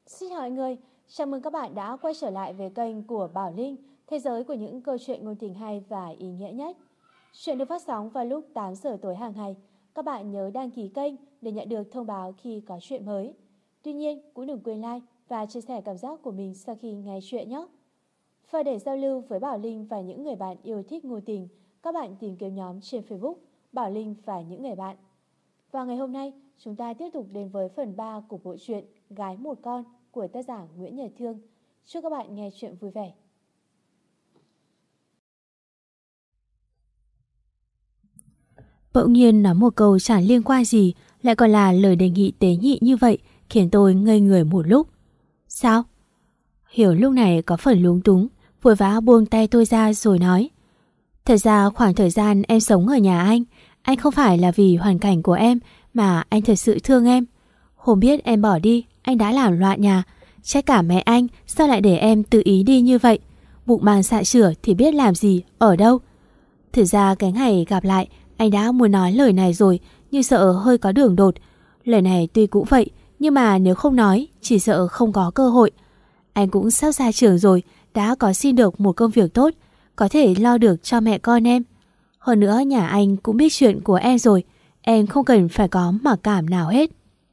Xin chào mọi người, chào mừng các bạn đã quay trở lại với kênh của Bảo Linh, thế giới của những câu chuyện ngôn tình hay và ý nghĩa nhất. Chuyện được phát sóng vào lúc 8 giờ tối hàng ngày. Các bạn nhớ đăng ký kênh để nhận được thông báo khi có chuyện mới. Tuy nhiên, cũng đừng quên like và chia sẻ cảm giác của mình sau khi nghe chuyện nhé. Và để giao lưu với Bảo Linh và những người bạn yêu thích ngôn tình, các bạn tìm kiếm nhóm trên Facebook Bảo Linh và những người bạn. Và ngày hôm nay, chúng ta tiếp tục đến với phần 3 của bộ truyện Gái Một Con của tác giả Nguyễn Nhật Thương. Chúc các bạn nghe chuyện vui vẻ. Bỗng nhiên nói một câu chẳng liên quan gì, lại còn là lời đề nghị tế nhị như vậy, khiến tôi ngây người một lúc. Sao? Hiểu lúc này có phần lúng túng, vội vã buông tay tôi ra rồi nói. Thật ra khoảng thời gian em sống ở nhà anh không phải là vì hoàn cảnh của em, mà anh thật sự thương em. Hôm biết em bỏ đi, anh đã làm loạn nhà, trách cả mẹ anh sao lại để em tự ý đi như vậy. Bụng mang dạ chửa thì biết làm gì, ở đâu. Thực ra cái ngày gặp lại, anh đã muốn nói lời này rồi, nhưng sợ hơi có đường đột. Lời này tuy cũng vậy, nhưng mà nếu không nói, chỉ sợ không có cơ hội. Anh cũng sắp ra trường rồi, đã có xin được một công việc tốt, có thể lo được cho mẹ con em. Hơn nữa nhà anh cũng biết chuyện của em rồi, em không cần phải có mặc cảm nào hết.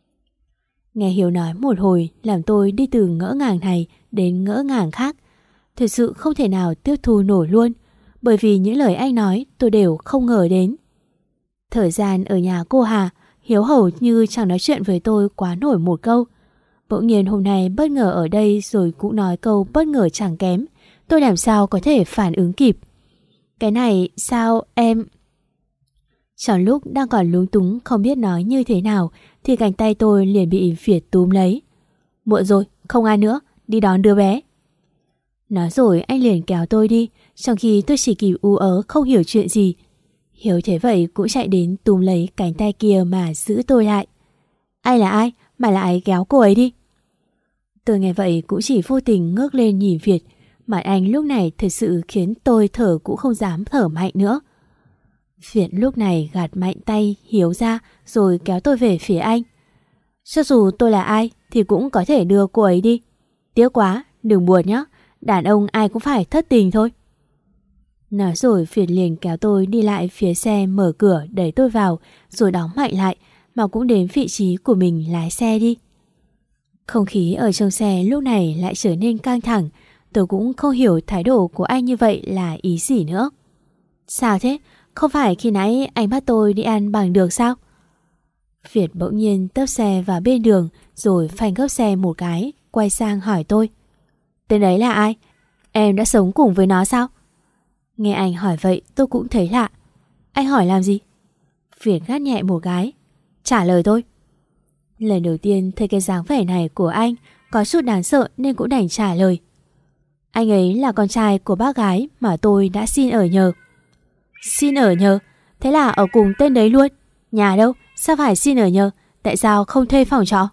Nghe Hiếu nói một hồi làm tôi đi từ ngỡ ngàng này đến ngỡ ngàng khác. Thực sự không thể nào tiếp thu nổi luôn, bởi vì những lời anh nói tôi đều không ngờ đến. Thời gian ở nhà cô Hà, Hiếu hầu như chẳng nói chuyện với tôi quá nổi một câu. Bỗng nhiên hôm nay bất ngờ ở đây rồi cũng nói câu bất ngờ chẳng kém. Tôi làm sao có thể phản ứng kịp. Cái này sao em... Trong lúc đang còn lúng túng không biết nói như thế nào thì cánh tay tôi liền bị Việt túm lấy. Muộn rồi, không ăn nữa, đi đón đứa bé. Nói rồi anh liền kéo tôi đi, trong khi tôi chỉ kịp ú ớ không hiểu chuyện gì. Hiếu thế vậy cũng chạy đến túm lấy cánh tay kia mà giữ tôi lại. Anh là ai mà lại kéo cô ấy đi? Tôi nghe vậy cũng chỉ vô tình ngước lên nhìn Việt. Mặt anh lúc này thật sự khiến tôi thở cũng không dám thở mạnh nữa. Việt lúc này gạt mạnh tay Hiếu ra rồi kéo tôi về phía anh. Cho dù tôi là ai thì cũng có thể đưa cô ấy đi. Tiếc quá, đừng buồn nhé. Đàn ông ai cũng phải thất tình thôi. Nói rồi Việt liền kéo tôi đi lại phía xe, mở cửa đẩy tôi vào rồi đóng mạnh lại, mà cũng đến vị trí của mình lái xe đi. Không khí ở trong xe lúc này lại trở nên căng thẳng. Tôi cũng không hiểu thái độ của anh như vậy là ý gì nữa. Sao thế? Không phải khi nãy anh bắt tôi đi ăn bằng được sao? Việt bỗng nhiên tấp xe vào bên đường rồi phanh gấp xe một cái, quay sang hỏi tôi. Tên đấy là ai? Em đã sống cùng với nó sao? Nghe anh hỏi vậy tôi cũng thấy lạ. Anh hỏi làm gì? Việt gắt nhẹ một cái. Trả lời tôi. Lần đầu tiên thấy cái dáng vẻ này của anh có chút đáng sợ nên cũng đành trả lời. Anh ấy là con trai của bác gái mà tôi đã xin ở nhờ. Xin ở nhờ? Thế là ở cùng tên đấy luôn? Nhà đâu? Sao phải xin ở nhờ? Tại sao không thuê phòng trọ?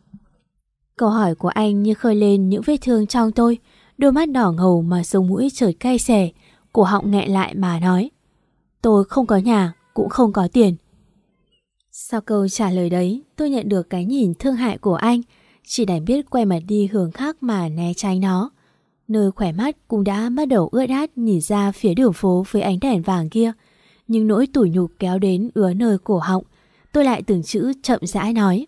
Câu hỏi của anh như khơi lên những vết thương trong tôi. Đôi mắt đỏ ngầu mà sống mũi chợt cay xè, cổ họng nghẹn lại mà nói. Tôi không có nhà, cũng không có tiền. Sau câu trả lời đấy, tôi nhận được cái nhìn thương hại của anh, chỉ đành biết quay mặt đi hướng khác mà né tránh nó. Nơi khỏe mắt cũng đã bắt đầu ướt át nhìn ra phía đường phố với ánh đèn vàng kia, nhưng nỗi tủi nhục kéo đến ứa nơi cổ họng. Tôi lại từng chữ chậm rãi nói.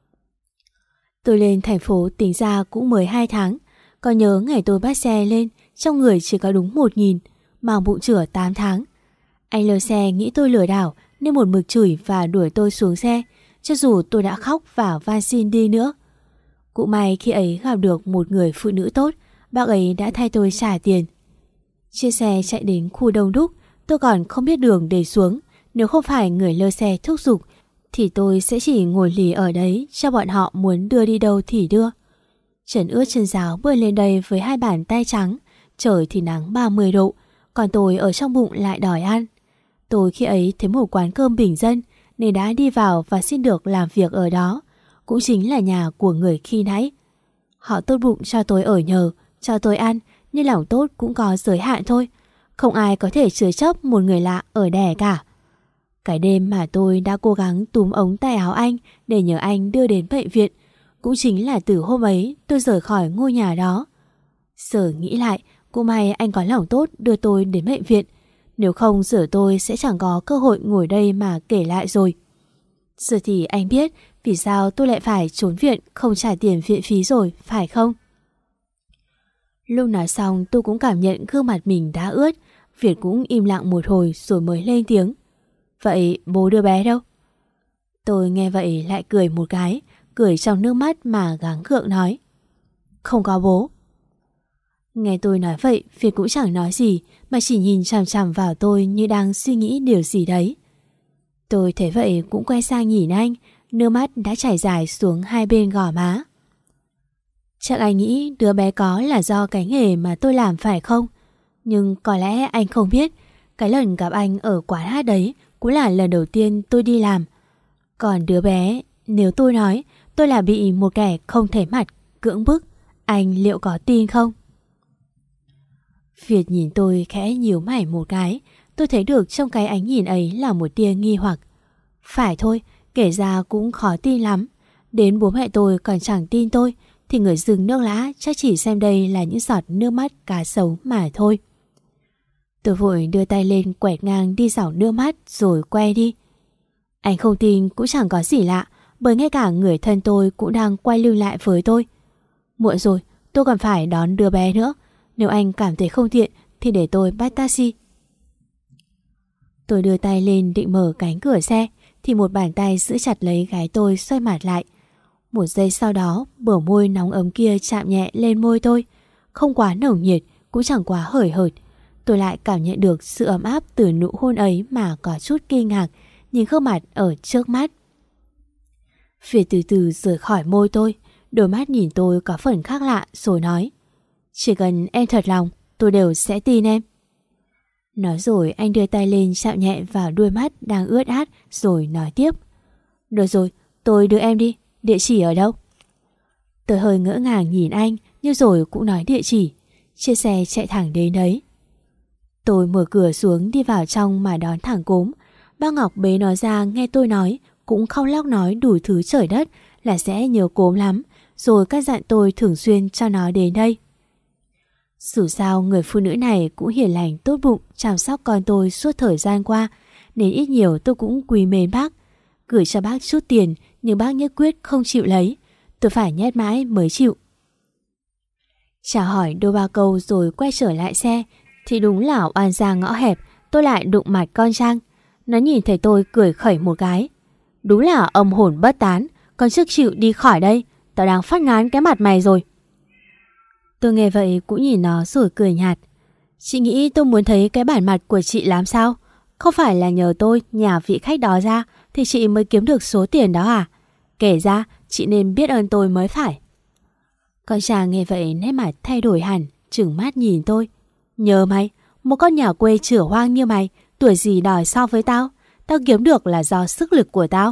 Tôi lên thành phố tính ra cũng 12 tháng. Còn nhớ ngày tôi bắt xe lên, trong người chỉ có đúng 1.000, mang bụng chửa 8 tháng. Anh lơ xe nghĩ tôi lừa đảo nên một mực chửi và đuổi tôi xuống xe, cho dù tôi đã khóc và van xin đi nữa. Cũng may khi ấy gặp được một người phụ nữ tốt, bác ấy đã thay tôi trả tiền. Chiếc xe chạy đến khu đông đúc, tôi còn không biết đường để xuống. Nếu không phải người lơ xe thúc giục thì tôi sẽ chỉ ngồi lì ở đấy cho bọn họ muốn đưa đi đâu thì đưa. Trần ướt chân ráo bơi lên đây với hai bàn tay trắng, trời thì nắng 30 độ, còn tôi ở trong bụng lại đòi ăn. Tôi khi ấy thấy một quán cơm bình dân nên đã đi vào và xin được làm việc ở đó, cũng chính là nhà của người khi nãy. Họ tốt bụng cho tôi ở nhờ, cho tôi ăn, nhưng lòng tốt cũng có giới hạn thôi. Không ai có thể chứa chấp một người lạ ở đẻ cả. Cái đêm mà tôi đã cố gắng túm ống tay áo anh để nhờ anh đưa đến bệnh viện, Cũng chính là từ hôm ấy tôi rời khỏi ngôi nhà đó. Giờ nghĩ lại, cũng may anh có lòng tốt đưa tôi đến bệnh viện. Nếu không giờ tôi sẽ chẳng có cơ hội ngồi đây mà kể lại rồi. Giờ thì anh biết vì sao tôi lại phải trốn viện không trả tiền viện phí rồi, phải không? Lúc nói xong tôi cũng cảm nhận gương mặt mình đã ướt. Việt cũng im lặng một hồi rồi mới lên tiếng. Vậy bố đứa bé đâu? Tôi nghe vậy lại cười một cái, cười trong nước mắt mà gắng gượng nói. Không có bố. Nghe tôi nói vậy, Việt cũng chẳng nói gì mà chỉ nhìn chằm chằm vào tôi như đang suy nghĩ điều gì đấy. Tôi thấy vậy cũng quay sang nhìn anh, nước mắt đã chảy dài xuống hai bên gò má. Chắc anh nghĩ đứa bé có là do cái nghề mà tôi làm phải không? Nhưng có lẽ anh không biết, cái lần gặp anh ở quán hát đấy cũng là lần đầu tiên tôi đi làm. Còn đứa bé, nếu tôi nói tôi là bị một kẻ không thấy mặt cưỡng bức, anh liệu có tin không? Việt nhìn tôi khẽ nhíu mày một cái, tôi thấy được trong cái ánh nhìn ấy là một tia nghi hoặc. Phải thôi, kể ra cũng khó tin lắm. Đến bố mẹ tôi còn chẳng tin tôi, thì người rừng nước lã chắc chỉ xem đây là những giọt nước mắt cá sấu mà thôi. Tôi vội đưa tay lên quẹt ngang đi dòng nước mắt rồi quay đi. Anh không tin cũng chẳng có gì lạ, bởi ngay cả người thân tôi cũng đang quay lưng lại với tôi. Muộn rồi, tôi còn phải đón đứa bé nữa. Nếu anh cảm thấy không tiện thì để tôi bắt taxi. Tôi đưa tay lên định mở cánh cửa xe thì một bàn tay giữ chặt lấy gái tôi xoay mặt lại. Một giây sau đó, bờ môi nóng ấm kia chạm nhẹ lên môi tôi. Không quá nồng nhiệt, cũng chẳng quá hời hợt. Tôi lại cảm nhận được sự ấm áp từ nụ hôn ấy mà có chút kinh ngạc, nhìn gương mặt ở trước mắt. Việt từ từ rời khỏi môi tôi, đôi mắt nhìn tôi có phần khác lạ rồi nói. Chỉ cần em thật lòng, tôi đều sẽ tin em. Nói rồi anh đưa tay lên chạm nhẹ vào đuôi mắt đang ướt át rồi nói tiếp. Được rồi, tôi đưa em đi, địa chỉ ở đâu? Tôi hơi ngỡ ngàng nhìn anh nhưng rồi cũng nói địa chỉ. Chiếc xe chạy thẳng đến đấy. Tôi mở cửa xuống đi vào trong mà đón thằng Cốm. Bác Ngọc bế nó ra nghe tôi nói, cũng khóc lóc nói đủ thứ trời đất là sẽ nhớ Cốm lắm, rồi căn dặn tôi thường xuyên cho nó đến đây. Dù sao người phụ nữ này cũng hiền lành tốt bụng chăm sóc con tôi suốt thời gian qua, nên ít nhiều tôi cũng quý mến bác. Gửi cho bác chút tiền nhưng bác nhất quyết không chịu lấy. Tôi phải nhét mãi mới chịu. Chào hỏi đôi ba câu rồi quay trở lại xe thì đúng là oan gia ngõ hẹp, tôi lại đụng mặt con Trang. Nó nhìn thấy tôi cười khẩy một cái. Đúng là âm hồn bất tán, con trước chịu đi khỏi đây, tao đang phát ngán cái mặt mày rồi. Tôi nghe vậy cũng nhìn nó rồi cười nhạt. Chị nghĩ tôi muốn thấy cái bản mặt của chị làm sao? Không phải là nhờ tôi nhà vị khách đó ra thì chị mới kiếm được số tiền đó à? Kể ra chị nên biết ơn tôi mới phải. Con Trang nghe vậy nét mặt thay đổi hẳn, trừng mắt nhìn tôi. Nhớ mày, một con nhà quê chửa hoang như mày, tuổi gì đòi so với tao? Tao kiếm được là do sức lực của tao.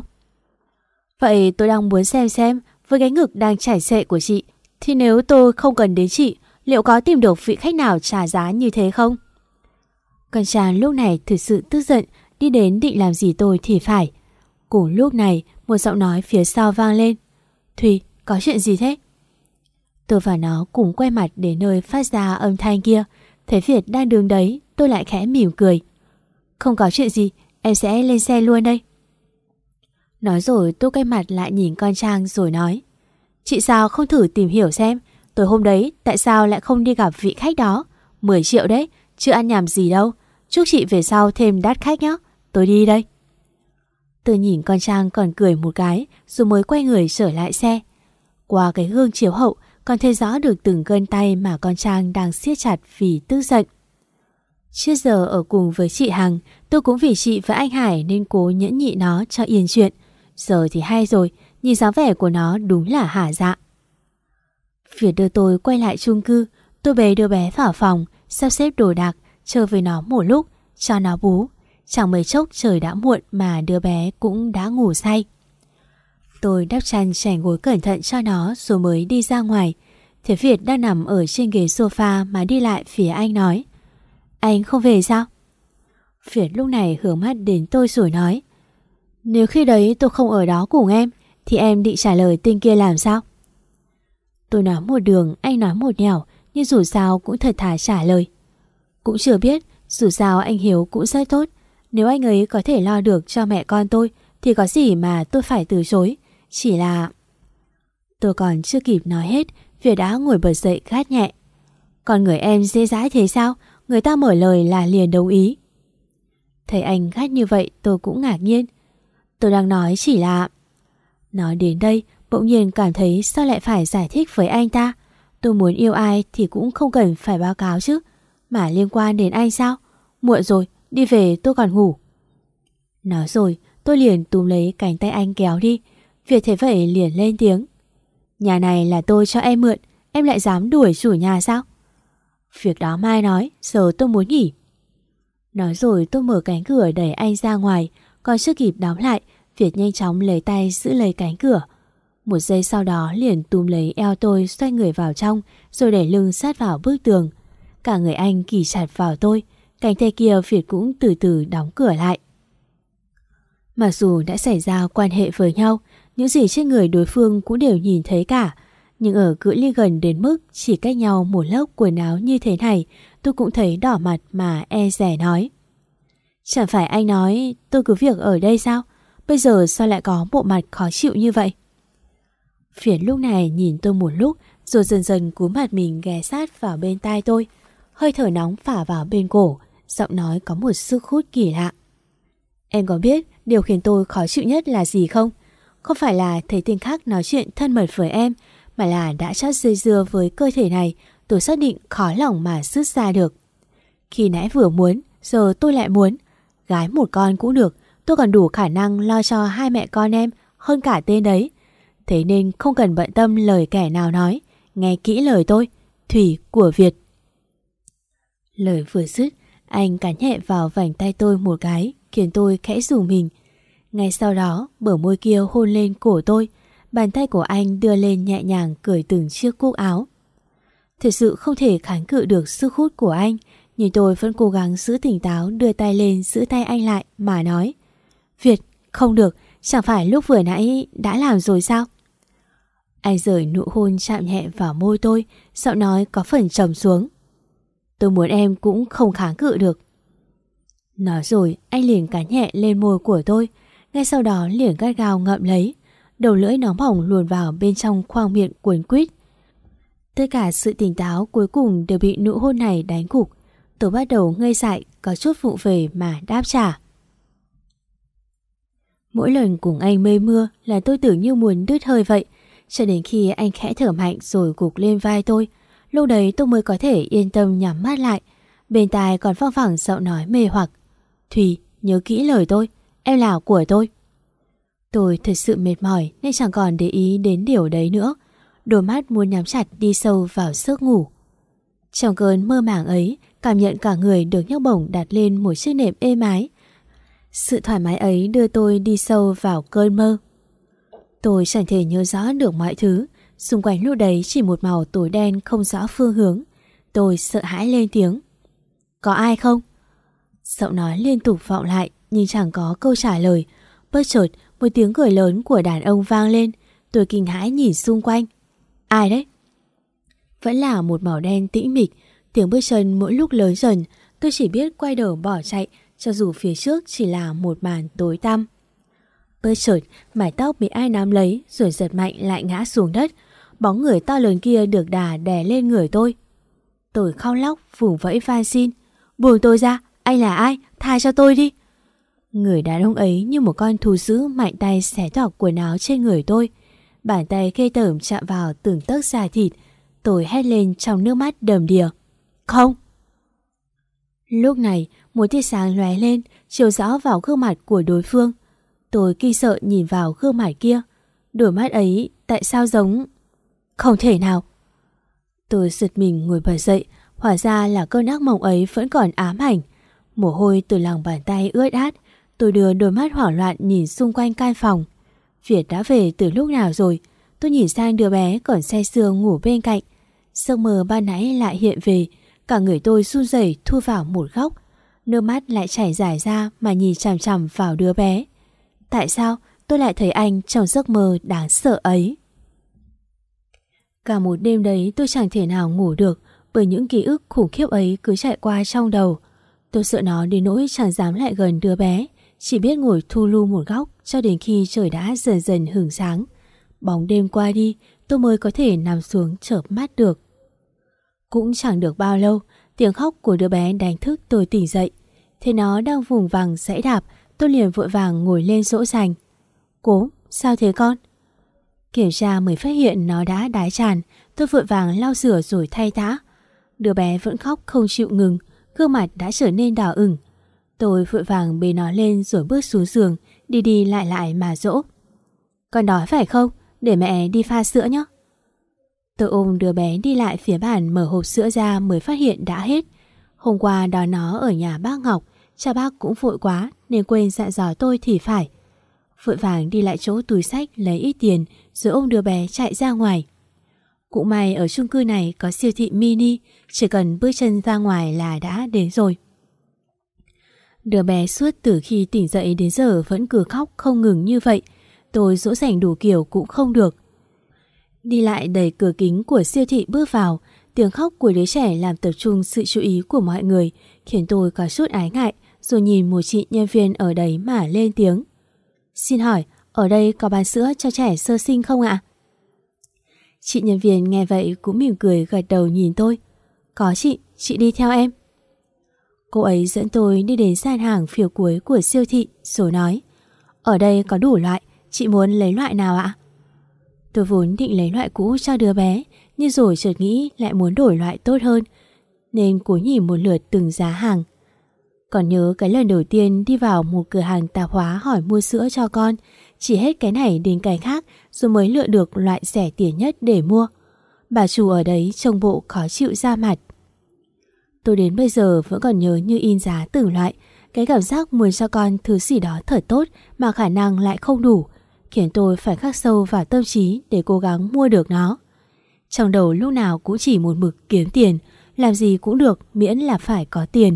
Vậy tôi đang muốn xem với cái ngực đang chảy xệ của chị thì nếu tôi không cần đến chị, liệu có tìm được vị khách nào trả giá như thế không? Con Trang lúc này thực sự tức giận, đi đến định làm gì tôi thì phải. Cùng lúc này một giọng nói phía sau vang lên. Thùy, có chuyện gì thế? Tôi và nó cùng quay mặt đến nơi phát ra âm thanh kia. Thấy Việt đang đứng đấy, tôi lại khẽ mỉm cười. Không có chuyện gì, em sẽ lên xe luôn đây. Nói rồi tôi quay mặt lại nhìn con Trang rồi nói. Chị sao không thử tìm hiểu xem tối hôm đấy tại sao lại không đi gặp vị khách đó. 10 triệu đấy, chưa ăn nhảm gì đâu. Chúc chị về sau thêm đắt khách nhé. Tôi đi đây. Tôi nhìn con Trang còn cười một cái rồi mới quay người trở lại xe. Qua cái gương chiếu hậu còn thấy rõ được từng gân tay mà con Trang đang siết chặt vì tức giận. Trước giờ ở cùng với chị Hằng, tôi cũng vì chị và anh Hải nên cố nhẫn nhị nó cho yên chuyện. Giờ thì hay rồi, nhìn dáng vẻ của nó đúng là hả dạ. Việt đưa tôi quay lại chung cư, tôi bế đứa bé vào phòng, sắp xếp đồ đạc, chơi với nó một lúc, cho nó bú. Chẳng mấy chốc trời đã muộn mà đứa bé cũng đã ngủ say. Tôi đắp chăn chải gối cẩn thận cho nó rồi mới đi ra ngoài. Thế Việt đang nằm ở trên ghế sofa mà đi lại phía anh nói. Anh không về sao? Việt lúc này hướng mắt đến tôi rồi nói. Nếu khi đấy tôi không ở đó cùng em thì em định trả lời tên kia làm sao? Tôi nói một đường, anh nói một nẻo, nhưng dù sao cũng thật thà trả lời. Cũng chưa biết, dù sao anh Hiếu cũng rất tốt. Nếu anh ấy có thể lo được cho mẹ con tôi thì có gì mà tôi phải từ chối. Chỉ là... Tôi còn chưa kịp nói hết, Việt đã ngồi bật dậy gắt nhẹ. Còn người em dễ dãi thế sao? Người ta mở lời là liền đồng ý. Thấy anh gắt như vậy tôi cũng ngạc nhiên. Tôi đang nói chỉ là... Nói đến đây bỗng nhiên cảm thấy sao lại phải giải thích với anh ta. Tôi muốn yêu ai thì cũng không cần phải báo cáo chứ. Mà liên quan đến anh sao? Muộn rồi, đi về tôi còn ngủ. Nói rồi tôi liền túm lấy cánh tay anh kéo đi. Việt thấy vậy liền lên tiếng. Nhà này là tôi cho em mượn, em lại dám đuổi chủ nhà sao? Việc đó mai nói, giờ tôi muốn nghỉ. Nói rồi tôi mở cánh cửa đẩy anh ra ngoài. Còn chưa kịp đóng lại, Việt nhanh chóng lấy tay giữ lấy cánh cửa. Một giây sau đó liền túm lấy eo tôi, xoay người vào trong, rồi đẩy lưng sát vào bức tường. Cả người anh kì chặt vào tôi. Cánh tay kia Việt cũng từ từ đóng cửa lại. Mặc dù đã xảy ra quan hệ với nhau, những gì trên người đối phương cũng đều nhìn thấy cả. Nhưng ở cự ly gần đến mức chỉ cách nhau một lớp quần áo như thế này, tôi cũng thấy đỏ mặt mà e dè nói. Chẳng phải anh nói tôi cứ việc ở đây sao? Bây giờ sao lại có bộ mặt khó chịu như vậy? Việt lúc này nhìn tôi một lúc, rồi dần dần cúi mặt mình ghé sát vào bên tai tôi. Hơi thở nóng phả vào bên cổ, giọng nói có một sức hút kỳ lạ. Em có biết điều khiến tôi khó chịu nhất là gì không? Không phải là thấy tên khác nói chuyện thân mật với em, mà là đã chót dây dưa với cơ thể này, tôi xác định khó lòng mà dứt ra được. Khi nãy vừa muốn, giờ tôi lại muốn. Gái một con cũng được, tôi còn đủ khả năng lo cho hai mẹ con em hơn cả tên đấy. Thế nên không cần bận tâm lời kẻ nào nói. Nghe kỹ lời tôi, Thủy của Việt. Lời vừa dứt, anh cắn nhẹ vào vành tay tôi một cái, khiến tôi khẽ rùng mình. Ngay sau đó, bờ môi kia hôn lên cổ tôi. Bàn tay của anh đưa lên nhẹ nhàng cởi từng chiếc cúc áo. Thật sự không thể kháng cự được sức hút của anh, nhưng tôi vẫn cố gắng giữ tỉnh táo, đưa tay lên giữ tay anh lại mà nói. Việt, không được, chẳng phải lúc vừa nãy đã làm rồi sao? Anh rời nụ hôn chạm nhẹ vào môi tôi, giọng nói có phần trầm xuống. Tôi muốn em cũng không kháng cự được. Nói rồi anh liền cắn nhẹ lên môi của tôi, ngay sau đó liền gắt gao ngậm lấy. Đầu lưỡi nóng bỏng luồn vào bên trong khoang miệng cuốn quýt. Tất cả sự tỉnh táo cuối cùng đều bị nụ hôn này đánh gục. Tôi bắt đầu ngây dại, có chút vụng về mà đáp trả. Mỗi lần cùng anh mây mưa là tôi tưởng như muốn đứt hơi vậy, cho đến khi anh khẽ thở mạnh rồi gục lên vai tôi. Lúc đấy tôi mới có thể yên tâm nhắm mắt lại. Bên tai còn văng vẳng giọng nói mê hoặc. Thùy, nhớ kỹ lời tôi, em là của tôi. Tôi thật sự mệt mỏi nên chẳng còn để ý đến điều đấy nữa. Đôi mắt muốn nhắm chặt đi sâu vào giấc ngủ. Trong cơn mơ màng ấy, cảm nhận cả người được nhấc bổng đặt lên một chiếc nệm êm ái. Sự thoải mái ấy đưa tôi đi sâu vào cơn mơ. Tôi chẳng thể nhớ rõ được mọi thứ. Xung quanh lúc đấy chỉ một màu tối đen không rõ phương hướng. Tôi sợ hãi lên tiếng. Có ai không? Giọng nói liên tục vọng lại nhưng chẳng có câu trả lời. Bất chợt một tiếng cười lớn của đàn ông vang lên. Tôi kinh hãi nhìn xung quanh. Ai đấy? Vẫn là một màu đen tĩnh mịch. Tiếng bước chân mỗi lúc lớn dần. Tôi chỉ biết quay đầu bỏ chạy, cho dù phía trước chỉ là một màn tối tăm. Bất chợt mái tóc bị ai nắm lấy rồi giật mạnh lại ngã xuống đất. Bóng người to lớn kia được đà đè lên người tôi. Tôi khóc lóc vùng vẫy van xin. Buông tôi ra, anh là ai? Tha cho tôi đi. Người đàn ông ấy như một con thú dữ mạnh tay xé toạc quần áo trên người tôi. Bàn tay ghê tởm chạm vào từng tấc da thịt. Tôi hét lên trong nước mắt đầm đìa. Không! Lúc này một tia sáng lóe lên, chiếu rõ vào gương mặt của đối phương. Tôi kinh sợ nhìn vào gương mặt kia. Đôi mắt ấy tại sao giống... Không thể nào! Tôi giật mình ngồi bật dậy. Hóa ra là cơn ác mộng ấy vẫn còn ám ảnh. Mồ hôi từ lòng bàn tay ướt át. Tôi đưa đôi mắt hoảng loạn nhìn xung quanh căn phòng. Việt đã về từ lúc nào rồi? Tôi nhìn sang đứa bé còn say sưa ngủ bên cạnh. Giấc mơ ban nãy lại hiện về. Cả người tôi run rẩy thu vào một góc. Nước mắt lại chảy rải ra mà nhìn chằm chằm vào đứa bé. Tại sao tôi lại thấy anh trong giấc mơ đáng sợ ấy? Cả một đêm đấy tôi chẳng thể nào ngủ được, bởi những ký ức khủng khiếp ấy cứ chạy qua trong đầu. Tôi sợ nó đến nỗi chẳng dám lại gần đứa bé, chỉ biết ngồi thu lu một góc cho đến khi trời đã dần dần hửng sáng. Bóng đêm qua đi, tôi mới có thể nằm xuống chợp mắt được. Cũng chẳng được bao lâu, tiếng khóc của đứa bé đánh thức tôi tỉnh dậy. Thấy nó đang vùng vằng giãy đạp, tôi liền vội vàng ngồi lên dỗ dành. Cố, sao thế con? Kiểm tra mới phát hiện nó đã đái tràn. Tôi vội vàng lau rửa rồi thay tã. Đứa bé vẫn khóc không chịu ngừng, gương mặt đã trở nên đỏ ửng. Tôi vội vàng bế nó lên rồi bước xuống giường, đi đi lại lại mà dỗ. Con đói phải không? Để mẹ đi pha sữa nhé. Tôi ôm đứa bé đi lại phía bàn mở hộp sữa ra mới phát hiện đã hết. Hôm qua đón nó ở nhà bác Ngọc, cha bác cũng vội quá nên quên dặn dò tôi thì phải. Vội vàng đi lại chỗ túi xách lấy ít tiền rồi ôm đứa bé chạy ra ngoài. Cũng may ở chung cư này có siêu thị mini, chỉ cần bước chân ra ngoài là đã đến rồi. Đứa bé suốt từ khi tỉnh dậy đến giờ vẫn cứ khóc không ngừng như vậy. Tôi dỗ dành đủ kiểu cũng không được. Đi lại đẩy cửa kính của siêu thị bước vào, tiếng khóc của đứa trẻ làm tập trung sự chú ý của mọi người, khiến tôi có chút ái ngại, rồi nhìn một chị nhân viên ở đấy mà lên tiếng. Xin hỏi, ở đây có bán sữa cho trẻ sơ sinh không ạ? Chị nhân viên nghe vậy cũng mỉm cười gật đầu nhìn tôi. Có chị đi theo em. Cô ấy dẫn tôi đi đến sàn hàng phía cuối của siêu thị rồi nói. Ở đây có đủ loại, chị muốn lấy loại nào ạ? Tôi vốn định lấy loại cũ cho đứa bé, nhưng rồi chợt nghĩ lại muốn đổi loại tốt hơn, nên cố nhìn một lượt từng giá hàng. Còn nhớ cái lần đầu tiên đi vào một cửa hàng tạp hóa hỏi mua sữa cho con, chỉ hết cái này đến cái khác rồi mới lựa được loại rẻ tiền nhất để mua. Bà chủ ở đấy trông bộ khó chịu ra mặt. Tôi đến bây giờ vẫn còn nhớ như in giá từng loại. Cái cảm giác muốn cho con thứ gì đó thật tốt mà khả năng lại không đủ, khiến tôi phải khắc sâu vào tâm trí để cố gắng mua được nó. Trong đầu lúc nào cũng chỉ một mực kiếm tiền, làm gì cũng được miễn là phải có tiền.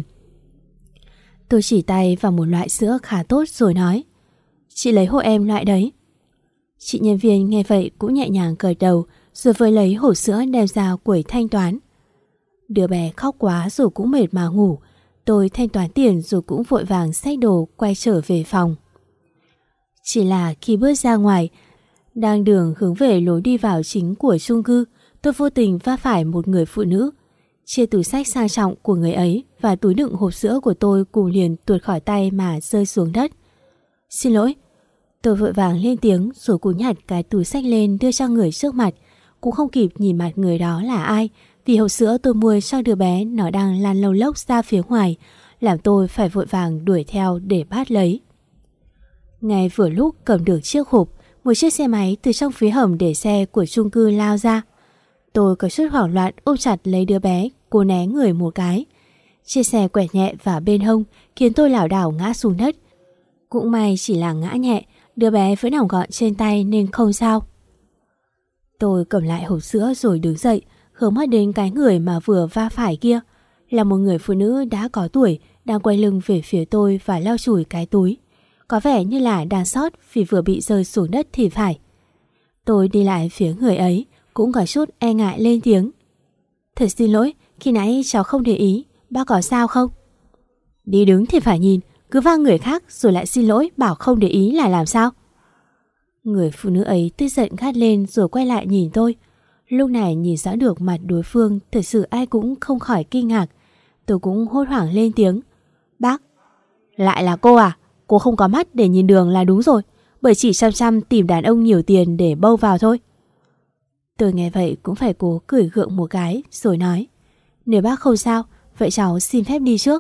Tôi chỉ tay vào một loại sữa khá tốt rồi nói. Chị lấy hộ em loại đấy. Chị nhân viên nghe vậy cũng nhẹ nhàng gật đầu, rồi với lấy hộp sữa đem ra quầy thanh toán. Đứa bé khóc quá rồi cũng mệt mà ngủ. Tôi thanh toán tiền rồi cũng vội vàng xách đồ quay trở về phòng. Chỉ là khi bước ra ngoài, đang đường hướng về lối đi vào chính của chung cư, tôi vô tình va phải một người phụ nữ. Chia túi xách sang trọng của người ấy và túi đựng hộp sữa của tôi cùng liền tuột khỏi tay mà rơi xuống đất. Xin lỗi. Tôi vội vàng lên tiếng rồi cúi nhặt cái túi xách lên đưa cho người trước mặt. Cũng không kịp nhìn mặt người đó là ai, vì hộp sữa tôi mua cho đứa bé nó đang lăn lông lốc ra phía ngoài, làm tôi phải vội vàng đuổi theo để bắt lấy. Ngay vừa lúc cầm được chiếc hộp, một chiếc xe máy từ trong phía hầm để xe của chung cư lao ra. Tôi có chút hoảng loạn ôm chặt lấy đứa bé, cố né người một cái. Chiếc xe quẹt nhẹ vào bên hông khiến tôi lảo đảo ngã xuống đất. Cũng may chỉ là ngã nhẹ, đứa bé vẫn nằm gọn trên tay nên không sao. Tôi cầm lại hộp sữa rồi đứng dậy, hướng mắt đến cái người mà vừa va phải kia. Là một người phụ nữ đã có tuổi, đang quay lưng về phía tôi và lau chùi cái túi. Có vẻ như là đang sót vì vừa bị rơi xuống đất thì phải. Tôi đi lại phía người ấy, cũng có chút e ngại lên tiếng. Thật xin lỗi, khi nãy cháu không để ý, bác có sao không? Đi đứng thì phải nhìn, cứ va người khác rồi lại xin lỗi bảo không để ý là làm sao? Người phụ nữ ấy tức giận gắt lên rồi quay lại nhìn tôi. Lúc này nhìn rõ được mặt đối phương, thật sự ai cũng không khỏi kinh ngạc. Tôi cũng hốt hoảng lên tiếng. Bác, lại là cô à? Cô không có mắt để nhìn đường là đúng rồi, bởi chỉ chăm chăm tìm đàn ông nhiều tiền để bâu vào thôi. Tôi nghe vậy cũng phải cố cười gượng một cái rồi nói. Nếu bác không sao, vậy cháu xin phép đi trước.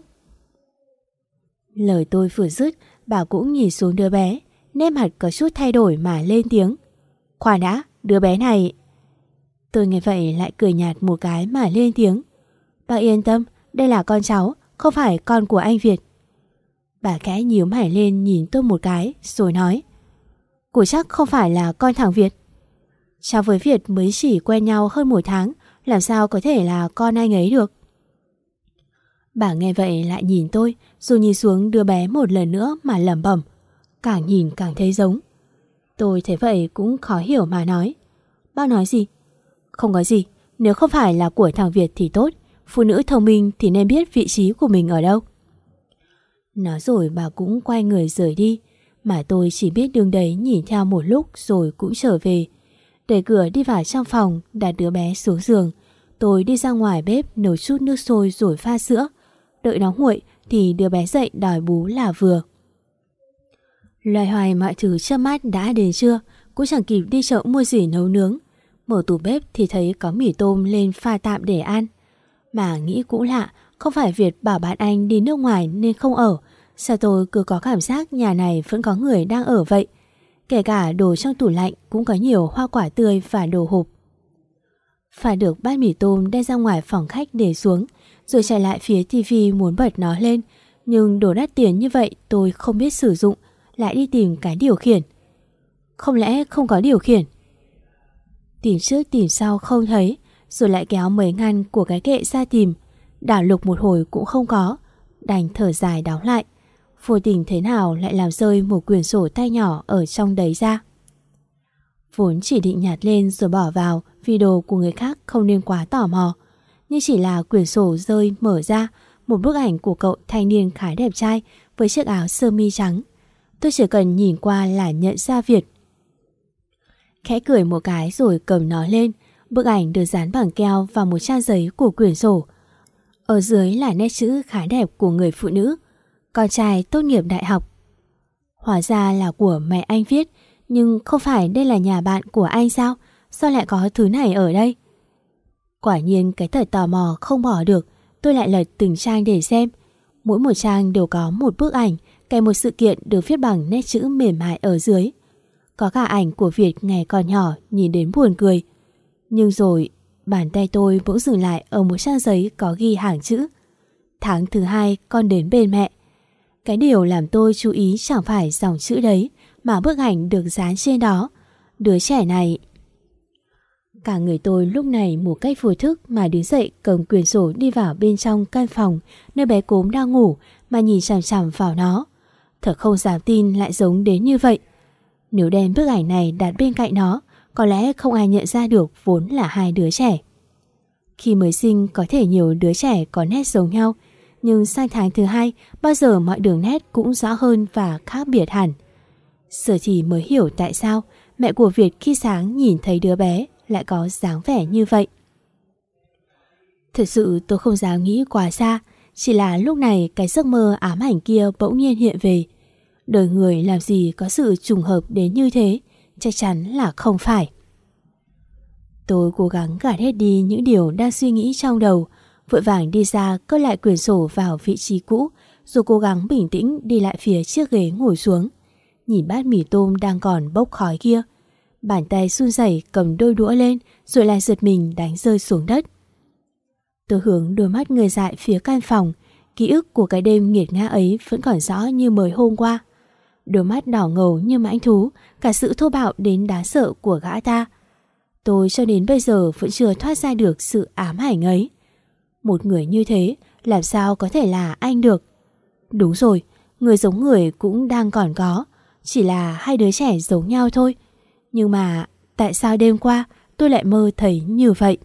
Lời tôi vừa dứt, bà cũng nhìn xuống đứa bé, nét mặt có chút thay đổi mà lên tiếng. Khoan đã, đứa bé này... Tôi nghe vậy lại cười nhạt một cái mà lên tiếng. Bác yên tâm, đây là con cháu, không phải con của anh Việt. Bà khẽ nhíu mày lên nhìn tôi một cái rồi nói. Cô chắc không phải là con thằng Việt. Cháu với Việt mới chỉ quen nhau hơn 1 tháng, làm sao có thể là con anh ấy được. Bà nghe vậy lại nhìn tôi, rồi nhìn xuống đứa bé một lần nữa mà lẩm bẩm. Càng nhìn càng thấy giống. Tôi thấy vậy cũng khó hiểu mà nói. Bác nói gì? Không có gì, nếu không phải là của thằng Việt thì tốt. Phụ nữ thông minh thì nên biết vị trí của mình ở đâu. Nói rồi bà cũng quay người rời đi, mà tôi chỉ biết đứng đấy nhìn theo một lúc rồi cũng trở về. Đẩy cửa đi vào trong phòng, đặt đứa bé xuống giường. Tôi đi ra ngoài bếp nấu chút nước sôi rồi pha sữa. Đợi nó nguội thì đứa bé dậy đòi bú là vừa. Loay hoay mọi thứ trước mắt đã đến trưa, cũng chẳng kịp đi chợ mua gì nấu nướng. Mở tủ bếp thì thấy có mì tôm lên pha tạm để ăn. Mà nghĩ cũng lạ, không phải Việt bảo bạn anh đi nước ngoài nên không ở. Sao tôi cứ có cảm giác nhà này vẫn có người đang ở vậy. Kể cả đồ trong tủ lạnh cũng có nhiều hoa quả tươi và đồ hộp. Pha được bát mì tôm đem ra ngoài phòng khách để xuống, rồi chạy lại phía tivi muốn bật nó lên. Nhưng đồ đắt tiền như vậy tôi không biết sử dụng, lại đi tìm cái điều khiển. Không lẽ không có điều khiển? Tìm trước tìm sau không thấy, rồi lại kéo mấy ngăn của cái kệ ra tìm. Đảo lục một hồi cũng không có, đành thở dài đóng lại. Vô tình thế nào lại làm rơi một quyển sổ tay nhỏ ở trong đấy ra. Vốn chỉ định nhặt lên rồi bỏ vào vì đồ của người khác không nên quá tò mò. Nhưng chỉ là quyển sổ rơi mở ra, một bức ảnh của cậu thanh niên khá đẹp trai với chiếc áo sơ mi trắng. Tôi chỉ cần nhìn qua là nhận ra Việt. Khẽ cười một cái rồi cầm nó lên. Bức ảnh được dán bằng keo vào một trang giấy của quyển sổ. Ở dưới là nét chữ khá đẹp của người phụ nữ: con trai tốt nghiệp đại học. Hóa ra là của mẹ anh viết. Nhưng không phải đây là nhà bạn của anh sao? Sao lại có thứ này ở đây? Quả nhiên cái tật tò mò không bỏ được. Tôi lại lật từng trang để xem. Mỗi một trang đều có một bức ảnh kèm một sự kiện được viết bằng nét chữ mềm mại ở dưới. Có cả ảnh của Việt ngày còn nhỏ, nhìn đến buồn cười. Nhưng rồi bàn tay tôi bỗng dừng lại ở một trang giấy có ghi hàng chữ: tháng thứ 2 con đến bên mẹ. Cái điều làm tôi chú ý chẳng phải dòng chữ đấy, mà bức ảnh được dán trên đó. Đứa trẻ này... Cả người tôi lúc này một cách vô thức mà đứng dậy cầm quyển sổ đi vào bên trong căn phòng nơi bé Cốm đang ngủ mà nhìn chằm chằm vào nó. Thật không dám tin lại giống đến như vậy. Nếu đem bức ảnh này đặt bên cạnh nó, có lẽ không ai nhận ra được vốn là hai đứa trẻ. Khi mới sinh có thể nhiều đứa trẻ có nét giống nhau, nhưng sang tháng thứ 2 bao giờ mọi đường nét cũng rõ hơn và khác biệt hẳn. Giờ thì mới hiểu tại sao mẹ của Việt khi sáng nhìn thấy đứa bé lại có dáng vẻ như vậy. Thật sự tôi không dám nghĩ quá xa, chỉ là lúc này cái giấc mơ ám ảnh kia bỗng nhiên hiện về. Đời người làm gì có sự trùng hợp đến như thế, chắc chắn là không phải. Tôi cố gắng gạt hết đi những điều đang suy nghĩ trong đầu, vội vàng đi ra cất lại quyển sổ vào vị trí cũ, rồi cố gắng bình tĩnh đi lại phía chiếc ghế ngồi xuống. Nhìn bát mì tôm đang còn bốc khói kia, bàn tay run rẩy cầm đôi đũa lên rồi lại giật mình đánh rơi xuống đất. Tôi hướng đôi mắt người dại phía căn phòng. Ký ức của cái đêm nghiệt ngã ấy vẫn còn rõ như mới hôm qua. Đôi mắt đỏ ngầu như mãnh thú, cả sự thô bạo đến đáng sợ của gã ta. Tôi cho đến bây giờ vẫn chưa thoát ra được sự ám ảnh ấy. Một người như thế làm sao có thể là anh được? Đúng rồi, người giống người cũng đang còn có, chỉ là hai đứa trẻ giống nhau thôi. Nhưng mà tại sao đêm qua tôi lại mơ thấy như vậy?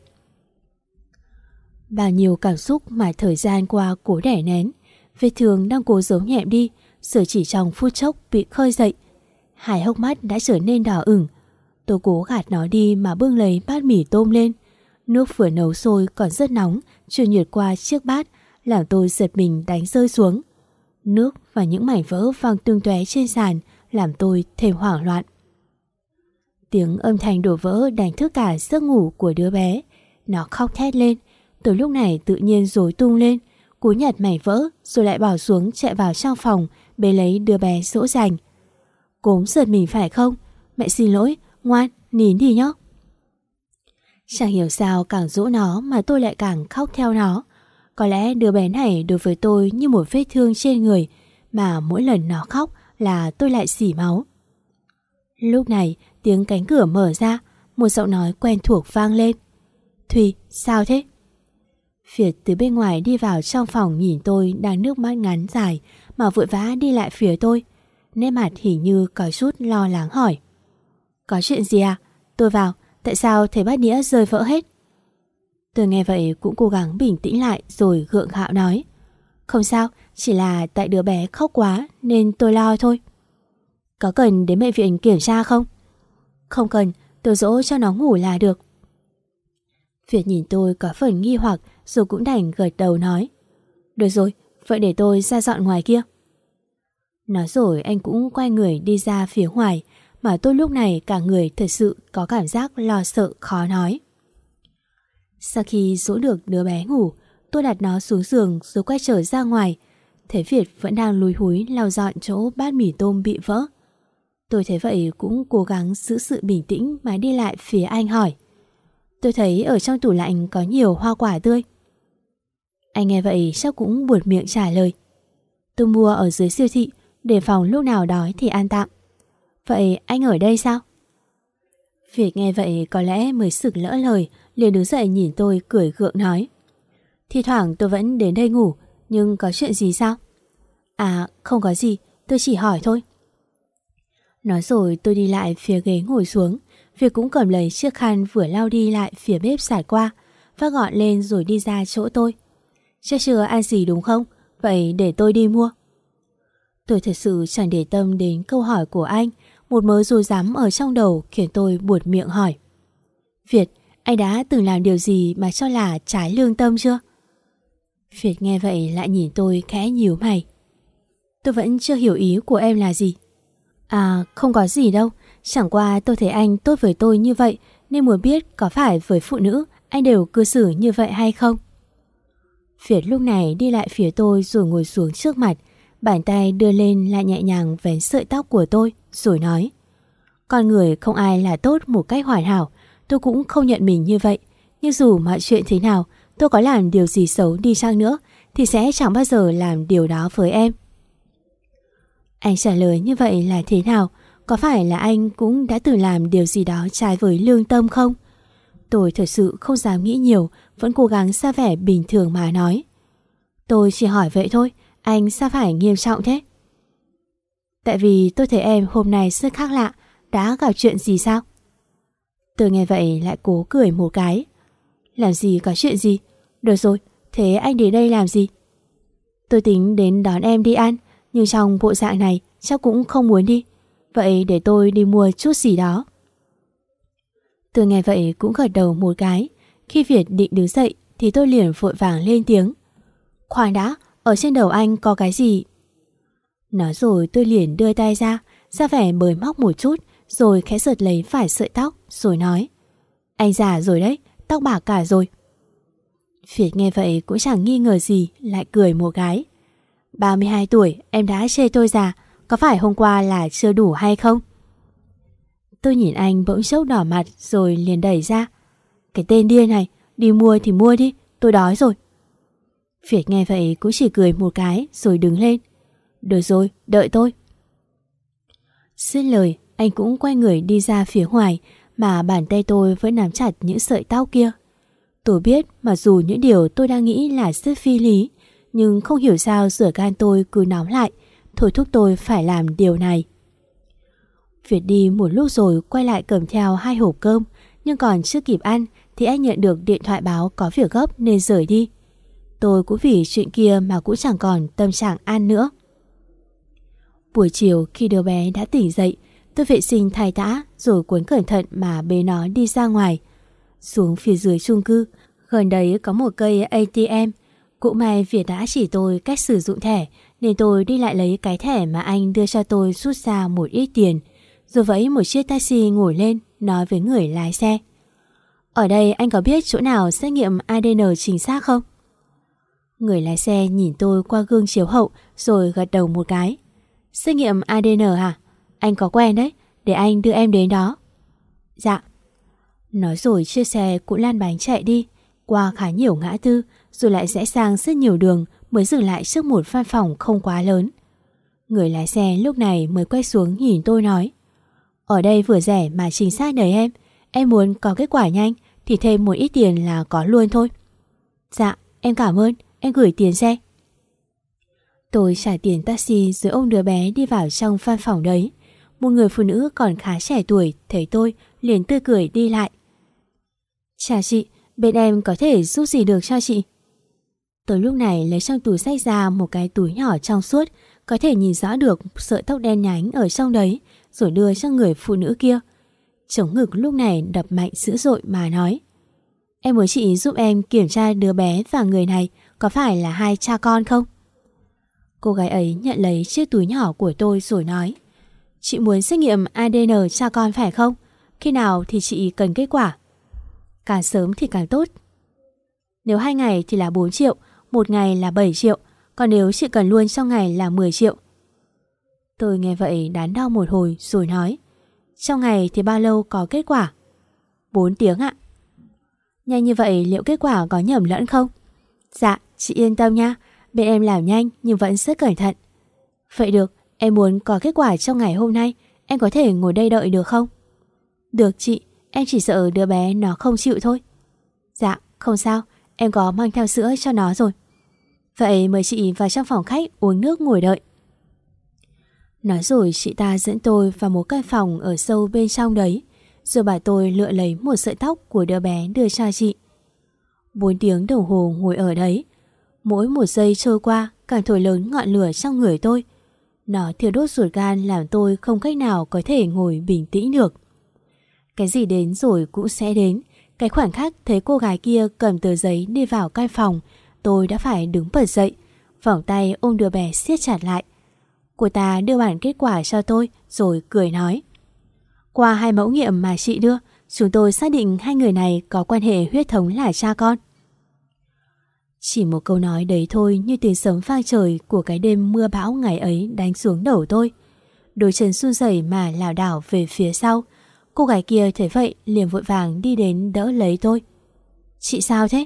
Bao nhiêu cảm xúc mà thời gian qua cố đè nén, vết thương đang cố giấu nhẹm đi, giờ chỉ trong phút chốc bị khơi dậy. Hai hốc mắt đã trở nên đỏ ửng. Tôi cố gạt nó đi mà bưng lấy bát mì tôm lên. Nước vừa nấu sôi còn rất nóng, truyền nhiệt qua chiếc bát, làm tôi giật mình đánh rơi xuống. Nước và những mảnh vỡ văng tung tóe trên sàn làm tôi thêm hoảng loạn. Tiếng âm thanh đổ vỡ đánh thức cả giấc ngủ của đứa bé. Nó khóc thét lên. Tôi lúc này tự nhiên rối tung lên, cúi nhặt mảnh vỡ rồi lại bỏ xuống chạy vào trong phòng bế lấy đứa bé dỗ dành. Cốm giật mình phải không? Mẹ xin lỗi, ngoan, nín đi nhóc. Chẳng hiểu sao càng dỗ nó mà tôi lại càng khóc theo nó. Có lẽ đứa bé này đối với tôi như một vết thương trên người, mà mỗi lần nó khóc là tôi lại xỉ máu. Lúc này tiếng cánh cửa mở ra, một giọng nói quen thuộc vang lên. Thùy, sao thế? Việt từ bên ngoài đi vào trong phòng nhìn tôi đang nước mắt ngắn dài mà vội vã đi lại phía tôi. Nét mặt hình như có chút lo lắng hỏi. Có chuyện gì à? Tôi vào, Tại sao thấy bát đĩa rơi vỡ hết? Tôi nghe vậy cũng cố gắng bình tĩnh lại rồi gượng gạo nói. Không sao, chỉ là tại đứa bé khóc quá nên tôi lo thôi. Có cần đến bệnh viện kiểm tra không? Không cần, tôi dỗ cho nó ngủ là được. Việt nhìn tôi có phần nghi hoặc rồi cũng đành gật đầu nói. Được rồi, vậy để tôi ra dọn ngoài kia. Nói rồi anh cũng quay người đi ra phía ngoài, mà tôi lúc này cả người thật sự có cảm giác lo sợ khó nói. Sau khi dỗ được đứa bé ngủ, tôi đặt nó xuống giường rồi quay trở ra ngoài. Thấy Việt vẫn đang lúi húi lau dọn chỗ bát mì tôm bị vỡ. Tôi thấy vậy cũng cố gắng giữ sự bình tĩnh mà đi lại phía anh hỏi. Tôi thấy ở trong tủ lạnh có nhiều hoa quả tươi. Anh nghe vậy chắc cũng buột miệng trả lời. Tôi mua ở dưới siêu thị, để phòng lúc nào đói thì ăn tạm. Vậy anh ở đây sao? Việt nghe vậy có lẽ mới sực lỡ lời, liền đứng dậy nhìn tôi cười gượng nói. Thi thoảng tôi vẫn đến đây ngủ, nhưng có chuyện gì sao? À không có gì, tôi chỉ hỏi thôi. Nói rồi tôi đi lại phía ghế ngồi xuống. Việt cũng cầm lấy chiếc khăn vừa lau đi lại phía bếp xài qua, vác gọn lên rồi đi ra chỗ tôi. Chắc chưa ăn gì đúng không? Vậy để tôi đi mua. Tôi thật sự chẳng để tâm đến câu hỏi của anh. Một mớ rối rắm ở trong đầu khiến tôi buột miệng hỏi. Việt, anh đã từng làm điều gì mà cho là trái lương tâm chưa? Việt nghe vậy lại nhìn tôi khẽ nhíu mày. Tôi vẫn chưa hiểu ý của em là gì. À không có gì đâu, chẳng qua tôi thấy anh tốt với tôi như vậy nên muốn biết có phải với phụ nữ anh đều cư xử như vậy hay không. Việt lúc này đi lại phía tôi rồi ngồi xuống trước mặt, bàn tay đưa lên lại nhẹ nhàng vén sợi tóc của tôi rồi nói. Con người không ai là tốt một cách hoàn hảo, tôi cũng không nhận mình như vậy. Nhưng dù mọi chuyện thế nào, tôi có làm điều gì xấu đi chăng nữa thì sẽ chẳng bao giờ làm điều đó với em. Anh trả lời như vậy là thế nào? Có phải là anh cũng đã từng làm điều gì đó trái với lương tâm không? Tôi thật sự không dám nghĩ nhiều, vẫn cố gắng ra vẻ bình thường mà nói. Tôi chỉ hỏi vậy thôi, anh sao phải nghiêm trọng thế? Tại vì tôi thấy em hôm nay rất khác lạ, đã gặp chuyện gì sao? Tôi nghe vậy lại cố cười một cái. Làm gì có chuyện gì? Được rồi, thế anh đến đây làm gì? Tôi tính đến đón em đi ăn, nhưng trong bộ dạng này chắc cũng không muốn đi. Vậy để tôi đi mua chút gì đó. Tôi nghe vậy cũng gật đầu một cái. Khi Việt định đứng dậy thì tôi liền vội vàng lên tiếng. Khoan đã, ở trên đầu anh có cái gì? Nói rồi tôi liền đưa tay ra vẻ bới móc một chút, rồi khẽ giật lấy vài sợi tóc rồi nói. Anh già rồi đấy, tóc bạc cả rồi. Việt nghe vậy cũng chẳng nghi ngờ gì, lại cười một cái. 32 tuổi em đã chê tôi già, có phải hôm qua là chưa đủ hay không? Tôi nhìn anh bỗng chốc đỏ mặt rồi liền đẩy ra. Cái tên điên này, đi mua thì mua đi, tôi đói rồi. Việt nghe vậy cũng chỉ cười một cái rồi đứng lên. Được rồi, đợi tôi. Dứt lời, anh cũng quay người đi ra phía ngoài, mà bàn tay tôi vẫn nắm chặt những sợi tóc kia. Tôi biết mặc dù những điều tôi đang nghĩ là rất phi lý, nhưng không hiểu sao ruột gan tôi cứ nóng lại, thôi thúc tôi phải làm điều này. Việt đi một lúc rồi quay lại cầm theo 2 hộp cơm, nhưng còn chưa kịp ăn thì anh nhận được điện thoại báo có việc gấp nên rời đi. Tôi cũng vì chuyện kia mà cũng chẳng còn tâm trạng ăn nữa. Buổi chiều khi đứa bé đã tỉnh dậy, tôi vệ sinh thay tã rồi cuốn cẩn thận mà bế nó đi ra ngoài. Xuống phía dưới chung cư, gần đấy có một cây ATM. Cũng may Việt đã chỉ tôi cách sử dụng thẻ nên tôi đi lại lấy cái thẻ mà anh đưa cho tôi, rút ra một ít tiền, rồi vẫy một chiếc taxi ngồi lên nói với người lái xe. Ở đây anh có biết chỗ nào xét nghiệm ADN chính xác không? Người lái xe nhìn tôi qua gương chiếu hậu rồi gật đầu một cái. Xét nghiệm ADN hả? Anh có quen đấy, để anh đưa em đến đó. Dạ. Nói rồi chiếc xe cũng lăn bánh chạy đi, qua khá nhiều ngã tư, rồi lại rẽ sang rất nhiều đường mới dừng lại trước một văn phòng không quá lớn. Người lái xe lúc này mới quay xuống nhìn tôi nói. Ở đây vừa rẻ mà chính xác đấy em muốn có kết quả nhanh thì thêm một ít tiền là có luôn thôi. Dạ, em cảm ơn, em gửi tiền xe. Tôi trả tiền taxi rồi ôm đứa bé đi vào trong văn phòng đấy. Một người phụ nữ còn khá trẻ tuổi thấy tôi liền tươi cười đi lại. Chào chị, bên em có thể giúp gì được cho chị? Tôi lúc này lấy trong túi xách ra một cái túi nhỏ trong suốt, có thể nhìn rõ được sợi tóc đen nhánh ở trong đấy, rồi đưa cho người phụ nữ kia. Chống ngực lúc này đập mạnh dữ dội mà nói: Em muốn chị giúp em kiểm tra đứa bé và người này có phải là hai cha con không? Cô gái ấy nhận lấy chiếc túi nhỏ của tôi rồi nói: Chị muốn xét nghiệm ADN cha con phải không? Khi nào thì chị cần kết quả? Càng sớm thì càng tốt. Nếu 2 ngày thì là 4 triệu, 1 ngày là 7 triệu, còn nếu chị cần luôn trong ngày là 10 triệu. Tôi nghe vậy đắn đo một hồi rồi nói: Trong ngày thì bao lâu có kết quả? 4 tiếng ạ. Nhanh như vậy liệu kết quả có nhầm lẫn không? Dạ, chị yên tâm nha, bên em làm nhanh nhưng vẫn rất cẩn thận. Vậy được, em muốn có kết quả trong ngày hôm nay, em có thể ngồi đây đợi được không? Được chị, em chỉ sợ đứa bé nó không chịu thôi. Dạ, không sao, em có mang theo sữa cho nó rồi. Vậy mời chị vào trong phòng khách uống nước ngồi đợi. Nói rồi chị ta dẫn tôi vào một căn phòng ở sâu bên trong đấy, rồi bảo tôi lựa lấy một sợi tóc của đứa bé đưa cho chị. 4 tiếng đồng hồ ngồi ở đấy, mỗi một giây trôi qua càng thổi lớn ngọn lửa trong người tôi. Nó thiêu đốt ruột gan làm tôi không cách nào có thể ngồi bình tĩnh được. Cái gì đến rồi cũng sẽ đến. Cái khoảnh khắc thấy cô gái kia cầm tờ giấy đi vào căn phòng, tôi đã phải đứng bật dậy, vòng tay ôm đứa bé siết chặt lại. Cô ta đưa bản kết quả cho tôi rồi cười nói: Qua 2 mẫu nghiệm mà chị đưa, chúng tôi xác định 2 người này có quan hệ huyết thống là cha con. Chỉ một câu nói đấy thôi như tiếng sấm vang trời của cái đêm mưa bão ngày ấy đánh xuống đầu tôi. Đôi chân run rẩy mà lảo đảo về phía sau. Cô gái kia thấy vậy liền vội vàng đi đến đỡ lấy tôi. Chị sao thế?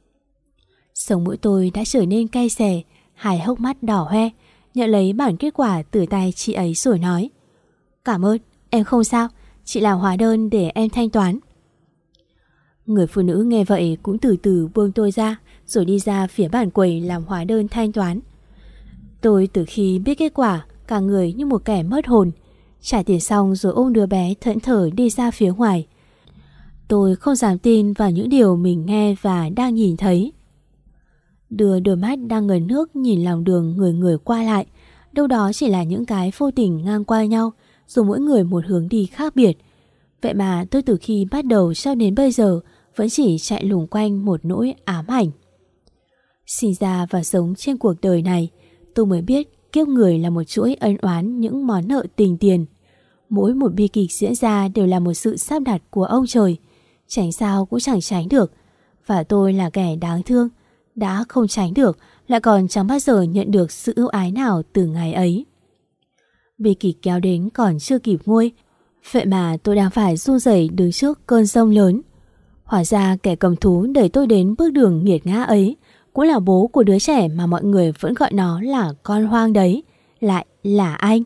Sống mũi tôi đã trở nên cay xè, hai hốc mắt đỏ hoe, nhận lấy bản kết quả từ tay chị ấy rồi nói: Cảm ơn, em không sao, chị làm hóa đơn để em thanh toán. Người phụ nữ nghe vậy cũng từ từ buông tôi ra, rồi đi ra phía bàn quầy làm hóa đơn thanh toán. Tôi từ khi biết kết quả, cả người như một kẻ mất hồn. Trả tiền xong rồi ôm đứa bé thẫn thờ đi ra phía ngoài. Tôi không dám tin vào những điều mình nghe và đang nhìn thấy. Đưa đôi mắt đang ngấn nước nhìn lòng đường người người qua lại, đâu đó chỉ là những cái vô tình ngang qua nhau, dù mỗi người một hướng đi khác biệt. Vậy mà tôi từ khi bắt đầu cho đến bây giờ vẫn chỉ chạy lùng quanh một nỗi ám ảnh. Sinh ra và sống trên cuộc đời này, tôi mới biết kiếp người là một chuỗi ân oán những món nợ tình tiền. Mỗi một bi kịch diễn ra đều là một sự sắp đặt của ông trời, tránh sao cũng chẳng tránh được. Và tôi là kẻ đáng thương, đã không tránh được, lại còn chẳng bao giờ nhận được sự ưu ái nào từ ngày ấy. Bi kịch kéo đến còn chưa kịp nguôi, vậy mà tôi đang phải run rẩy đứng trước cơn giông lớn. Hóa ra kẻ cầm thú đẩy tôi đến bước đường nghiệt ngã ấy cũng là bố của đứa trẻ mà mọi người vẫn gọi nó là con hoang đấy, lại là anh.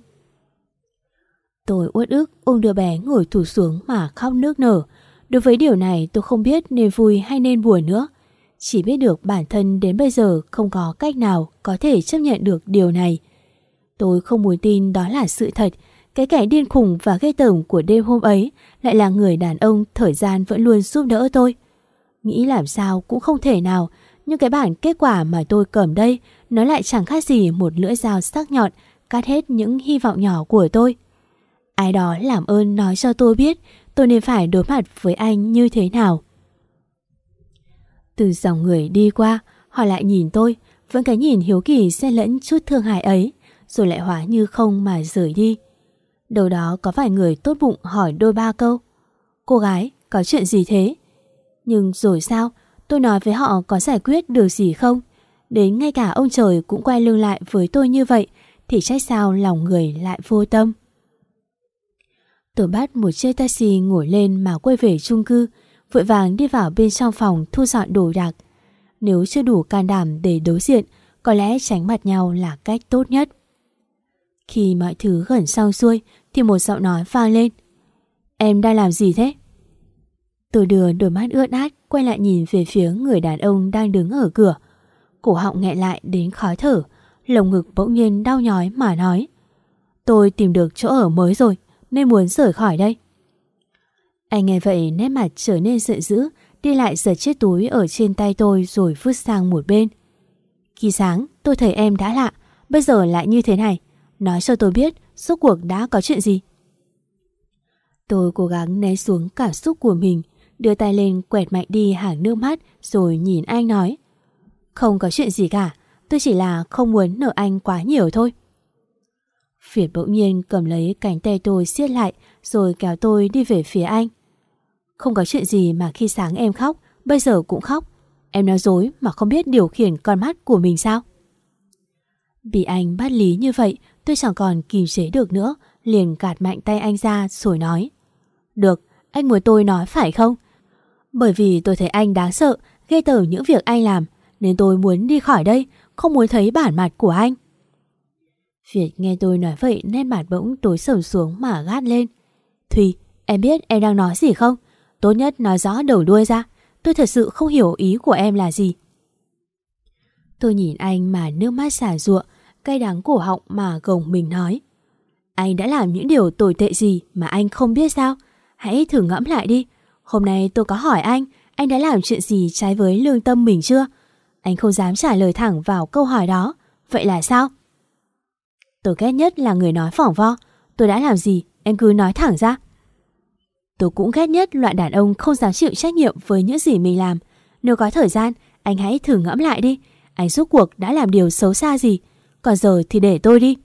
Tôi uất ức ôm đứa bé ngồi thụp xuống mà khóc nức nở. Đối với điều này tôi không biết nên vui hay nên buồn nữa. Chỉ biết được bản thân đến bây giờ không có cách nào có thể chấp nhận được điều này. Tôi không muốn tin đó là sự thật. Cái kẻ điên khùng và ghê tởm của đêm hôm ấy lại là người đàn ông thời gian vẫn luôn giúp đỡ tôi. Nghĩ làm sao cũng không thể nào, nhưng cái bản kết quả mà tôi cầm đây, nó lại chẳng khác gì một lưỡi dao sắc nhọn cắt hết những hy vọng nhỏ của tôi. Ai đó làm ơn nói cho tôi biết tôi nên phải đối mặt với anh như thế nào. Từ dòng người đi qua, họ lại nhìn tôi, vẫn cái nhìn hiếu kỳ xen lẫn chút thương hại ấy, rồi lại hóa như không mà rời đi. Đâu đó có vài người tốt bụng hỏi đôi ba câu: Cô gái, có chuyện gì thế? Nhưng rồi sao? Tôi nói với họ có giải quyết được gì không? Đến ngay cả ông trời cũng quay lưng lại với tôi như vậy, thì trách sao lòng người lại vô tâm. Tôi bắt một chiếc taxi ngồi lên mà quay về chung cư, vội vàng đi vào bên trong phòng thu dọn đồ đạc. Nếu chưa đủ can đảm để đối diện, có lẽ tránh mặt nhau là cách tốt nhất. Khi mọi thứ gần xong xuôi thì một giọng nói vang lên: Em đang làm gì thế? Tôi đưa đôi mắt ướt át quay lại nhìn về phía người đàn ông đang đứng ở cửa. Cổ họng nghẹn lại đến khó thở, lồng ngực bỗng nhiên đau nhói mà nói: Tôi tìm được chỗ ở mới rồi, nên muốn rời khỏi đây. Anh nghe vậy nét mặt trở nên giận dữ, đi lại giật chiếc túi ở trên tay tôi rồi vứt sang một bên. Khi sáng tôi thấy em đã lạ, bây giờ lại như thế này. Nói cho tôi biết rốt cuộc đã có chuyện gì. Tôi cố gắng né xuống cảm xúc của mình, đưa tay lên quẹt mạnh đi hàng nước mắt rồi nhìn anh nói: Không có chuyện gì cả, tôi chỉ là không muốn nợ anh quá nhiều thôi. Việt bỗng nhiên cầm lấy cánh tay tôi siết lại rồi kéo tôi đi về phía anh. Không có chuyện gì mà khi sáng em khóc, bây giờ cũng khóc. Em nói dối mà không biết điều khiển con mắt của mình sao? Bị anh bắt lý như vậy, tôi chẳng còn kìm chế được nữa, liền gạt mạnh tay anh ra rồi nói: Được, anh muốn tôi nói phải không? Bởi vì tôi thấy anh đáng sợ, ghê tởm những việc anh làm, nên tôi muốn đi khỏi đây, không muốn thấy bản mặt của anh. Việt nghe tôi nói vậy nên mặt bỗng tối sầm xuống mà gắt lên: Thùy, em biết em đang nói gì không? Tốt nhất nói rõ đầu đuôi ra, tôi thật sự không hiểu ý của em là gì. Tôi nhìn anh mà nước mắt xả giụa, cay đắng cổ họng mà gồng mình nói: Anh đã làm những điều tồi tệ gì mà anh không biết sao? Hãy thử ngẫm lại đi. Hôm nay tôi có hỏi anh đã làm chuyện gì trái với lương tâm mình chưa? Anh không dám trả lời thẳng vào câu hỏi đó. Vậy là sao? Tôi ghét nhất là người nói phỏng vo. Tôi đã làm gì, em cứ nói thẳng ra. Tôi cũng ghét nhất loại đàn ông không dám chịu trách nhiệm với những gì mình làm. Nếu có thời gian, anh hãy thử ngẫm lại đi. Anh rốt cuộc đã làm điều xấu xa gì? Còn giờ thì để tôi đi.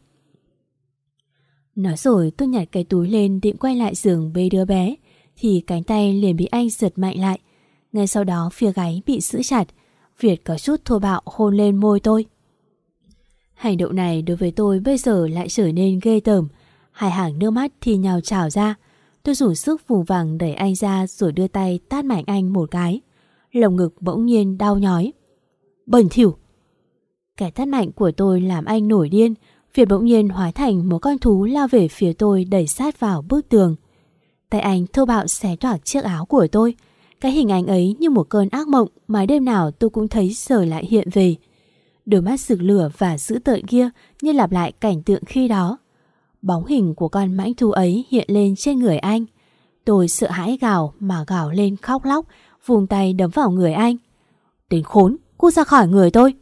Nói rồi tôi nhặt cái túi lên định quay lại giường bế đứa bé, thì cánh tay liền bị anh giật mạnh lại. Ngay sau đó phía gáy bị giữ chặt. Việt có chút thô bạo hôn lên môi tôi. Hành động này đối với tôi bây giờ lại trở nên ghê tởm. Hai hàng nước mắt thì nhào trào ra. Tôi dùng sức vùng vằng đẩy anh ra rồi đưa tay tát mạnh anh một cái. Lồng ngực bỗng nhiên đau nhói. Bẩn thỉu! Cái tát mạnh của tôi làm anh nổi điên. Việt bỗng nhiên hóa thành một con thú lao về phía tôi đẩy sát vào bức tường. Tay anh thô bạo xé toạc chiếc áo của tôi. Cái hình ảnh ấy như một cơn ác mộng mà đêm nào tôi cũng thấy giờ lại hiện về. Đôi mắt rực lửa và dữ tợn kia như lặp lại cảnh tượng khi đó. Bóng hình của con mãnh thú ấy hiện lên trên người anh. Tôi sợ hãi gào mà gào lên khóc lóc, vùng tay đấm vào người anh. Tên khốn, cút ra khỏi người tôi!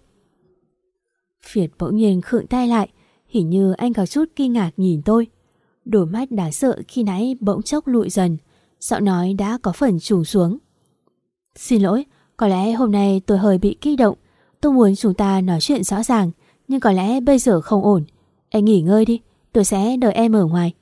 Việt bỗng nhiên khựng tay lại, hình như anh có chút kinh ngạc nhìn tôi. Đôi mắt đáng sợ khi nãy bỗng chốc lụi dần, giọng nói đã có phần trùng xuống. Xin lỗi, có lẽ hôm nay tôi hơi bị kích động. Tôi muốn chúng ta nói chuyện rõ ràng, nhưng có lẽ bây giờ không ổn. Em nghỉ ngơi đi, tôi sẽ đợi em ở ngoài.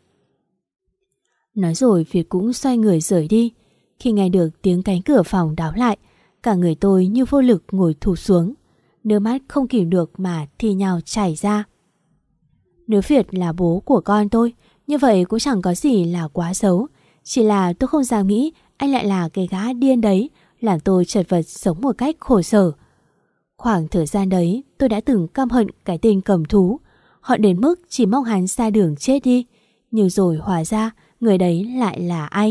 Nói rồi Việt cũng xoay người rời đi. Khi nghe được tiếng cánh cửa phòng đóng lại, cả người tôi như vô lực ngồi thụp xuống. Nước mắt không kìm được mà thi nhau chảy ra. Nếu Việt là bố của con tôi, như vậy cũng chẳng có gì là quá xấu. Chỉ là tôi không dám nghĩ anh lại là cái gã điên đấy, làm tôi chật vật sống một cách khổ sở. Khoảng thời gian đấy tôi đã từng căm hận cái tên cầm thú, hận đến mức chỉ mong hắn ra đường chết đi. Nhưng rồi hóa ra người đấy lại là anh.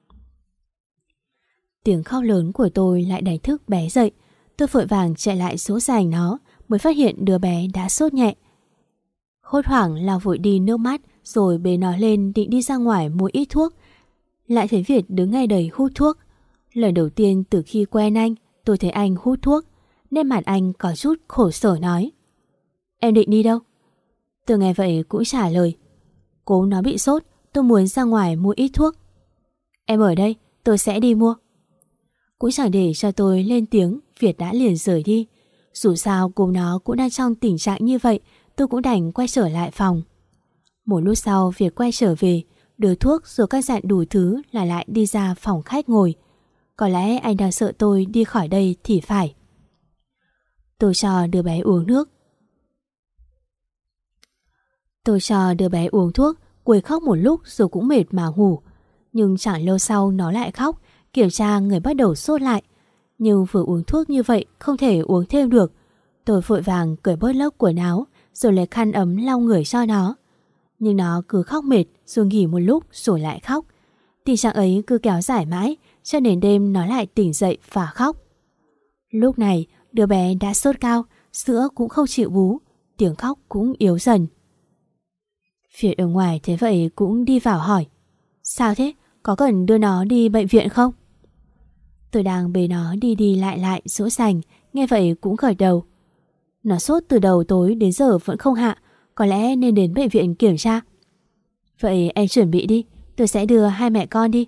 Tiếng khóc lớn của tôi lại đánh thức bé dậy. Tôi vội vàng chạy lại dỗ dành nó, mới phát hiện đứa bé đã sốt nhẹ. Hốt hoảng lau vội đi nước mắt rồi bế nó lên định đi ra ngoài mua ít thuốc. Lại thấy Việt đứng ngay đầy hút thuốc. Lần đầu tiên từ khi quen anh, tôi thấy anh hút thuốc, nên mặt anh có chút khổ sở nói: Em định đi đâu? Tôi nghe vậy cũng trả lời: Cố nó bị sốt, tôi muốn ra ngoài mua ít thuốc. Em ở đây, tôi sẽ đi mua. Cũng chẳng để cho tôi lên tiếng, Việt đã liền rời đi. Dù sao cô nó cũng đang trong tình trạng như vậy, tôi cũng đành quay trở lại phòng. Một lúc sau Việt quay trở về, đưa thuốc rồi căn dặn đủ thứ là lại đi ra phòng khách ngồi. Có lẽ anh đang sợ tôi đi khỏi đây thì phải. Tôi cho đứa bé uống nước. Tôi cho đứa bé uống thuốc, quấy khóc một lúc rồi cũng mệt mà ngủ. Nhưng chẳng lâu sau nó lại khóc, kiểm tra người bắt đầu sốt lại. Nhưng vừa uống thuốc như vậy không thể uống thêm được. Tôi vội vàng cởi bớt lớp quần áo rồi lấy khăn ấm lau người cho nó. Nhưng nó cứ khóc mệt rồi nghỉ một lúc rồi lại khóc. Tình trạng ấy cứ kéo dài mãi, cho đến đêm nó lại tỉnh dậy và khóc. Lúc này đứa bé đã sốt cao, sữa cũng không chịu bú, tiếng khóc cũng yếu dần. Việt ở ngoài thế vậy cũng đi vào hỏi: Sao thế? Có cần đưa nó đi bệnh viện không? Tôi đang bế nó đi đi lại dỗ dành, nghe vậy cũng gật đầu. Nó sốt từ đầu tối đến giờ vẫn không hạ, có lẽ nên đến bệnh viện kiểm tra. Vậy anh chuẩn bị đi, tôi sẽ đưa hai mẹ con đi.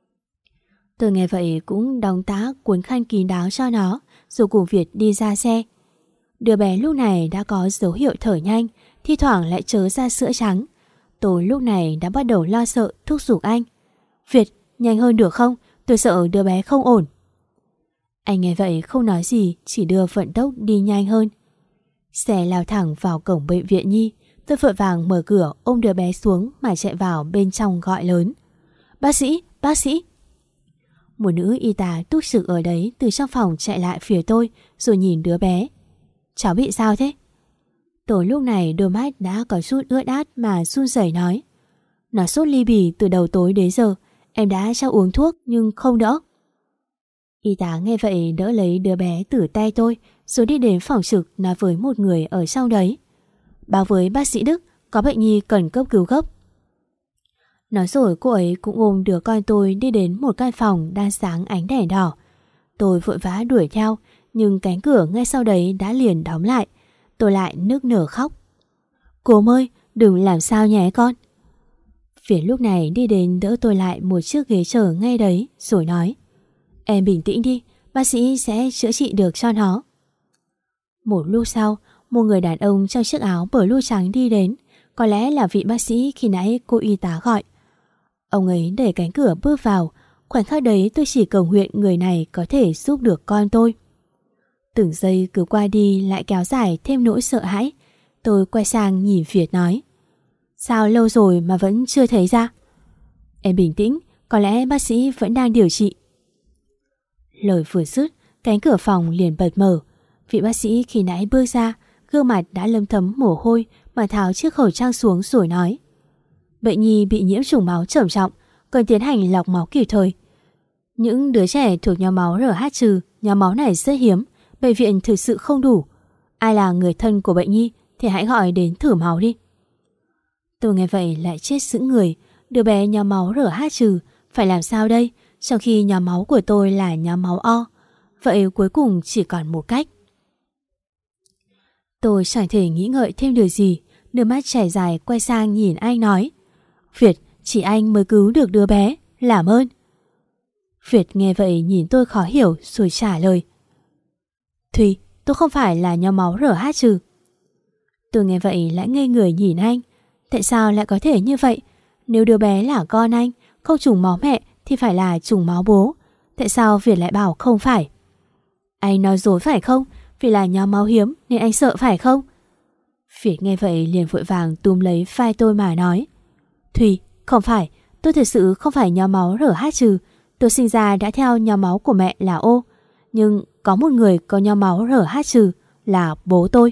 Tôi nghe vậy cũng đóng tá cuốn khăn kín đáo cho nó, rồi cùng Việt đi ra xe. Đứa bé lúc này đã có dấu hiệu thở nhanh, thi thoảng lại trớ ra sữa trắng. Tôi lúc này đã bắt đầu lo sợ, thúc giục anh. Việt, nhanh hơn được không? Tôi sợ đứa bé không ổn. Anh nghe vậy không nói gì, chỉ đưa vận tốc đi nhanh hơn. Xe lao thẳng vào cổng bệnh viện Nhi. Tôi vội vàng mở cửa ôm đứa bé xuống mà chạy vào bên trong gọi lớn. Bác sĩ, bác sĩ. Một nữ y tá túc trực ở đấy từ trong phòng chạy lại phía tôi rồi nhìn đứa bé. Cháu bị sao thế? Tôi lúc này đôi mắt đã có chút ướt át mà run rẩy nói. Nó sốt ly bì từ đầu tối đến giờ. Em đã cho uống thuốc nhưng không đỡ. Y tá nghe vậy đỡ lấy đứa bé từ tay tôi rồi đi đến phòng trực nói với một người ở sau đấy. Báo với bác sĩ Đức, có bệnh nhi cần cấp cứu gấp. Nói rồi cô ấy cũng ôm đứa con tôi đi đến một căn phòng đang sáng ánh đèn đỏ. Tôi vội vã đuổi theo, nhưng cánh cửa ngay sau đấy đã liền đóng lại. Tôi lại nức nở khóc. Cô ơi, đừng làm sao nhé con. Việt lúc này đi đến đỡ tôi lại một chiếc ghế chờ ngay đấy rồi nói. Em bình tĩnh đi, bác sĩ sẽ chữa trị được cho nó. Một lúc sau, một người đàn ông trong chiếc áo blue trắng đi đến. Có lẽ là vị bác sĩ khi nãy cô y tá gọi. Ông ấy đẩy cánh cửa bước vào. Khoảnh khắc đấy tôi chỉ cầu nguyện người này có thể giúp được con tôi. Từng giây cứ qua đi lại kéo dài thêm nỗi sợ hãi. Tôi quay sang nhìn Việt nói. Sao lâu rồi mà vẫn chưa thấy ra? Em bình tĩnh, có lẽ bác sĩ vẫn đang điều trị. Lời vừa dứt, cánh cửa phòng liền bật mở. Vị bác sĩ khi nãy bước ra, gương mặt đã lấm thấm mồ hôi mà tháo chiếc khẩu trang xuống rồi nói. Bệnh nhi bị nhiễm trùng máu trầm trọng, cần tiến hành lọc máu kịp thời. Những đứa trẻ thuộc nhóm máu RH-, nhóm máu này rất hiếm, bệnh viện thực sự không đủ. Ai là người thân của bệnh nhi thì hãy gọi đến thử máu đi. Tôi nghe vậy lại chết sững người. Đứa bé nhóm máu RH-, phải làm sao đây, trong khi nhóm máu của tôi là nhóm máu O. Vậy cuối cùng chỉ còn một cách. Tôi chẳng thể nghĩ ngợi thêm điều gì, nước mắt chảy dài quay sang nhìn anh nói. Việt, chỉ anh mới cứu được đứa bé, làm ơn. Việt nghe vậy nhìn tôi khó hiểu rồi trả lời. Thùy, tôi không phải là nhóm máu RH-. Tôi nghe vậy lại ngây người nhìn anh. Tại sao lại có thể như vậy? Nếu đứa bé là con anh, không trùng máu mẹ thì phải là trùng máu bố. Tại sao Việt lại bảo không phải? Anh nói dối phải không? Vì là nhóm máu hiếm nên anh sợ phải không? Việt nghe vậy liền vội vàng túm lấy vai tôi mà nói. Thùy, không phải, tôi thật sự không phải nhóm máu RH-. Tôi sinh ra đã theo nhóm máu của mẹ là O. Nhưng có một người có nhóm máu RH- là bố tôi.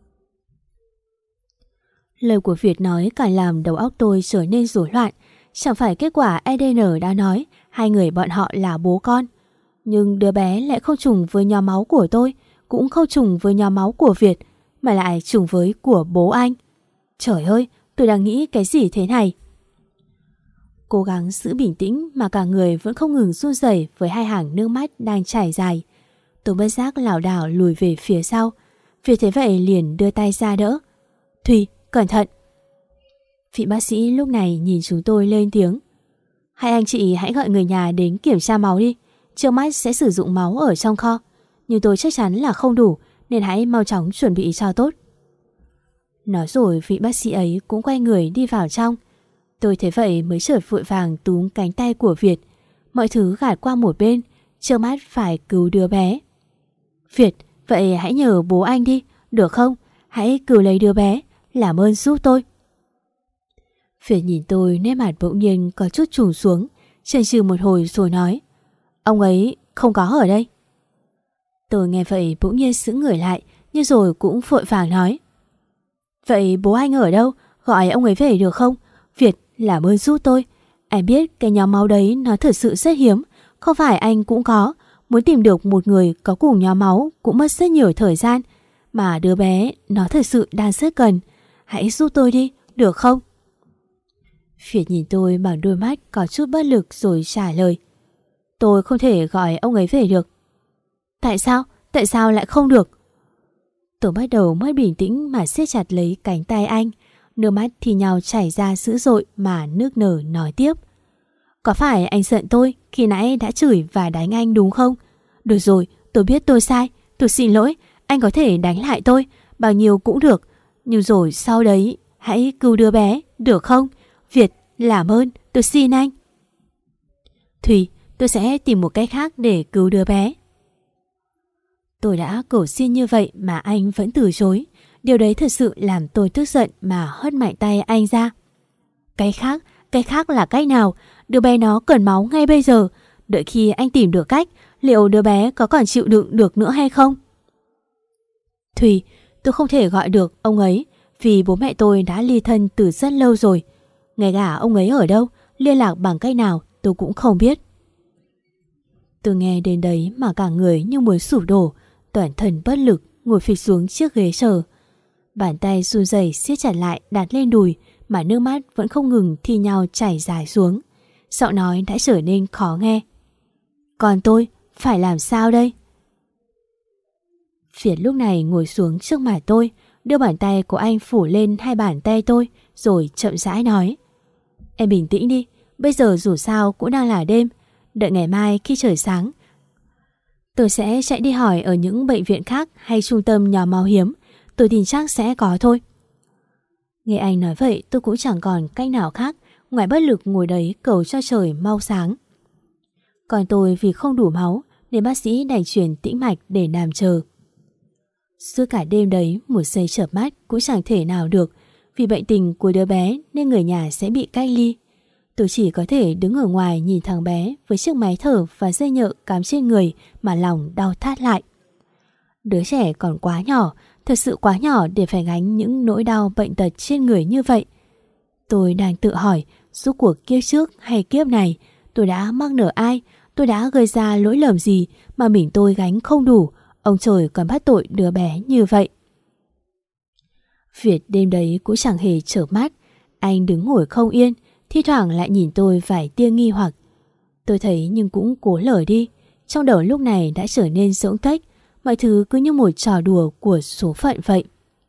Lời của Việt nói càng làm đầu óc tôi trở nên rối loạn. Chẳng phải kết quả ADN đã nói hai người bọn họ là bố con. Nhưng đứa bé lại không trùng với nhóm máu của tôi, cũng không trùng với nhóm máu của Việt, mà lại trùng với của bố anh. Trời ơi, tôi đang nghĩ cái gì thế này? Cố gắng giữ bình tĩnh mà cả người vẫn không ngừng run rẩy với hai hàng nước mắt đang chảy dài. Tôi bất giác lảo đảo lùi về phía sau. Việt thấy vậy liền đưa tay ra đỡ. Thùy, cẩn thận. Vị bác sĩ lúc này nhìn chúng tôi lên tiếng. Hai anh chị hãy gọi người nhà đến kiểm tra máu đi. Trước mắt sẽ sử dụng máu ở trong kho, nhưng tôi chắc chắn là không đủ, nên hãy mau chóng chuẩn bị cho tốt. Nói rồi vị bác sĩ ấy cũng quay người đi vào trong. Tôi thấy vậy mới chợt vội vàng túm cánh tay của Việt. Mọi thứ gạt qua một bên, trước mắt phải cứu đứa bé. Việt, vậy hãy nhờ bố anh đi, được không? Hãy cứu lấy đứa bé, làm ơn giúp tôi. Việt nhìn tôi, nét mặt bỗng nhiên có chút trùng xuống, chần chừ một hồi rồi nói. Ông ấy không có ở đây. Tôi nghe vậy bỗng nhiên sững người lại, nhưng rồi cũng vội vàng nói. Vậy bố anh ở đâu? Gọi ông ấy về được không? Việt, làm ơn giúp tôi. Anh biết cái nhóm máu đấy nó thật sự rất hiếm. Không phải anh cũng có. Muốn tìm được một người có cùng nhóm máu cũng mất rất nhiều thời gian. Mà đứa bé nó thật sự đang rất cần. Hãy giúp tôi đi, được không? Việt nhìn tôi bằng đôi mắt có chút bất lực rồi trả lời. Tôi không thể gọi ông ấy về được. Tại sao? Tại sao lại không được? Tôi bắt đầu mất bình tĩnh mà siết chặt lấy cánh tay anh. Nước mắt thì nhau chảy ra dữ dội mà nước nở nói tiếp. Có phải anh giận tôi khi nãy đã chửi và đánh anh đúng không? Được rồi, tôi biết tôi sai. Tôi xin lỗi, anh có thể đánh lại tôi, bao nhiêu cũng được. Nhưng rồi sau đấy, hãy cứu đứa bé, được không? Việt, làm ơn, tôi xin anh. Thùy, tôi sẽ tìm một cách khác để cứu đứa bé. Tôi đã cầu xin như vậy mà anh vẫn từ chối. Điều đấy thật sự làm tôi tức giận mà hất mạnh tay anh ra. Cái khác là cách nào? Đứa bé nó cần máu ngay bây giờ. Đợi khi anh tìm được cách, liệu đứa bé có còn chịu đựng được nữa hay không? Thùy, tôi không thể gọi được ông ấy vì bố mẹ tôi đã ly thân từ rất lâu rồi. Ngay cả ông ấy ở đâu, liên lạc bằng cách nào tôi cũng không biết. Tôi nghe đến đấy mà cả người như muốn sụp đổ, toàn thân bất lực ngồi phịch xuống chiếc ghế chờ. Bàn tay run rẩy siết chặt lại đặt lên đùi mà nước mắt vẫn không ngừng thi nhau chảy dài xuống. Giọng nói đã trở nên khó nghe. Còn tôi phải làm sao đây? Việt lúc này ngồi xuống trước mặt tôi, đưa bàn tay của anh phủ lên hai bàn tay tôi rồi chậm rãi nói. Em bình tĩnh đi, bây giờ dù sao cũng đang là đêm. Đợi ngày mai khi trời sáng, tôi sẽ chạy đi hỏi ở những bệnh viện khác hay trung tâm nhóm máu hiếm. Tôi tin chắc sẽ có thôi. Nghe anh nói vậy tôi cũng chẳng còn cách nào khác ngoài bất lực ngồi đấy cầu cho trời mau sáng. Còn tôi vì không đủ máu nên bác sĩ đành truyền tĩnh mạch để nằm chờ. Suốt cả đêm đấy một giây chợp mắt cũng chẳng thể nào được. Vì bệnh tình của đứa bé nên người nhà sẽ bị cách ly. Tôi chỉ có thể đứng ở ngoài nhìn thằng bé với chiếc máy thở và dây nhợ cắm trên người mà lòng đau thắt lại. Đứa trẻ còn quá nhỏ, thật sự quá nhỏ để phải gánh những nỗi đau bệnh tật trên người như vậy. Tôi đang tự hỏi, suốt cuộc kiếp trước hay kiếp này, tôi đã mắc nợ ai, tôi đã gây ra lỗi lầm gì mà mình tôi gánh không đủ, ông trời còn bắt tội đứa bé như vậy. Việt đêm đấy cũng chẳng hề chợp mắt, anh đứng ngồi không yên, thi thoảng lại nhìn tôi vài tia nghi hoặc. Tôi thấy nhưng cũng cố lờ đi, trong đầu lúc này đã trở nên rỗng tuếch, mọi thứ cứ như một trò đùa của số phận vậy.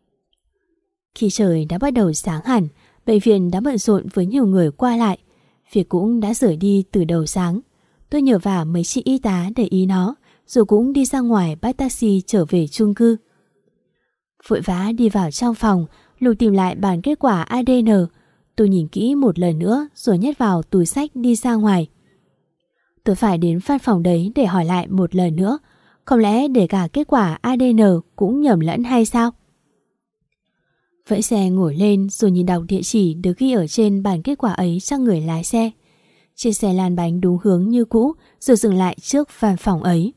Khi trời đã bắt đầu sáng hẳn, bệnh viện đã bận rộn với nhiều người qua lại. Việc cũng đã rời đi từ đầu sáng. Tôi nhờ vả mấy chị y tá để ý nó, rồi cũng đi ra ngoài bắt taxi trở về chung cư. Vội vã đi vào trong phòng, lục tìm lại bản kết quả ADN. Tôi nhìn kỹ một lần nữa rồi nhét vào túi xách đi ra ngoài. Tôi phải đến văn phòng đấy để hỏi lại một lần nữa. Không lẽ để cả kết quả ADN cũng nhầm lẫn hay sao? Vẫy xe ngồi lên rồi nhìn đọc địa chỉ được ghi ở trên bản kết quả ấy cho người lái xe. Chiếc xe lăn bánh đúng hướng như cũ rồi dừng lại trước văn phòng ấy.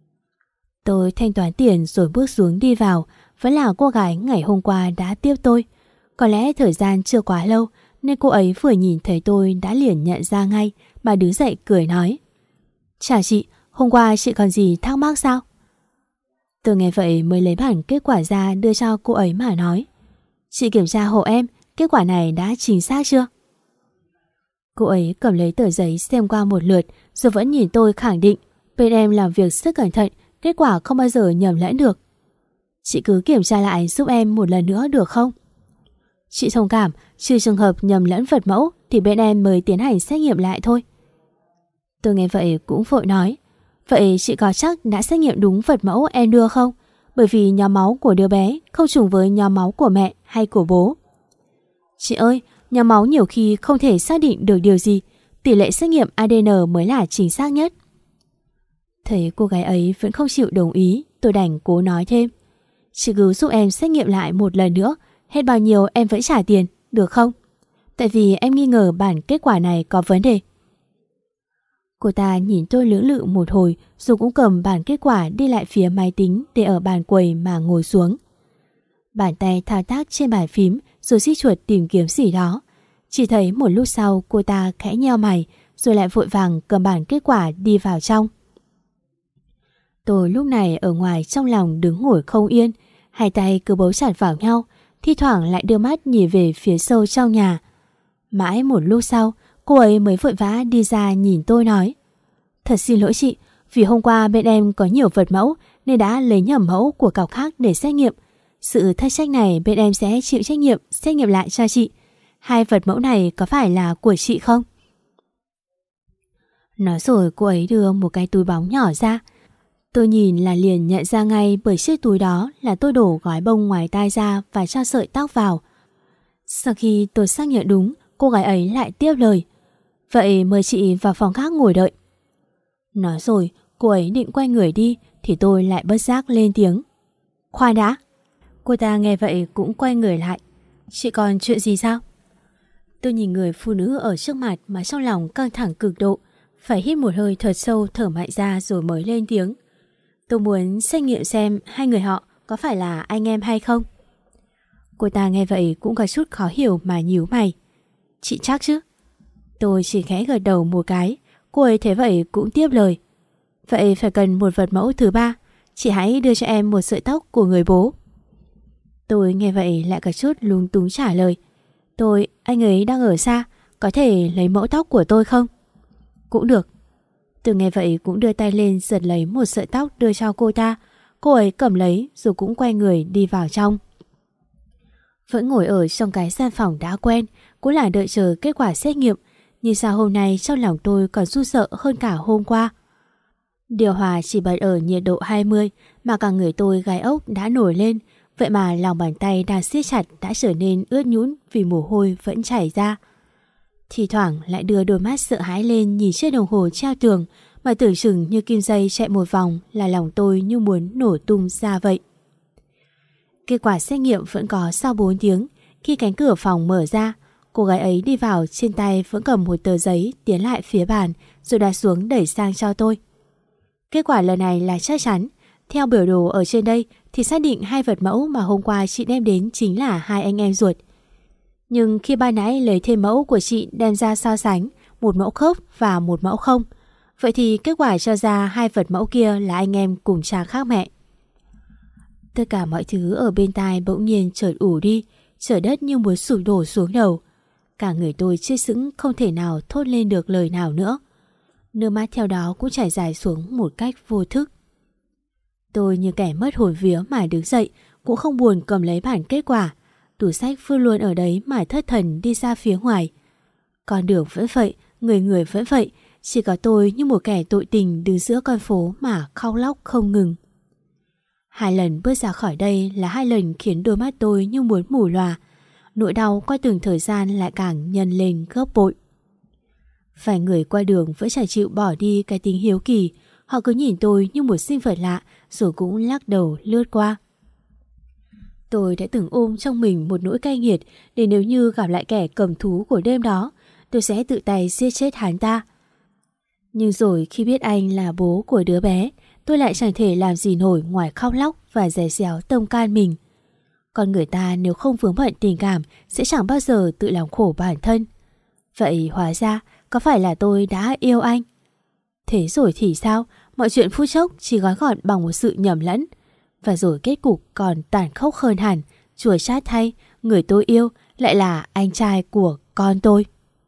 Tôi thanh toán tiền rồi bước xuống đi vào. Vẫn là cô gái ngày hôm qua đã tiếp tôi. Có lẽ thời gian chưa quá lâu nên cô ấy vừa nhìn thấy tôi đã liền nhận ra ngay mà đứng dậy cười nói. Chào chị, hôm qua chị còn gì thắc mắc sao? Tôi nghe vậy mới lấy bản kết quả ra đưa cho cô ấy mà nói. Chị kiểm tra hộ em, kết quả này đã chính xác chưa? Cô ấy cầm lấy tờ giấy xem qua một lượt rồi vẫn nhìn tôi khẳng định. Bên em làm việc rất cẩn thận, kết quả không bao giờ nhầm lẫn được. Chị cứ kiểm tra lại giúp em một lần nữa được không? Chị thông cảm, trừ trường hợp nhầm lẫn vật mẫu thì bên em mới tiến hành xét nghiệm lại thôi. Tôi nghe vậy cũng vội nói. Vậy chị có chắc đã xét nghiệm đúng vật mẫu em đưa không? Bởi vì nhóm máu của đứa bé không trùng với nhóm máu của mẹ hay của bố. Chị ơi, nhóm máu nhiều khi không thể xác định được điều gì. Tỷ lệ xét nghiệm ADN mới là chính xác nhất. Thấy cô gái ấy vẫn không chịu đồng ý, tôi đành cố nói thêm. Chị cứ giúp em xét nghiệm lại một lần nữa, hết bao nhiêu em vẫn trả tiền, được không? Tại vì em nghi ngờ bản kết quả này có vấn đề. Cô ta nhìn tôi lưỡng lự một hồi rồi cũng cầm bản kết quả đi lại phía máy tính để ở bàn quầy mà ngồi xuống. Bàn tay thao tác trên bàn phím rồi xích chuột tìm kiếm gì đó. Chỉ thấy một lúc sau cô ta khẽ nheo mày rồi lại vội vàng cầm bản kết quả đi vào trong. Tôi lúc này ở ngoài trong lòng đứng ngồi không yên, hai tay cứ bấu chặt vào nhau, thi thoảng lại đưa mắt nhìn về phía sâu trong nhà. Mãi một lúc sau, cô ấy mới vội vã đi ra nhìn tôi nói. Thật xin lỗi chị, vì hôm qua bên em có nhiều vật mẫu nên đã lấy nhầm mẫu của cọc khác để xét nghiệm. Sự thất trách này bên em sẽ chịu trách nhiệm xét nghiệm lại cho chị. 2 vật mẫu này có phải là của chị không? Nói rồi cô ấy đưa một cái túi bóng nhỏ ra. Tôi nhìn là liền nhận ra ngay bởi chiếc túi đó là tôi đổ gói bông ngoài tai ra và cho sợi tóc vào. Sau khi tôi xác nhận đúng, cô gái ấy lại tiếp lời. Vậy mời chị vào phòng khác ngồi đợi. Nói rồi cô ấy định quay người đi thì tôi lại bất giác lên tiếng. Khoan đã. Cô ta nghe vậy cũng quay người lại. Chị còn chuyện gì sao? Tôi nhìn người phụ nữ ở trước mặt mà trong lòng căng thẳng cực độ. Phải hít một hơi thật sâu, thở mạnh ra rồi mới lên tiếng. Tôi muốn xét nghiệm xem 2 người họ có phải là anh em hay không. Cô ta nghe vậy cũng có chút khó hiểu mà nhíu mày. Chị chắc chứ? Tôi chỉ khẽ gật đầu một cái. Cô ấy thế vậy cũng tiếp lời. Vậy phải cần một vật mẫu thứ 3. Chị hãy đưa cho em một sợi tóc của người bố. Tôi nghe vậy lại có chút lúng túng trả lời. Anh ấy đang ở xa, có thể lấy mẫu tóc của tôi không? Cũng được. Tôi nghe vậy cũng đưa tay lên giật lấy một sợi tóc đưa cho cô ta. Cô ấy cầm lấy rồi cũng quay người đi vào trong. Vẫn ngồi ở trong cái gian phòng đã quen, cũng là đợi chờ kết quả xét nghiệm. Nhưng sao hôm nay trong lòng tôi còn run sợ hơn cả hôm qua. Điều hòa chỉ bật ở nhiệt độ 20 mà cả người tôi gai ốc đã nổi lên. Vậy mà lòng bàn tay đang siết chặt đã trở nên ướt nhũn vì mồ hôi vẫn chảy ra. Thì thoảng lại đưa đôi mắt sợ hãi lên nhìn chiếc đồng hồ treo tường mà tưởng chừng như kim dây chạy một vòng là lòng tôi như muốn nổ tung ra vậy. Kết quả xét nghiệm vẫn có sau 4 tiếng. Khi cánh cửa phòng mở ra, cô gái ấy đi vào, trên tay vẫn cầm một tờ giấy tiến lại phía bàn rồi đặt xuống đẩy sang cho tôi. Kết quả lần này là chắc chắn. Theo biểu đồ ở trên đây thì xác định 2 vật mẫu mà hôm qua chị đem đến chính là 2 anh em ruột. Nhưng khi ban nãy lấy thêm mẫu của chị đem ra so sánh, một mẫu khớp và một mẫu không. Vậy thì kết quả cho ra 2 vật mẫu kia là anh em cùng cha khác mẹ. Tất cả mọi thứ ở bên tai bỗng nhiên chợt ù đi, trời đất như muốn sụp đổ xuống đầu. Cả người tôi chết sững không thể nào thốt lên được lời nào nữa. Nước mắt theo đó cũng chảy dài xuống một cách vô thức. Tôi như kẻ mất hồn vía mà đứng dậy, cũng không buồn cầm lấy bản kết quả. Tủ sách luôn luôn ở đấy mà thất thần đi ra phía ngoài. Con đường vẫn vậy, người vẫn vậy, chỉ có tôi như một kẻ tội tình đứng giữa con phố mà khóc lóc không ngừng. 2 lần bước ra khỏi đây là 2 lần khiến đôi mắt tôi như muốn mù lòa. Nỗi đau qua từng thời gian lại càng nhân lên gấp bội. Vài người qua đường vẫn chẳng chịu bỏ đi cái tính hiếu kỳ. Họ cứ nhìn tôi như một sinh vật lạ rồi cũng lắc đầu lướt qua. Tôi đã từng ôm trong mình một nỗi cay nghiệt để nếu như gặp lại kẻ cầm thú của đêm đó, tôi sẽ tự tay giết chết hắn ta. Nhưng rồi khi biết anh là bố của đứa bé, tôi lại chẳng thể làm gì nổi ngoài khóc lóc và giày xéo tâm can mình. Con người ta nếu không vướng bận tình cảm sẽ chẳng bao giờ tự làm khổ bản thân. Vậy hóa ra có phải là tôi đã yêu anh? Thế rồi thì sao? Mọi chuyện phút chốc chỉ gói gọn bằng một sự nhầm lẫn. Và rồi kết cục còn tàn khốc hơn hẳn. Chua chát thay, người tôi yêu lại là anh trai của con tôi.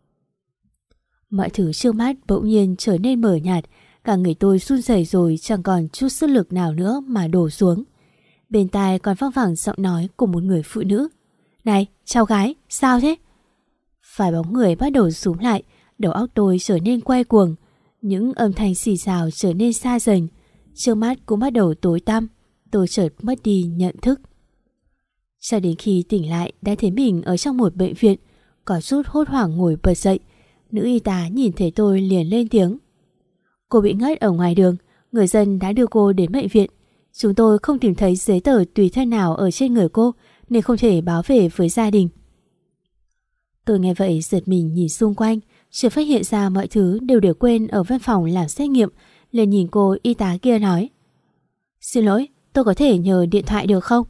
Mọi thứ trước mắt bỗng nhiên trở nên mờ nhạt. Cả người tôi run rẩy rồi chẳng còn chút sức lực nào nữa mà đổ xuống. Bên tai còn vang vẳng giọng nói của một người phụ nữ. Này, cháu gái, sao thế? Vài bóng người bắt đầu xúm lại. Đầu óc tôi trở nên quay cuồng. Những âm thanh xì xào trở nên xa dần. Trước mắt cũng bắt đầu tối tăm. Tôi chợt mất đi nhận thức. Cho đến khi tỉnh lại đã thấy mình ở trong một bệnh viện. Có chút hốt hoảng ngồi bật dậy. Nữ y tá nhìn thấy tôi liền lên tiếng. Cô bị ngất ở ngoài đường. Người dân đã đưa cô đến bệnh viện. Chúng tôi không tìm thấy giấy tờ tùy thân nào ở trên người cô nên không thể báo về với gia đình. Tôi nghe vậy giật mình nhìn xung quanh, chưa phát hiện ra mọi thứ đều để quên ở văn phòng làm xét nghiệm, liền nhìn cô y tá kia nói. Xin lỗi, tôi có thể nhờ điện thoại được không?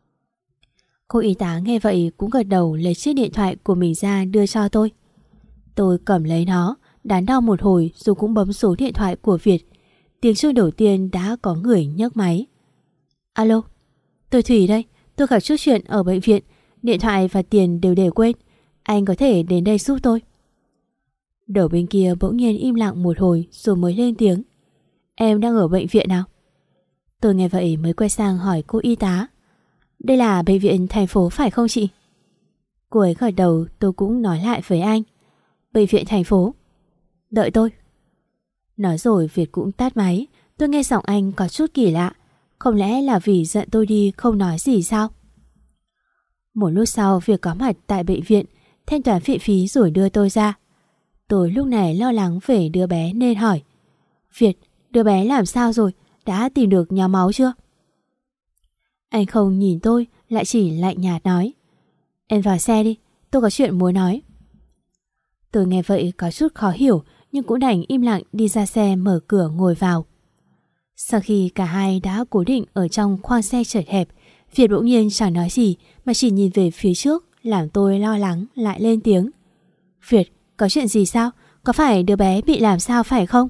Cô y tá nghe vậy cũng gật đầu lấy chiếc điện thoại của mình ra đưa cho tôi. Tôi cầm lấy nó, đắn đo một hồi rồi cũng bấm số điện thoại của Việt. Tiếng chuông đầu tiên đã có người nhấc máy. Alo, tôi Thủy đây, tôi gặp chút chuyện ở bệnh viện, điện thoại và tiền đều để quên. Anh có thể đến đây giúp tôi. Đầu bên kia bỗng nhiên im lặng một hồi rồi mới lên tiếng. Em đang ở bệnh viện nào? Tôi nghe vậy mới quay sang hỏi cô y tá. Đây là bệnh viện thành phố phải không chị? Cô ấy gật đầu. Tôi cũng nói lại với anh. Bệnh viện thành phố. Đợi tôi. Nói rồi Việt cũng tắt máy. Tôi nghe giọng anh có chút kỳ lạ. Không lẽ là vì giận tôi đi không nói gì sao? Một lúc sau Việt có mặt tại bệnh viện, thanh toán viện phí rồi đưa tôi ra. Tôi lúc này lo lắng về đứa bé nên hỏi. Việt, đứa bé làm sao rồi? Đã tìm được nhóm máu chưa? Anh không nhìn tôi, lại chỉ lạnh nhạt nói. Em vào xe đi, tôi có chuyện muốn nói. Tôi nghe vậy có chút khó hiểu, nhưng cũng đành im lặng đi ra xe mở cửa ngồi vào. Sau khi cả hai đã cố định ở trong khoang xe chật hẹp, Việt bỗng nhiên chẳng nói gì mà chỉ nhìn về phía trước, làm tôi lo lắng lại lên tiếng. Việt, có chuyện gì sao? Có phải đứa bé bị làm sao phải không?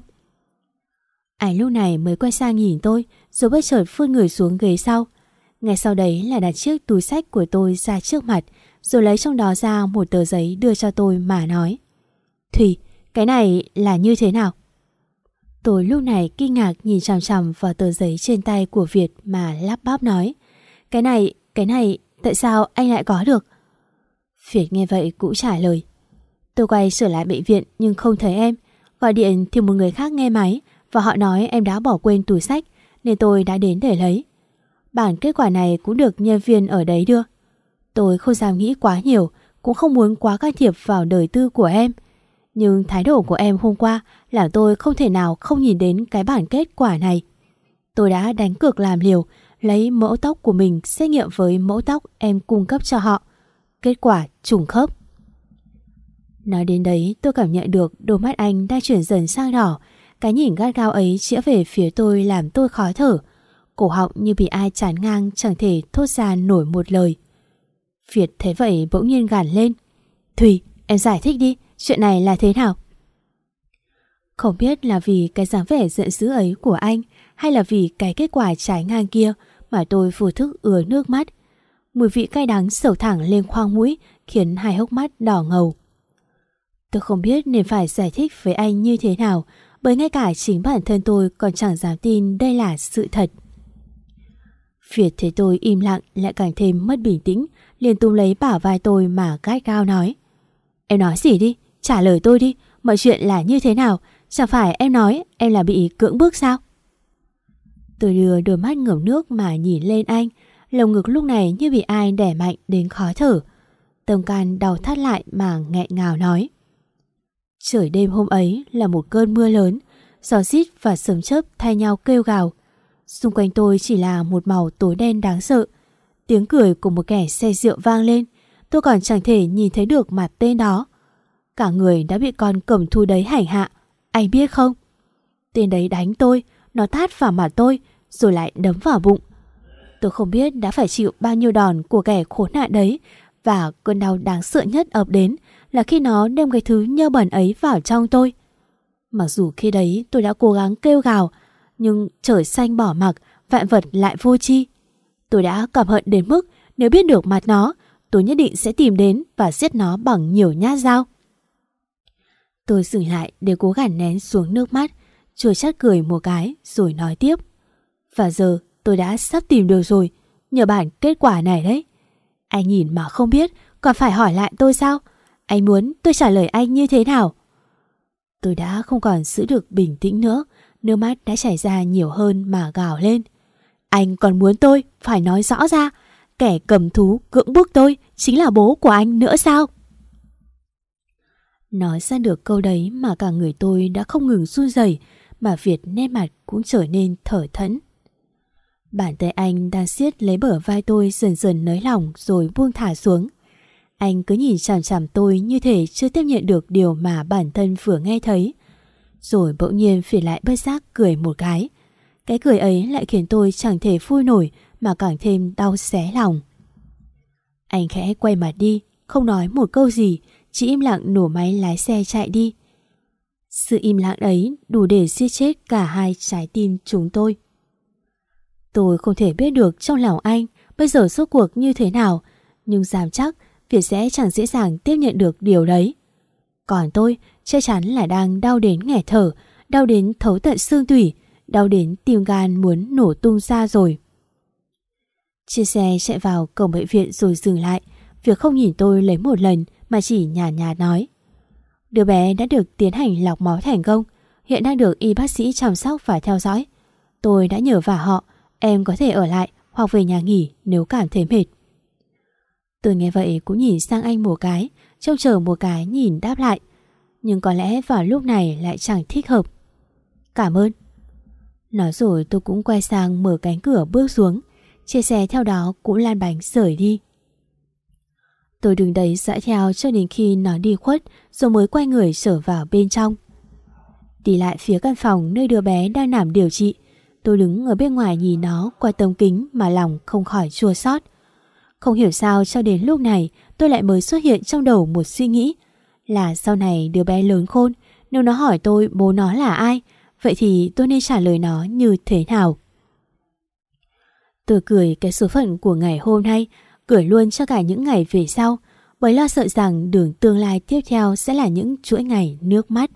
Anh lúc này mới quay sang nhìn tôi, rồi bất chợt vươn người xuống ghế sau. Ngay sau đấy là đặt chiếc túi xách của tôi ra trước mặt, rồi lấy trong đó ra một tờ giấy đưa cho tôi mà nói. Thùy, cái này là như thế nào? Tôi lúc này kinh ngạc nhìn chằm chằm vào tờ giấy trên tay của Việt mà lắp bắp nói. Cái này, tại sao anh lại có được? Việt nghe vậy cũng trả lời. Tôi quay trở lại bệnh viện nhưng không thấy em. Gọi điện thì một người khác nghe máy và họ nói em đã bỏ quên túi xách nên tôi đã đến để lấy. Bản kết quả này cũng được nhân viên ở đấy đưa. Tôi không dám nghĩ quá nhiều, cũng không muốn quá can thiệp vào đời tư của em. Nhưng thái độ của em hôm qua làm tôi không thể nào không nhìn đến cái bản kết quả này. Tôi đã đánh cược làm liều, lấy mẫu tóc của mình xét nghiệm với mẫu tóc em cung cấp cho họ. Kết quả trùng khớp. Nói đến đấy tôi cảm nhận được đôi mắt anh đang chuyển dần sang đỏ. Cái nhìn gắt gao ấy chĩa về phía tôi làm tôi khó thở. Cổ họng như bị ai chán ngang, chẳng thể thốt ra nổi một lời. Việt thấy vậy bỗng nhiên gằn lên. Thùy, em giải thích đi, chuyện này là thế nào? Không biết là vì cái dáng vẻ giận dữ ấy của anh hay là vì cái kết quả trái ngang kia mà tôi vô thức ứa nước mắt. Mùi vị cay đắng sẩu thẳng lên khoang mũi khiến hai hốc mắt đỏ ngầu. Tôi không biết nên phải giải thích với anh như thế nào, bởi ngay cả chính bản thân tôi còn chẳng dám tin đây là sự thật. Việt thấy tôi im lặng lại càng thêm mất bình tĩnh, liền túm lấy bả vai tôi mà gắt gao nói. Em nói gì đi, trả lời tôi đi, mọi chuyện là như thế nào? Chẳng phải em nói em là bị cưỡng bức sao? Tôi đưa đôi mắt ngập nước mà nhìn lên anh, lồng ngực lúc này như bị ai đè mạnh đến khó thở. Tâm can đau thắt lại mà nghẹn ngào nói. Trời đêm hôm ấy là một cơn mưa lớn, gió rít và sấm chớp thay nhau kêu gào. Xung quanh tôi chỉ là một màu tối đen đáng sợ. Tiếng cười của một kẻ say rượu vang lên. Tôi còn chẳng thể nhìn thấy được mặt tên đó. Cả người đã bị con cầm thú đấy hành hạ. Anh biết không? Tên đấy đánh tôi, nó tát vào mặt tôi, rồi lại đấm vào bụng. Tôi không biết đã phải chịu bao nhiêu đòn của kẻ khốn nạn đấy. Và cơn đau đáng sợ nhất ập đến là khi nó đem cái thứ nhơ bẩn ấy vào trong tôi. Mặc dù khi đấy tôi đã cố gắng kêu gào, nhưng trời xanh bỏ mặc, vạn vật lại vô tri. Tôi đã căm hận đến mức nếu biết được mặt nó, tôi nhất định sẽ tìm đến và giết nó bằng nhiều nhát dao. Tôi dừng lại để cố gắng nén xuống nước mắt, chua chát cười một cái rồi nói tiếp. Và giờ tôi đã sắp tìm được rồi, nhờ bản kết quả này đấy. Anh nhìn mà không biết, còn phải hỏi lại tôi sao? Anh muốn tôi trả lời anh như thế nào? Tôi đã không còn giữ được bình tĩnh nữa, nước mắt đã chảy ra nhiều hơn mà gào lên. Anh còn muốn tôi phải nói rõ ra, kẻ cầm thú cưỡng bức tôi chính là bố của anh nữa sao? Nói ra được câu đấy mà cả người tôi đã không ngừng run rẩy, mà Việt nét mặt cũng trở nên thở thẫn. Bàn tay anh đang siết lấy bờ vai tôi dần dần nới lỏng rồi buông thả xuống. Anh cứ nhìn chằm chằm tôi như thể chưa tiếp nhận được điều mà bản thân vừa nghe thấy. Rồi bỗng nhiên Việt lại bất giác cười một cái. Cái cười ấy lại khiến tôi chẳng thể vui nổi mà càng thêm đau xé lòng. Anh khẽ quay mặt đi, không nói một câu gì, chỉ im lặng nổ máy lái xe chạy đi. Sự im lặng ấy đủ để giết chết cả hai trái tim chúng tôi. Tôi không thể biết được trong lòng anh bây giờ rốt cuộc như thế nào, nhưng dám chắc Việt sẽ chẳng dễ dàng tiếp nhận được điều đấy. Còn tôi chắc chắn là đang đau đến nghẹt thở, đau đến thấu tận xương tủy, đau đến tim gan muốn nổ tung ra rồi. Chiếc xe chạy vào cổng bệnh viện rồi dừng lại. Việc không nhìn tôi lấy một lần mà chỉ nhàn nhạt nói: đứa bé đã được tiến hành lọc máu thành công, hiện đang được y bác sĩ chăm sóc và theo dõi. Tôi đã nhờ vả họ, em có thể ở lại hoặc về nhà nghỉ nếu cảm thấy mệt. Tôi nghe vậy cũng nhìn sang anh một cái, trông chờ một cái nhìn đáp lại. Nhưng có lẽ vào lúc này lại chẳng thích hợp. Cảm ơn. Nói rồi tôi cũng quay sang mở cánh cửa bước xuống. Chiếc xe theo đó cũng lan bánh rời đi. Tôi đứng đấy dõi theo cho đến khi nó đi khuất, rồi mới quay người trở vào bên trong. Đi lại phía căn phòng nơi đứa bé đang nằm điều trị. Tôi đứng ở bên ngoài nhìn nó qua tấm kính mà lòng không khỏi chua xót. Không hiểu sao cho đến lúc này tôi lại mới xuất hiện trong đầu một suy nghĩ là sau này đứa bé lớn khôn, nếu nó hỏi tôi bố nó là ai, vậy thì tôi nên trả lời nó như thế nào? Tôi cười cái số phận của ngày hôm nay, cười luôn cho cả những ngày về sau, bởi lo sợ rằng đường tương lai tiếp theo sẽ là những chuỗi ngày nước mắt.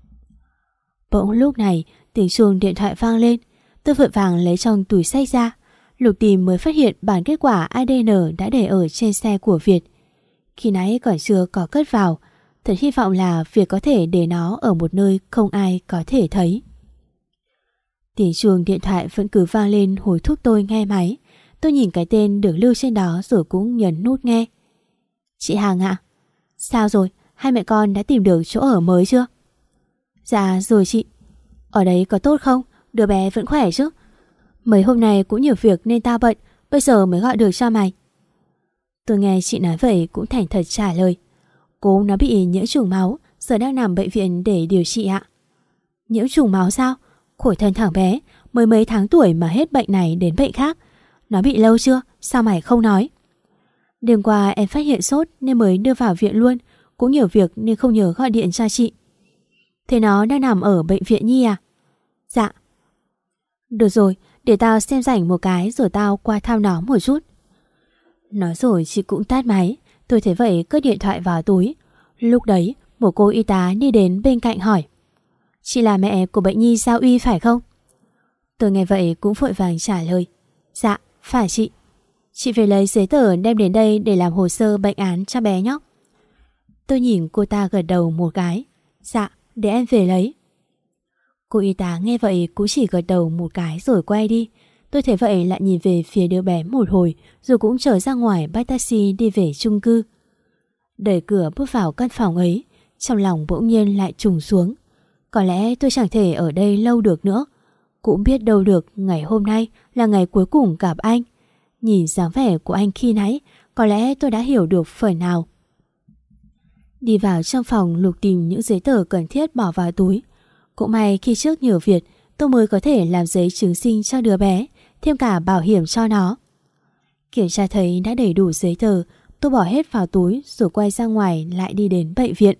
Bỗng lúc này tiếng chuông điện thoại vang lên. Tôi vội vàng lấy trong túi xách ra, lục tìm mới phát hiện bản kết quả ADN đã để ở trên xe của Việt. Khi nãy còn chưa có cất vào, thật hy vọng là Việt có thể để nó ở một nơi không ai có thể thấy. Tiếng chuông điện thoại vẫn cứ vang lên hối thúc tôi nghe máy. Tôi nhìn cái tên được lưu trên đó rồi cũng nhấn nút nghe. Chị Hằng ạ? Sao rồi? Hai mẹ con đã tìm được chỗ ở mới chưa? Dạ rồi chị. Ở đấy có tốt không? Đứa bé vẫn khỏe chứ? Mấy hôm nay cũng nhiều việc nên tao bận, bây giờ mới gọi được cho mày. Tôi nghe chị nói vậy cũng thành thật trả lời. Cô nó bị nhiễm trùng máu, giờ đang nằm bệnh viện để điều trị ạ. Nhiễm trùng máu sao? Khổ thân thằng bé, mới mấy tháng tuổi mà hết bệnh này đến bệnh khác. Nó bị lâu chưa? Sao mày không nói? Đêm qua em phát hiện sốt nên mới đưa vào viện luôn, cũng nhiều việc nên không nhớ gọi điện cho chị. Thế nó đang nằm ở bệnh viện Nhi à? Dạ. Được rồi, để tao xem rảnh một cái rồi tao qua thăm nó một chút. Nói rồi chị cũng tắt máy. Tôi thấy vậy cất điện thoại vào túi. Lúc đấy một cô y tá đi đến bên cạnh hỏi: Chị là mẹ của bệnh nhi Giao Uy phải không? Tôi nghe vậy cũng vội vàng trả lời: Dạ, phải chị. Chị về lấy giấy tờ đem đến đây để làm hồ sơ bệnh án cho bé nhóc. Tôi nhìn cô ta gật đầu một cái: Dạ, để em về lấy. Cô y tá nghe vậy cũng chỉ gật đầu một cái rồi quay đi. Tôi thấy vậy lại nhìn về phía đứa bé một hồi, rồi cũng trở ra ngoài bắt taxi đi về chung cư. Đẩy cửa bước vào căn phòng ấy, trong lòng bỗng nhiên lại trùng xuống. Có lẽ tôi chẳng thể ở đây lâu được nữa. Cũng biết đâu được ngày hôm nay là ngày cuối cùng gặp anh. Nhìn dáng vẻ của anh khi nãy, có lẽ tôi đã hiểu được phần nào. Đi vào trong phòng lục tìm những giấy tờ cần thiết bỏ vào túi. Cũng may khi trước nhờ Việt, tôi mới có thể làm giấy chứng sinh cho đứa bé, thêm cả bảo hiểm cho nó. Kiểm tra thấy đã đầy đủ giấy tờ, tôi bỏ hết vào túi rồi quay ra ngoài lại đi đến bệnh viện.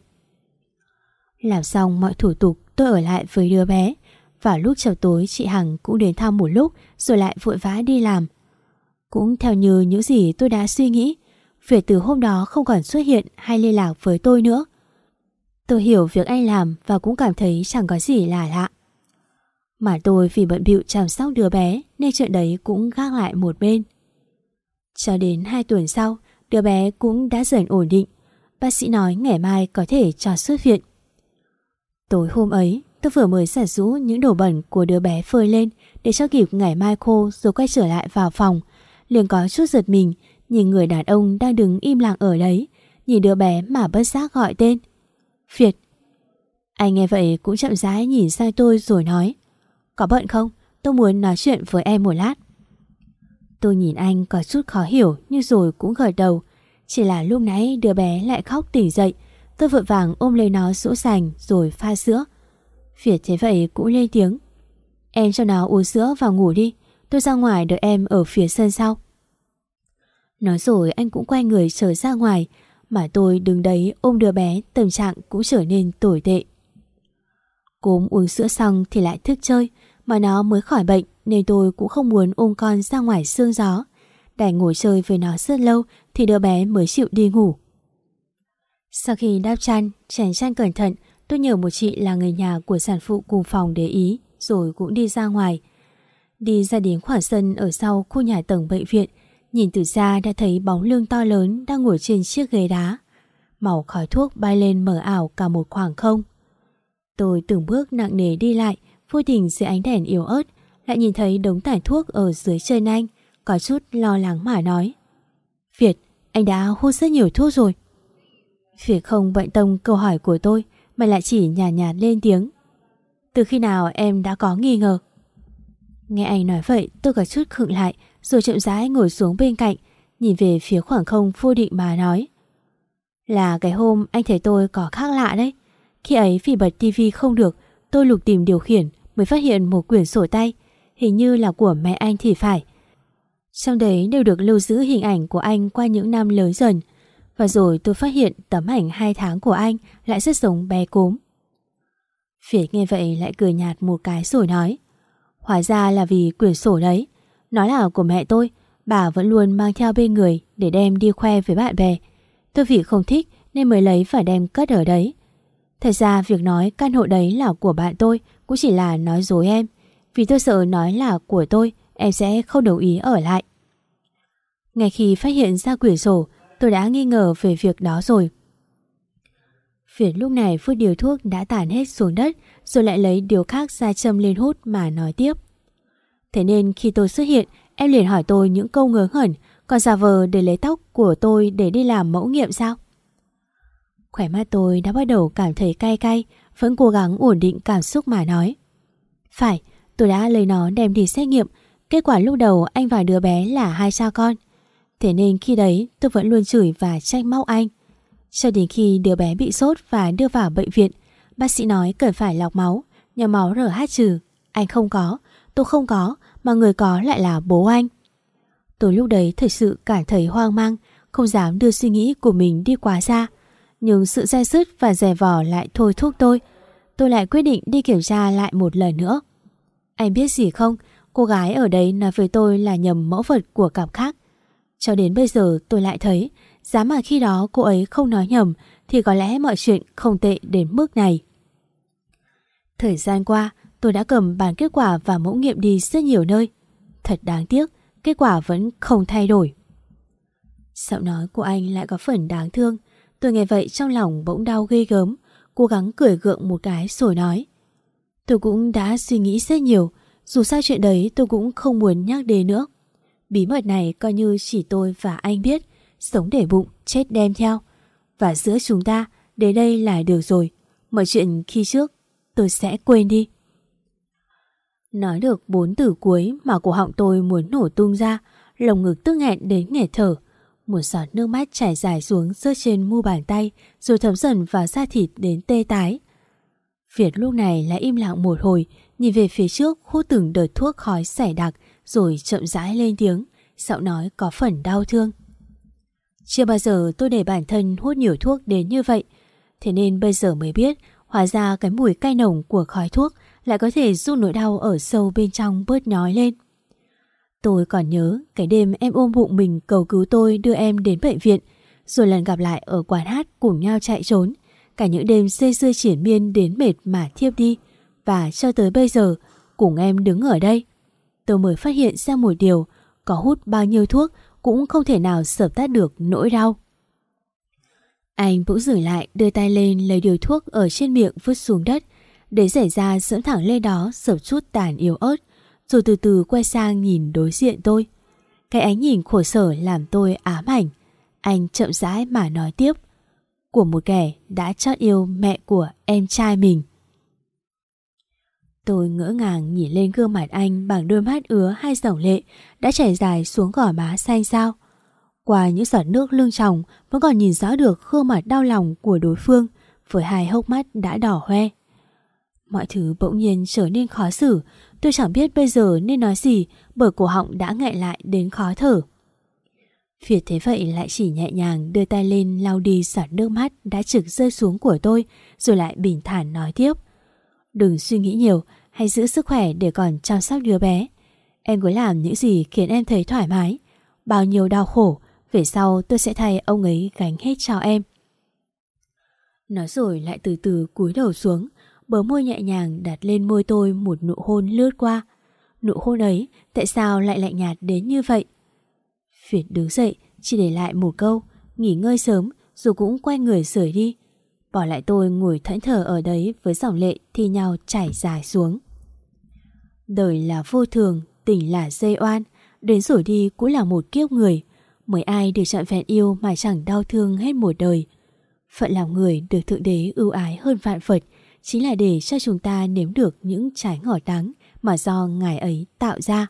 Làm xong mọi thủ tục, tôi ở lại với đứa bé. Vào lúc chiều tối chị Hằng cũng đến thăm một lúc rồi lại vội vã đi làm. Cũng theo như những gì tôi đã suy nghĩ, Việt từ hôm đó không còn xuất hiện hay liên lạc với tôi nữa. Tôi hiểu việc anh làm và cũng cảm thấy chẳng có gì là lạ. Mà tôi vì bận bịu chăm sóc đứa bé nên chuyện đấy cũng gác lại một bên. Cho đến 2 tuần sau, đứa bé cũng đã dần ổn định. Bác sĩ nói ngày mai có thể cho xuất viện. Tối hôm ấy, tôi vừa mới giặt giũ những đồ bẩn của đứa bé phơi lên để cho kịp ngày mai khô rồi quay trở lại vào phòng. Liền có chút giật mình, nhìn người đàn ông đang đứng im lặng ở đấy, nhìn đứa bé mà bất giác gọi tên: Việt. Anh nghe vậy cũng chậm rãi nhìn sang tôi rồi nói: Có bận không? Tôi muốn nói chuyện với em một lát. Tôi nhìn anh có chút khó hiểu nhưng rồi cũng gật đầu. Chỉ là lúc nãy đứa bé lại khóc tỉnh dậy. Tôi vội vàng ôm lấy nó dỗ dành rồi pha sữa. Việt thấy vậy cũng lên tiếng: Em cho nó uống sữa và ngủ đi. Tôi ra ngoài đợi em ở phía sân sau. Nói rồi anh cũng quay người trở ra ngoài. Mà tôi đứng đấy ôm đứa bé, tâm trạng cũng trở nên tồi tệ. Cốm uống sữa xong thì lại thức chơi. Mà nó mới khỏi bệnh nên tôi cũng không muốn ôm con ra ngoài sương gió. Đành ngồi chơi với nó rất lâu thì đứa bé mới chịu đi ngủ. Sau khi đắp chăn, chèn chăn cẩn thận, tôi nhờ một chị là người nhà của sản phụ cùng phòng để ý, rồi cũng đi ra ngoài. Đi ra đến khoảng sân ở sau khu nhà tầng bệnh viện, nhìn từ xa đã thấy bóng lưng to lớn đang ngồi trên chiếc ghế đá. Màu khói thuốc bay lên mờ ảo cả một khoảng không. Tôi từng bước nặng nề đi lại, vô tình dưới ánh đèn yếu ớt, lại nhìn thấy đống tải thuốc ở dưới chân anh, có chút lo lắng mà nói: Việt, anh đã hút rất nhiều thuốc rồi. Việt không bận tâm câu hỏi của tôi, mà lại chỉ nhàn nhạt lên tiếng: Từ khi nào em đã có nghi ngờ? Nghe anh nói vậy, tôi có chút khựng lại, rồi chậm rãi ngồi xuống bên cạnh, nhìn về phía khoảng không vô định mà nói: Là cái hôm anh thấy tôi có khác lạ đấy. Khi ấy vì bật tivi không được, tôi lục tìm điều khiển mới phát hiện một quyển sổ tay, hình như là của mẹ anh thì phải. Trong đấy đều được lưu giữ hình ảnh của anh qua những năm lớn dần. Và rồi tôi phát hiện tấm ảnh 2 tháng của anh lại rất giống bé cốm. Việt nghe vậy lại cười nhạt một cái rồi nói: Hóa ra là vì quyển sổ đấy. Nó là của mẹ tôi, bà vẫn luôn mang theo bên người để đem đi khoe với bạn bè. Tôi vì không thích nên mới lấy và đem cất ở đấy. Thật ra việc nói căn hộ đấy là của bạn tôi cũng chỉ là nói dối em, vì tôi sợ nói là của tôi em sẽ không đồng ý ở lại. Ngay khi phát hiện ra quyển sổ, tôi đã nghi ngờ về việc đó rồi. Việt lúc này phút điều thuốc đã tản hết xuống đất, rồi lại lấy điều khác ra châm lên hút mà nói tiếp: Thế nên khi tôi xuất hiện, em liền hỏi tôi những câu ngớ ngẩn, còn giả vờ để lấy tóc của tôi để đi làm mẫu nghiệm sao? Khóe mắt tôi đã bắt đầu cảm thấy cay cay, vẫn cố gắng ổn định cảm xúc mà nói: Phải, tôi đã lấy nó đem đi xét nghiệm. Kết quả lúc đầu anh và đứa bé là 2 cha con. Thế nên khi đấy tôi vẫn luôn chửi và trách móc anh. Cho đến khi đứa bé bị sốt và đưa vào bệnh viện, bác sĩ nói cần phải lọc máu, nhóm máu RH-. Anh không có, tôi không có, mà người có lại là bố anh. Tôi lúc đấy thực sự cảm thấy hoang mang, không dám đưa suy nghĩ của mình đi quá xa. Nhưng sự day dứt và dè vò lại thôi thúc tôi. Tôi lại quyết định đi kiểm tra lại một lần nữa. Anh biết gì không, cô gái ở đấy nói với tôi là nhầm mẫu vật của cặp khác. Cho đến bây giờ tôi lại thấy, giá mà khi đó cô ấy không nói nhầm thì có lẽ mọi chuyện không tệ đến mức này. Thời gian qua, tôi đã cầm bản kết quả và mẫu nghiệm đi rất nhiều nơi. Thật đáng tiếc, kết quả vẫn không thay đổi. Giọng nói của anh lại có phần đáng thương. Tôi nghe vậy trong lòng bỗng đau ghê gớm, cố gắng cười gượng một cái rồi nói: Tôi cũng đã suy nghĩ rất nhiều, dù sao chuyện đấy tôi cũng không muốn nhắc đến nữa. Bí mật này coi như chỉ tôi và anh biết, sống để bụng, chết đem theo. Và giữa chúng ta, đến đây là được rồi. Mọi chuyện khi trước, tôi sẽ quên đi. Nói được 4 từ cuối mà cổ họng tôi muốn nổ tung ra, lồng ngực tức nghẹn đến nghẹt thở. Một giọt nước mắt chảy dài xuống rơi trên mu bàn tay, rồi thấm dần vào da thịt đến tê tái. Việt lúc này lại im lặng một hồi, nhìn về phía trước hút từng đợt thuốc khói xẻ đặc, rồi chậm rãi lên tiếng, giọng nói có phần đau thương. Chưa bao giờ tôi để bản thân hút nhiều thuốc đến như vậy, thế nên bây giờ mới biết hóa ra cái mùi cay nồng của khói thuốc lại có thể giúp nỗi đau ở sâu bên trong bớt nhói lên. Tôi còn nhớ cái đêm em ôm bụng mình cầu cứu tôi đưa em đến bệnh viện, rồi lần gặp lại ở quán hát cùng nhau chạy trốn, cả những đêm dây dưa triển miên đến mệt mà thiếp đi. Và cho tới bây giờ, cùng em đứng ở đây, tôi mới phát hiện ra một điều: có hút bao nhiêu thuốc cũng không thể nào dập tắt được nỗi đau. Anh bỗng dừng lại, đưa tay lên lấy điều thuốc ở trên miệng vứt xuống đất, để rải ra dẫm thẳng lên đó dập chút tàn yếu ớt, rồi từ từ quay sang nhìn đối diện tôi. Cái ánh nhìn khổ sở làm tôi ám ảnh. Anh chậm rãi mà nói tiếp: Của một kẻ đã chót yêu mẹ của em trai mình. Tôi ngỡ ngàng nhìn lên gương mặt anh bằng đôi mắt ứa 2 dòng lệ đã chảy dài xuống gò má xanh xao. Qua những giọt nước lưng tròng vẫn còn nhìn rõ được gương mặt đau lòng của đối phương với 2 hốc mắt đã đỏ hoe. Mọi thứ bỗng nhiên trở nên khó xử. Tôi chẳng biết bây giờ nên nói gì, bởi cổ họng đã nghẹn lại đến khó thở. Việt thế vậy lại chỉ nhẹ nhàng đưa tay lên lau đi giọt nước mắt đã trực rơi xuống của tôi, rồi lại bình thản nói tiếp: Đừng suy nghĩ nhiều, hãy giữ sức khỏe để còn chăm sóc đứa bé. Em cứ làm những gì khiến em thấy thoải mái. Bao nhiêu đau khổ, về sau tôi sẽ thay ông ấy gánh hết cho em. Nói rồi lại từ từ cúi đầu xuống, bờ môi nhẹ nhàng đặt lên môi tôi một nụ hôn lướt qua. Nụ hôn ấy tại sao lại lạnh nhạt đến như vậy? Việt đứng dậy, chỉ để lại một câu, nghỉ ngơi sớm, rồi cũng quay người rời đi. Bỏ lại tôi ngồi thẫn thờ ở đấy với dòng lệ thi nhau chảy dài xuống. Đời là vô thường, tình là dây oan, đến rồi đi cũng là một kiếp người. Mới ai được trọn vẹn yêu mà chẳng đau thương hết một đời. Phận làm người được Thượng Đế ưu ái hơn vạn Phật, chính là để cho chúng ta nếm được những trái ngọt đắng mà do Ngài ấy tạo ra.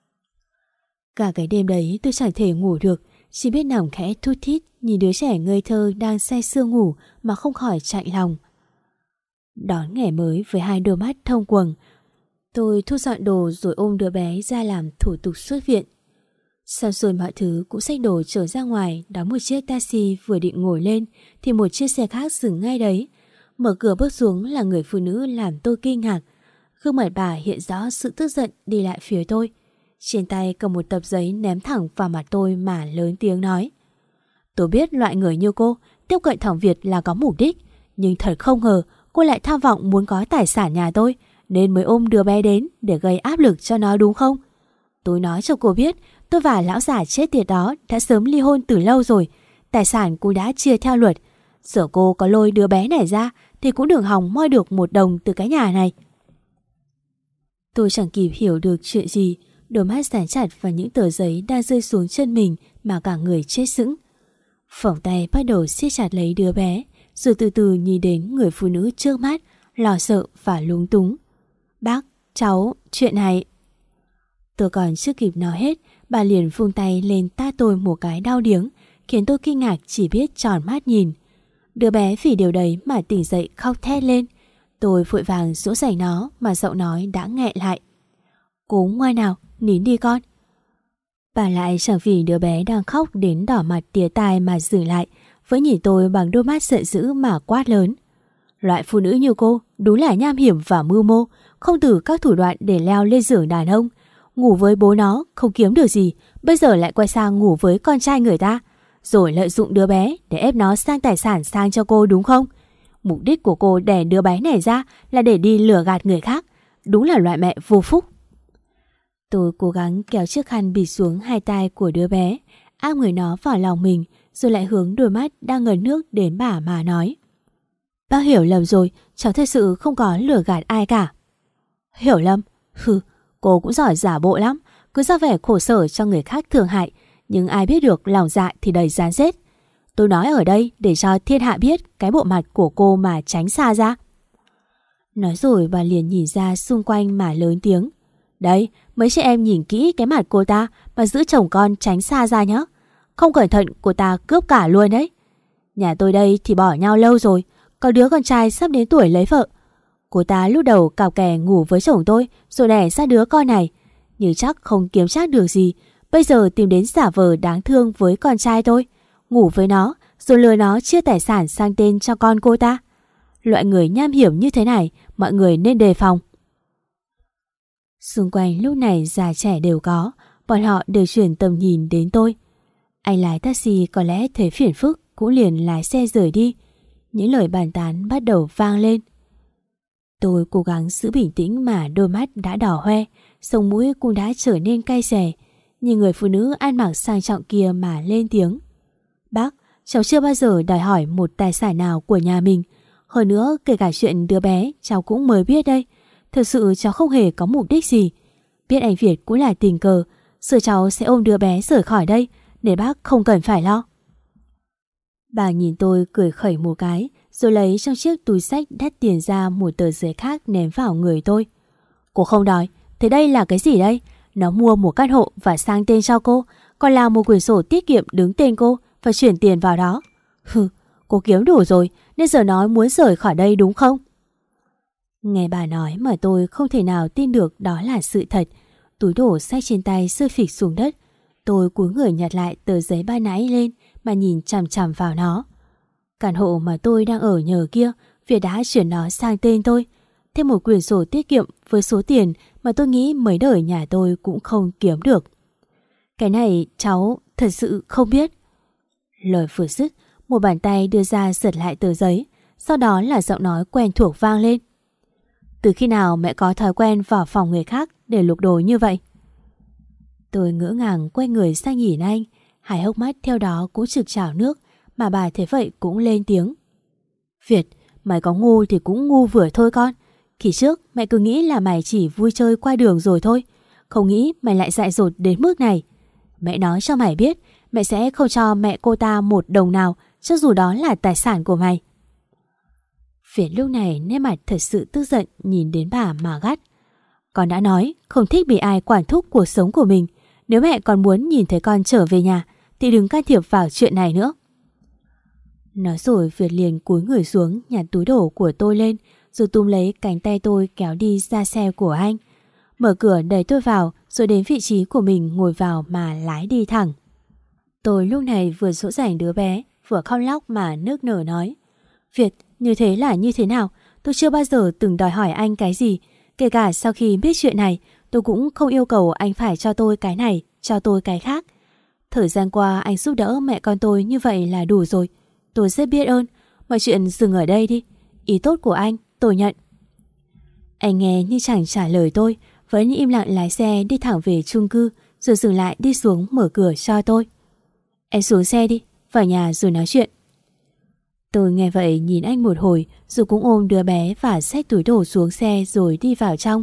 Cả cái đêm đấy tôi chẳng thể ngủ được, chỉ biết nằm khẽ thút thít nhìn đứa trẻ ngây thơ đang say sưa ngủ mà không khỏi chạnh lòng. Đón ngày mới với hai đôi mắt thông quầng, tôi thu dọn đồ rồi ôm đứa bé ra làm thủ tục xuất viện. Xong rồi mọi thứ cũng xách đồ trở ra ngoài, đón một chiếc taxi vừa định ngồi lên thì một chiếc xe khác dừng ngay đấy. Mở cửa bước xuống là người phụ nữ làm tôi kinh ngạc. Gương mặt bà hiện rõ sự tức giận đi lại phía tôi. Trên tay cầm một tập giấy ném thẳng vào mặt tôi mà lớn tiếng nói: Tôi biết loại người như cô tiếp cận thằng Việt là có mục đích, nhưng thật không ngờ cô lại tham vọng muốn có tài sản nhà tôi, nên mới ôm đứa bé đến để gây áp lực cho nó đúng không? Tôi nói cho cô biết, tôi và lão già chết tiệt đó đã sớm ly hôn từ lâu rồi, tài sản cũng đã chia theo luật. Giờ cô có lôi đứa bé này ra thì cũng đừng hòng moi được một đồng từ cái nhà này. Tôi chẳng kịp hiểu được chuyện gì, đôi mắt dán chặt vào những tờ giấy đang rơi xuống chân mình mà cả người chết sững. Phỏng tay bắt đầu siết chặt lấy đứa bé, rồi từ từ nhìn đến người phụ nữ trước mắt, lo sợ và lúng túng. Bác, cháu, chuyện này... Tôi còn chưa kịp nói hết, bà liền vung tay lên tát tôi một cái đau điếng, khiến tôi kinh ngạc chỉ biết tròn mắt nhìn. Đứa bé vì điều đấy mà tỉnh dậy khóc thét lên. Tôi vội vàng dỗ dành nó mà giọng nói đã nghẹn lại: Cố ngoan nào, nín đi con. Bà lại chẳng vì đứa bé đang khóc đến đỏ mặt tía tai mà dừng lại, vẫn nhìn tôi bằng đôi mắt giận dữ mà quát lớn: Loại phụ nữ như cô đúng là nham hiểm và mưu mô, không từ các thủ đoạn để leo lên giường đàn ông. Ngủ với bố nó không kiếm được gì, bây giờ lại quay sang ngủ với con trai người ta, rồi lợi dụng đứa bé để ép nó sang tài sản sang cho cô đúng không? Mục đích của cô đẻ đứa bé này ra là để đi lừa gạt người khác. Đúng là loại mẹ vô phúc. Tôi cố gắng kéo chiếc khăn bịt xuống hai tai của đứa bé, áp người nó vào lòng mình, rồi lại hướng đôi mắt đang ngấn nước đến bà mà nói: Bác hiểu lầm rồi, cháu thật sự không có lừa gạt ai cả. Hiểu lầm? Hừ, cô cũng giỏi giả bộ lắm, cứ ra vẻ khổ sở cho người khác thương hại, nhưng ai biết được lòng dạ thì đầy rán rết. Tôi nói ở đây để cho thiên hạ biết cái bộ mặt của cô mà tránh xa ra. Nói rồi bà liền nhìn ra xung quanh mà lớn tiếng: Đấy, mấy chị em nhìn kỹ cái mặt cô ta mà giữ chồng con tránh xa ra nhé. Không cẩn thận cô ta cướp cả luôn đấy. Nhà tôi đây thì bỏ nhau lâu rồi, có đứa con trai sắp đến tuổi lấy vợ. Cô ta lúc đầu cào kè ngủ với chồng tôi rồi đẻ ra đứa con này, nhưng chắc không kiếm trác được gì. Bây giờ tìm đến giả vờ đáng thương với con trai tôi, ngủ với nó rồi lừa nó chia tài sản sang tên cho con cô ta. Loại người nham hiểm như thế này mọi người nên đề phòng. Xung quanh lúc này già trẻ đều có, bọn họ đều chuyển tầm nhìn đến tôi. Anh lái taxi có lẽ thấy phiền phức cũng liền lái xe rời đi. Những lời bàn tán bắt đầu vang lên. Tôi cố gắng giữ bình tĩnh mà đôi mắt đã đỏ hoe, sống mũi cũng đã trở nên cay xè. Nhìn người phụ nữ ăn mặc sang trọng kia mà lên tiếng: Bác, cháu chưa bao giờ đòi hỏi một tài sản nào của nhà mình. Hơn nữa kể cả chuyện đứa bé cháu cũng mới biết đây. Thực sự cháu không hề có mục đích gì. Biết anh Việt cũng là tình cờ, giờ cháu sẽ ôm đứa bé rời khỏi đây, để bác không cần phải lo. Bà nhìn tôi cười khẩy một cái, rồi lấy trong chiếc túi xách đắt tiền ra một tờ giấy khác ném vào người tôi. Cô không đòi, thế đây là cái gì đây? Nó mua một căn hộ và sang tên cho cô, còn là một quyển sổ tiết kiệm đứng tên cô và chuyển tiền vào đó. Hừ, cô kiếm đủ rồi nên giờ nói muốn rời khỏi đây đúng không? Nghe bà nói mà tôi không thể nào tin được đó là sự thật. Túi đổ xách trên tay rơi phịch xuống đất. Tôi cúi người nhặt lại tờ giấy ban nãy lên mà nhìn chằm chằm vào nó. Căn hộ mà tôi đang ở nhờ kia, Việt đã chuyển nó sang tên tôi. Thêm một quyển sổ tiết kiệm với số tiền mà tôi nghĩ mấy đời nhà tôi cũng không kiếm được. Cái này cháu thật sự không biết. Lời vừa dứt, một bàn tay đưa ra giật lại tờ giấy. sau đó là giọng nói quen thuộc vang lên. Từ khi nào mẹ có thói quen vào phòng người khác để lục đồ như vậy? Tôi ngỡ ngàng quay người sang nhìn anh, hai hốc mắt theo đó cũng trực trào nước, mà bà thấy vậy cũng lên tiếng. Việt, mày có ngu thì cũng ngu vừa thôi con. Kỳ trước mẹ cứ nghĩ là mày chỉ vui chơi qua đường rồi thôi, không nghĩ mày lại dại dột đến mức này. Mẹ nói cho mày biết, mẹ sẽ không cho mẹ cô ta một đồng nào, cho dù đó là tài sản của mày. Việt lúc này nét mặt thật sự tức giận nhìn đến bà mà gắt. Con đã nói không thích bị ai quản thúc cuộc sống của mình. Nếu mẹ còn muốn nhìn thấy con trở về nhà thì đừng can thiệp vào chuyện này nữa. Nói rồi Việt liền cúi người xuống nhặt túi đồ của tôi lên, rồi túm lấy cánh tay tôi kéo đi ra xe của anh. Mở cửa đẩy tôi vào, rồi đến vị trí của mình ngồi vào mà lái đi thẳng. Tôi lúc này vừa dỗ dành đứa bé, vừa khóc lóc mà nức nở nói. Việt, như thế là như thế nào? Tôi chưa bao giờ từng đòi hỏi anh cái gì. Kể cả sau khi biết chuyện này, tôi cũng không yêu cầu anh phải cho tôi cái này, cho tôi cái khác. Thời gian qua anh giúp đỡ mẹ con tôi như vậy là đủ rồi. Tôi rất biết ơn. Mọi chuyện dừng ở đây đi. Ý tốt của anh, tôi nhận. Anh nghe như chẳng trả lời tôi, vẫn im lặng lái xe đi thẳng về chung cư, rồi dừng lại đi xuống mở cửa cho tôi. Em xuống xe đi, vào nhà rồi nói chuyện. Tôi nghe vậy nhìn anh một hồi, rồi cũng ôm đứa bé và xách túi đồ xuống xe rồi đi vào trong.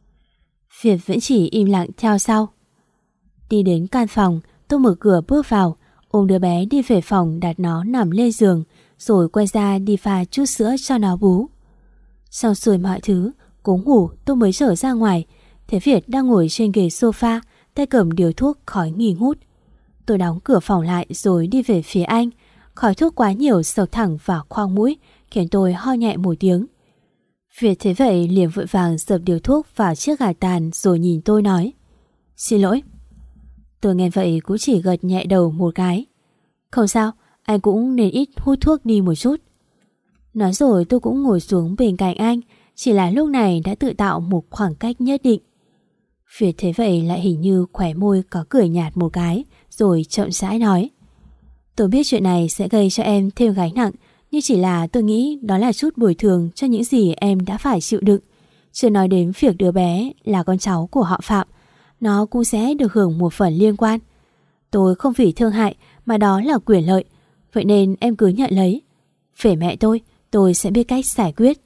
Việt vẫn chỉ im lặng theo sau. Đi đến căn phòng, tôi mở cửa bước vào, ôm đứa bé đi về phòng đặt nó nằm lên giường, rồi quay ra đi pha chút sữa cho nó bú. Xong xuôi mọi thứ, cố ngủ tôi mới trở ra ngoài, thấy Việt đang ngồi trên ghế sofa, tay cầm điếu thuốc khói nghi ngút. Tôi đóng cửa phòng lại rồi đi về phía anh. Khói thuốc quá nhiều sộc thẳng vào khoang mũi, khiến tôi ho nhẹ một tiếng. Việt thấy vậy liền vội vàng dập điếu thuốc vào chiếc gạt tàn rồi nhìn tôi nói. Xin lỗi. Tôi nghe vậy cũng chỉ gật nhẹ đầu một cái. Không sao, anh cũng nên ít hút thuốc đi một chút. Nói rồi tôi cũng ngồi xuống bên cạnh anh, chỉ là lúc này đã tự tạo một khoảng cách nhất định. Việt thấy vậy lại hình như khóe môi có cười nhạt một cái, rồi chậm rãi nói. Tôi biết chuyện này sẽ gây cho em thêm gánh nặng, nhưng chỉ là tôi nghĩ đó là chút bồi thường cho những gì em đã phải chịu đựng. Chưa nói đến việc đứa bé là con cháu của họ Phạm, nó cũng sẽ được hưởng một phần liên quan. Tôi không vì thương hại mà đó là quyền lợi, vậy nên em cứ nhận lấy. Về mẹ tôi sẽ biết cách giải quyết.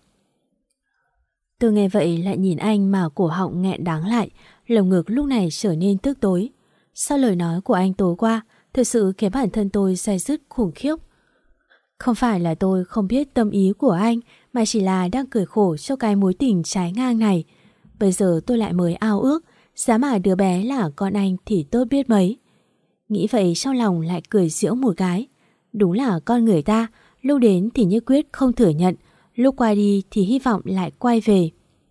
Tôi nghe vậy lại nhìn anh mà cổ họng nghẹn đắng lại, lồng ngực lúc này trở nên tức tối. Sau lời nói của anh tối qua, thực sự khiến bản thân tôi day dứt khủng khiếp. Không phải là tôi không biết tâm ý của anh, mà chỉ là đang cười khổ cho cái mối tình trái ngang này. Bây giờ tôi lại mới ao ước, giá mà đứa bé là con anh thì tốt biết mấy. Nghĩ vậy trong lòng lại cười giễu một cái. Đúng là con người ta, lúc đến thì nhất quyết không thừa nhận, lúc qua đi thì hy vọng lại quay về.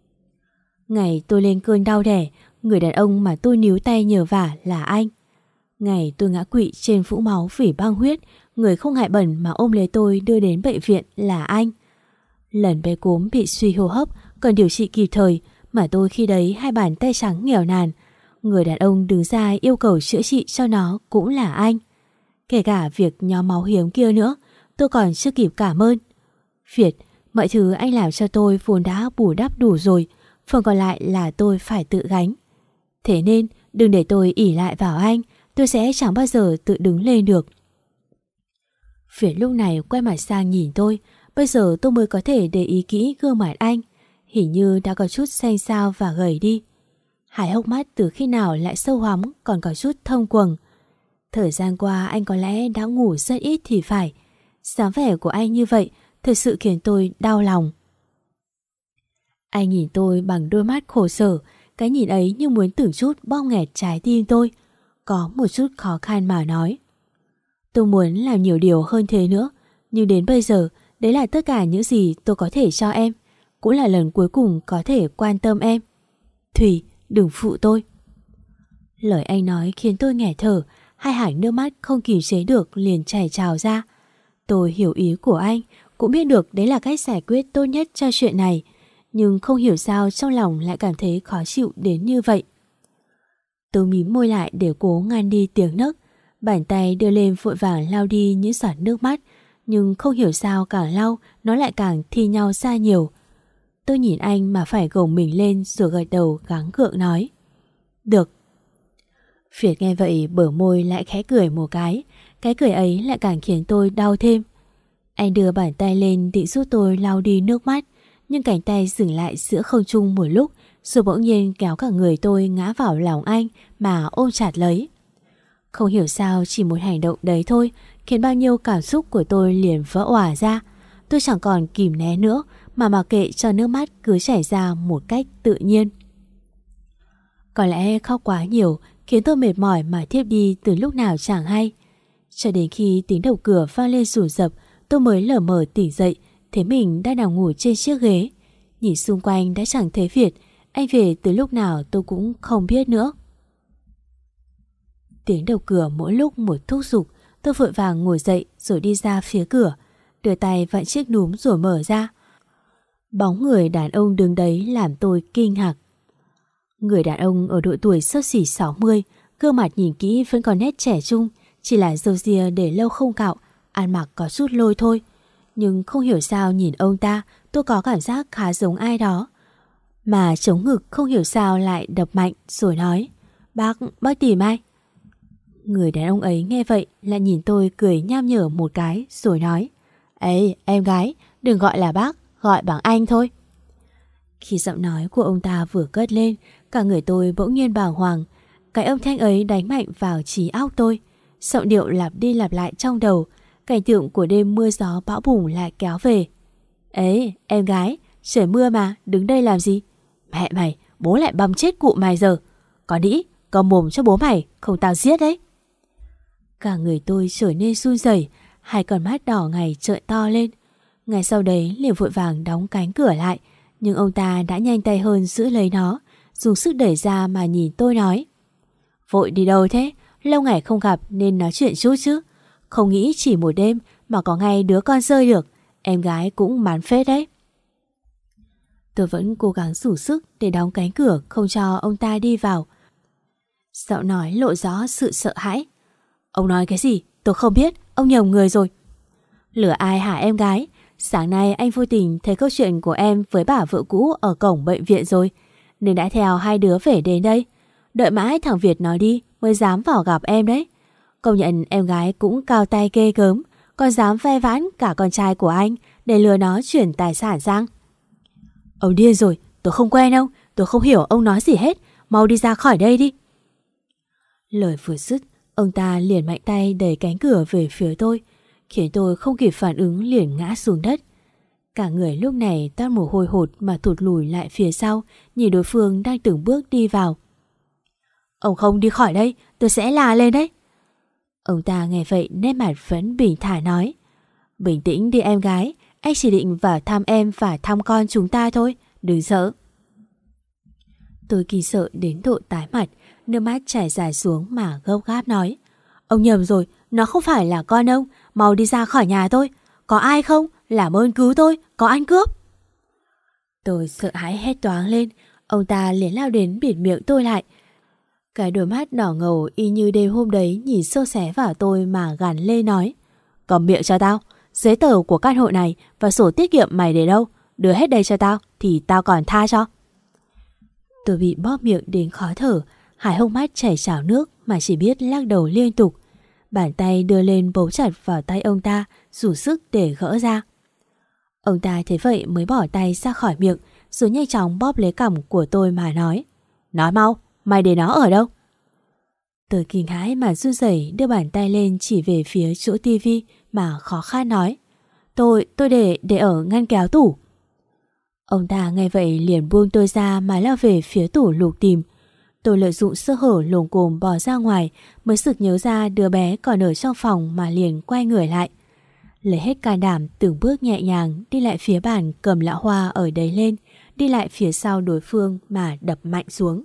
Ngày tôi lên cơn đau đẻ, người đàn ông mà tôi níu tay nhờ vả là anh. Ngày tôi ngã quỵ trên vũng máu vì băng huyết, người không ngại bẩn mà ôm lấy tôi đưa đến bệnh viện là anh. Lần bé cúm bị suy hô hấp, cần điều trị kịp thời, mà tôi khi đấy hai bàn tay trắng nghèo nàn. Người đàn ông đứng ra yêu cầu chữa trị cho nó cũng là anh. Kể cả việc nhóm máu hiếm kia nữa, tôi còn chưa kịp cảm ơn. Việt, mọi thứ anh làm cho tôi vốn đã bù đắp đủ rồi, phần còn lại là tôi phải tự gánh. Thế nên đừng để tôi ỷ lại vào anh, tôi sẽ chẳng bao giờ tự đứng lên được. Việt lúc này quay mặt sang nhìn tôi, bây giờ tôi mới có thể để ý kỹ gương mặt anh, hình như đã có chút xanh xao và gầy đi. Hai hốc mắt từ khi nào lại sâu hoắm còn có chút thông quầng. Thời gian qua anh có lẽ đã ngủ rất ít thì phải. Dáng vẻ của anh như vậy thực sự khiến tôi đau lòng. Anh nhìn tôi bằng đôi mắt khổ sở, cái nhìn ấy như muốn từng chút bóp nghẹt trái tim tôi. Có một chút khó khăn mà nói. Tôi muốn làm nhiều điều hơn thế nữa, nhưng đến bây giờ đấy là tất cả những gì tôi có thể cho em, cũng là lần cuối cùng có thể quan tâm em. Thủy, đừng phụ tôi. Lời anh nói khiến tôi nghẹt thở, hai hàng nước mắt không kiềm chế được liền chảy trào ra. Tôi hiểu ý của anh, cũng biết được đấy là cách giải quyết tốt nhất cho chuyện này, nhưng không hiểu sao trong lòng lại cảm thấy khó chịu đến như vậy. Tôi mím môi lại để cố ngăn đi tiếng nấc, bàn tay đưa lên vội vàng lau đi những giọt nước mắt, nhưng không hiểu sao càng lau nó lại càng thi nhau xa nhiều. Tôi nhìn anh mà phải gồng mình lên rồi gật đầu gắng gượng nói: Được. Việt nghe vậy bờ môi lại khẽ cười một cái cười ấy lại càng khiến tôi đau thêm. Anh đưa bàn tay lên định giúp tôi lau đi nước mắt, nhưng cánh tay dừng lại giữa không trung một lúc, rồi bỗng nhiên kéo cả người tôi ngã vào lòng anh mà ôm chặt lấy. Không hiểu sao chỉ một hành động đấy thôi khiến bao nhiêu cảm xúc của tôi liền vỡ òa ra. Tôi chẳng còn kìm nén nữa mà mặc kệ cho nước mắt cứ chảy ra một cách tự nhiên. Có lẽ khóc quá nhiều khiến tôi mệt mỏi mà thiếp đi từ lúc nào chẳng hay. Cho đến khi tiếng đập cửa vang lên rồn rập, tôi mới lờ mờ tỉnh dậy, thấy mình đang nằm ngủ trên chiếc ghế. Nhìn xung quanh đã chẳng thấy Việt, anh về từ lúc nào tôi cũng không biết nữa. Tiếng đập cửa mỗi lúc một thúc giục, tôi vội vàng ngồi dậy rồi đi ra phía cửa, đưa tay vặn chiếc núm rồi mở ra. Bóng người đàn ông đứng đấy làm tôi kinh ngạc. Người đàn ông ở độ tuổi xấp xỉ 60, gương mặt nhìn kỹ vẫn còn nét trẻ trung, chỉ là râu ria để lâu không cạo, ăn mặc có chút lôi thôi. Nhưng không hiểu sao nhìn ông ta tôi có cảm giác khá giống ai đó. Mà chống ngực không hiểu sao lại đập mạnh rồi nói: Bác tìm ai? Người đàn ông ấy nghe vậy lại nhìn tôi cười nham nhở một cái rồi nói: Ê em gái, đừng gọi là bác, gọi bằng anh thôi. Khi giọng nói của ông ta vừa cất lên, cả người tôi bỗng nhiên bàng hoàng. Cái âm thanh ấy đánh mạnh vào trí óc tôi. Giọng điệu lặp đi lặp lại trong đầu. Cảnh tượng của đêm mưa gió bão bùng lại kéo về. Ê em gái, trời mưa mà, đứng đây làm gì? Mẹ mày, bố lại băm chết cụ mày giờ. Có đĩ, cầm mồm cho bố mày, không tao giết đấy. Cả người tôi trở nên run rẩy, hai con mắt đỏ ngày trợn to lên. Ngay sau đấy liền vội vàng đóng cánh cửa lại, nhưng ông ta đã nhanh tay hơn giữ lấy nó, dùng sức đẩy ra mà nhìn tôi nói: Vội đi đâu thế? Lâu ngày không gặp nên nói chuyện chút chứ. Không nghĩ chỉ một đêm mà có ngay đứa con rơi được. Em gái cũng mán phết đấy. Tôi vẫn cố gắng đủ sức để đóng cánh cửa không cho ông ta đi vào. Giọng nói lộ rõ sự sợ hãi. Ông nói cái gì? Tôi không biết, ông nhầm người rồi. Lừa ai hả em gái? Sáng nay anh vô tình thấy câu chuyện của em với bà vợ cũ ở cổng bệnh viện rồi, nên đã theo hai đứa về đến đây. Đợi mãi thằng Việt nói đi mới dám vào gặp em đấy. Công nhận em gái cũng cao tay ghê gớm, còn dám ve vãn cả con trai của anh để lừa nó chuyển tài sản sang. Ông điên rồi, tôi không quen ông, tôi không hiểu ông nói gì hết, mau đi ra khỏi đây đi. Lời vừa dứt, ông ta liền mạnh tay đẩy cánh cửa về phía tôi, khiến tôi không kịp phản ứng liền ngã xuống đất. Cả người lúc này toát mồ hôi hột mà thụt lùi lại phía sau, nhìn đối phương đang từng bước đi vào. Ông không đi khỏi đây, tôi sẽ la lên đấy. Ông ta nghe vậy nét mặt vẫn bình thản nói: Bình tĩnh đi em gái, anh chỉ định vào thăm em và thăm con chúng ta thôi, đừng sợ. Tôi kỳ sợ đến độ tái mặt, nước mắt chảy dài xuống mà gấp gáp nói: Ông nhầm rồi, nó không phải là con ông, mau đi ra khỏi nhà tôi. Có ai không? Làm ơn cứu tôi, có ăn cướp. Tôi sợ hãi hét toáng lên, ông ta liền lao đến bịt miệng tôi lại. Cái đôi mắt đỏ ngầu y như đêm hôm đấy nhìn sâu xé vào tôi mà gằn lên nói: Cầm miệng cho tao, giấy tờ của căn hộ này và sổ tiết kiệm mày để đâu? Đưa hết đây cho tao thì tao còn tha cho. Tôi bị bóp miệng đến khó thở, hai hốc mắt chảy trào nước mà chỉ biết lắc đầu liên tục. Bàn tay đưa lên bấu chặt vào tay ông ta, dùng sức để gỡ ra. Ông ta thấy vậy mới bỏ tay ra khỏi miệng, rồi nhanh chóng bóp lấy cằm của tôi mà nói: Nói mau, mày để nó ở đâu? Tôi kinh hãi mà run rẩy đưa bàn tay lên chỉ về phía chỗ tivi mà khó khăn nói: Tôi để ở ngăn kéo tủ. Ông ta nghe vậy liền buông tôi ra mà lao về phía tủ lục tìm. Tôi lợi dụng sơ hở lồm cồm bò ra ngoài, mới sực nhớ ra đứa bé còn ở trong phòng mà liền quay người lại. Lấy hết can đảm từng bước nhẹ nhàng đi lại phía bàn cầm lọ hoa ở đấy lên, đi lại phía sau đối phương mà đập mạnh xuống.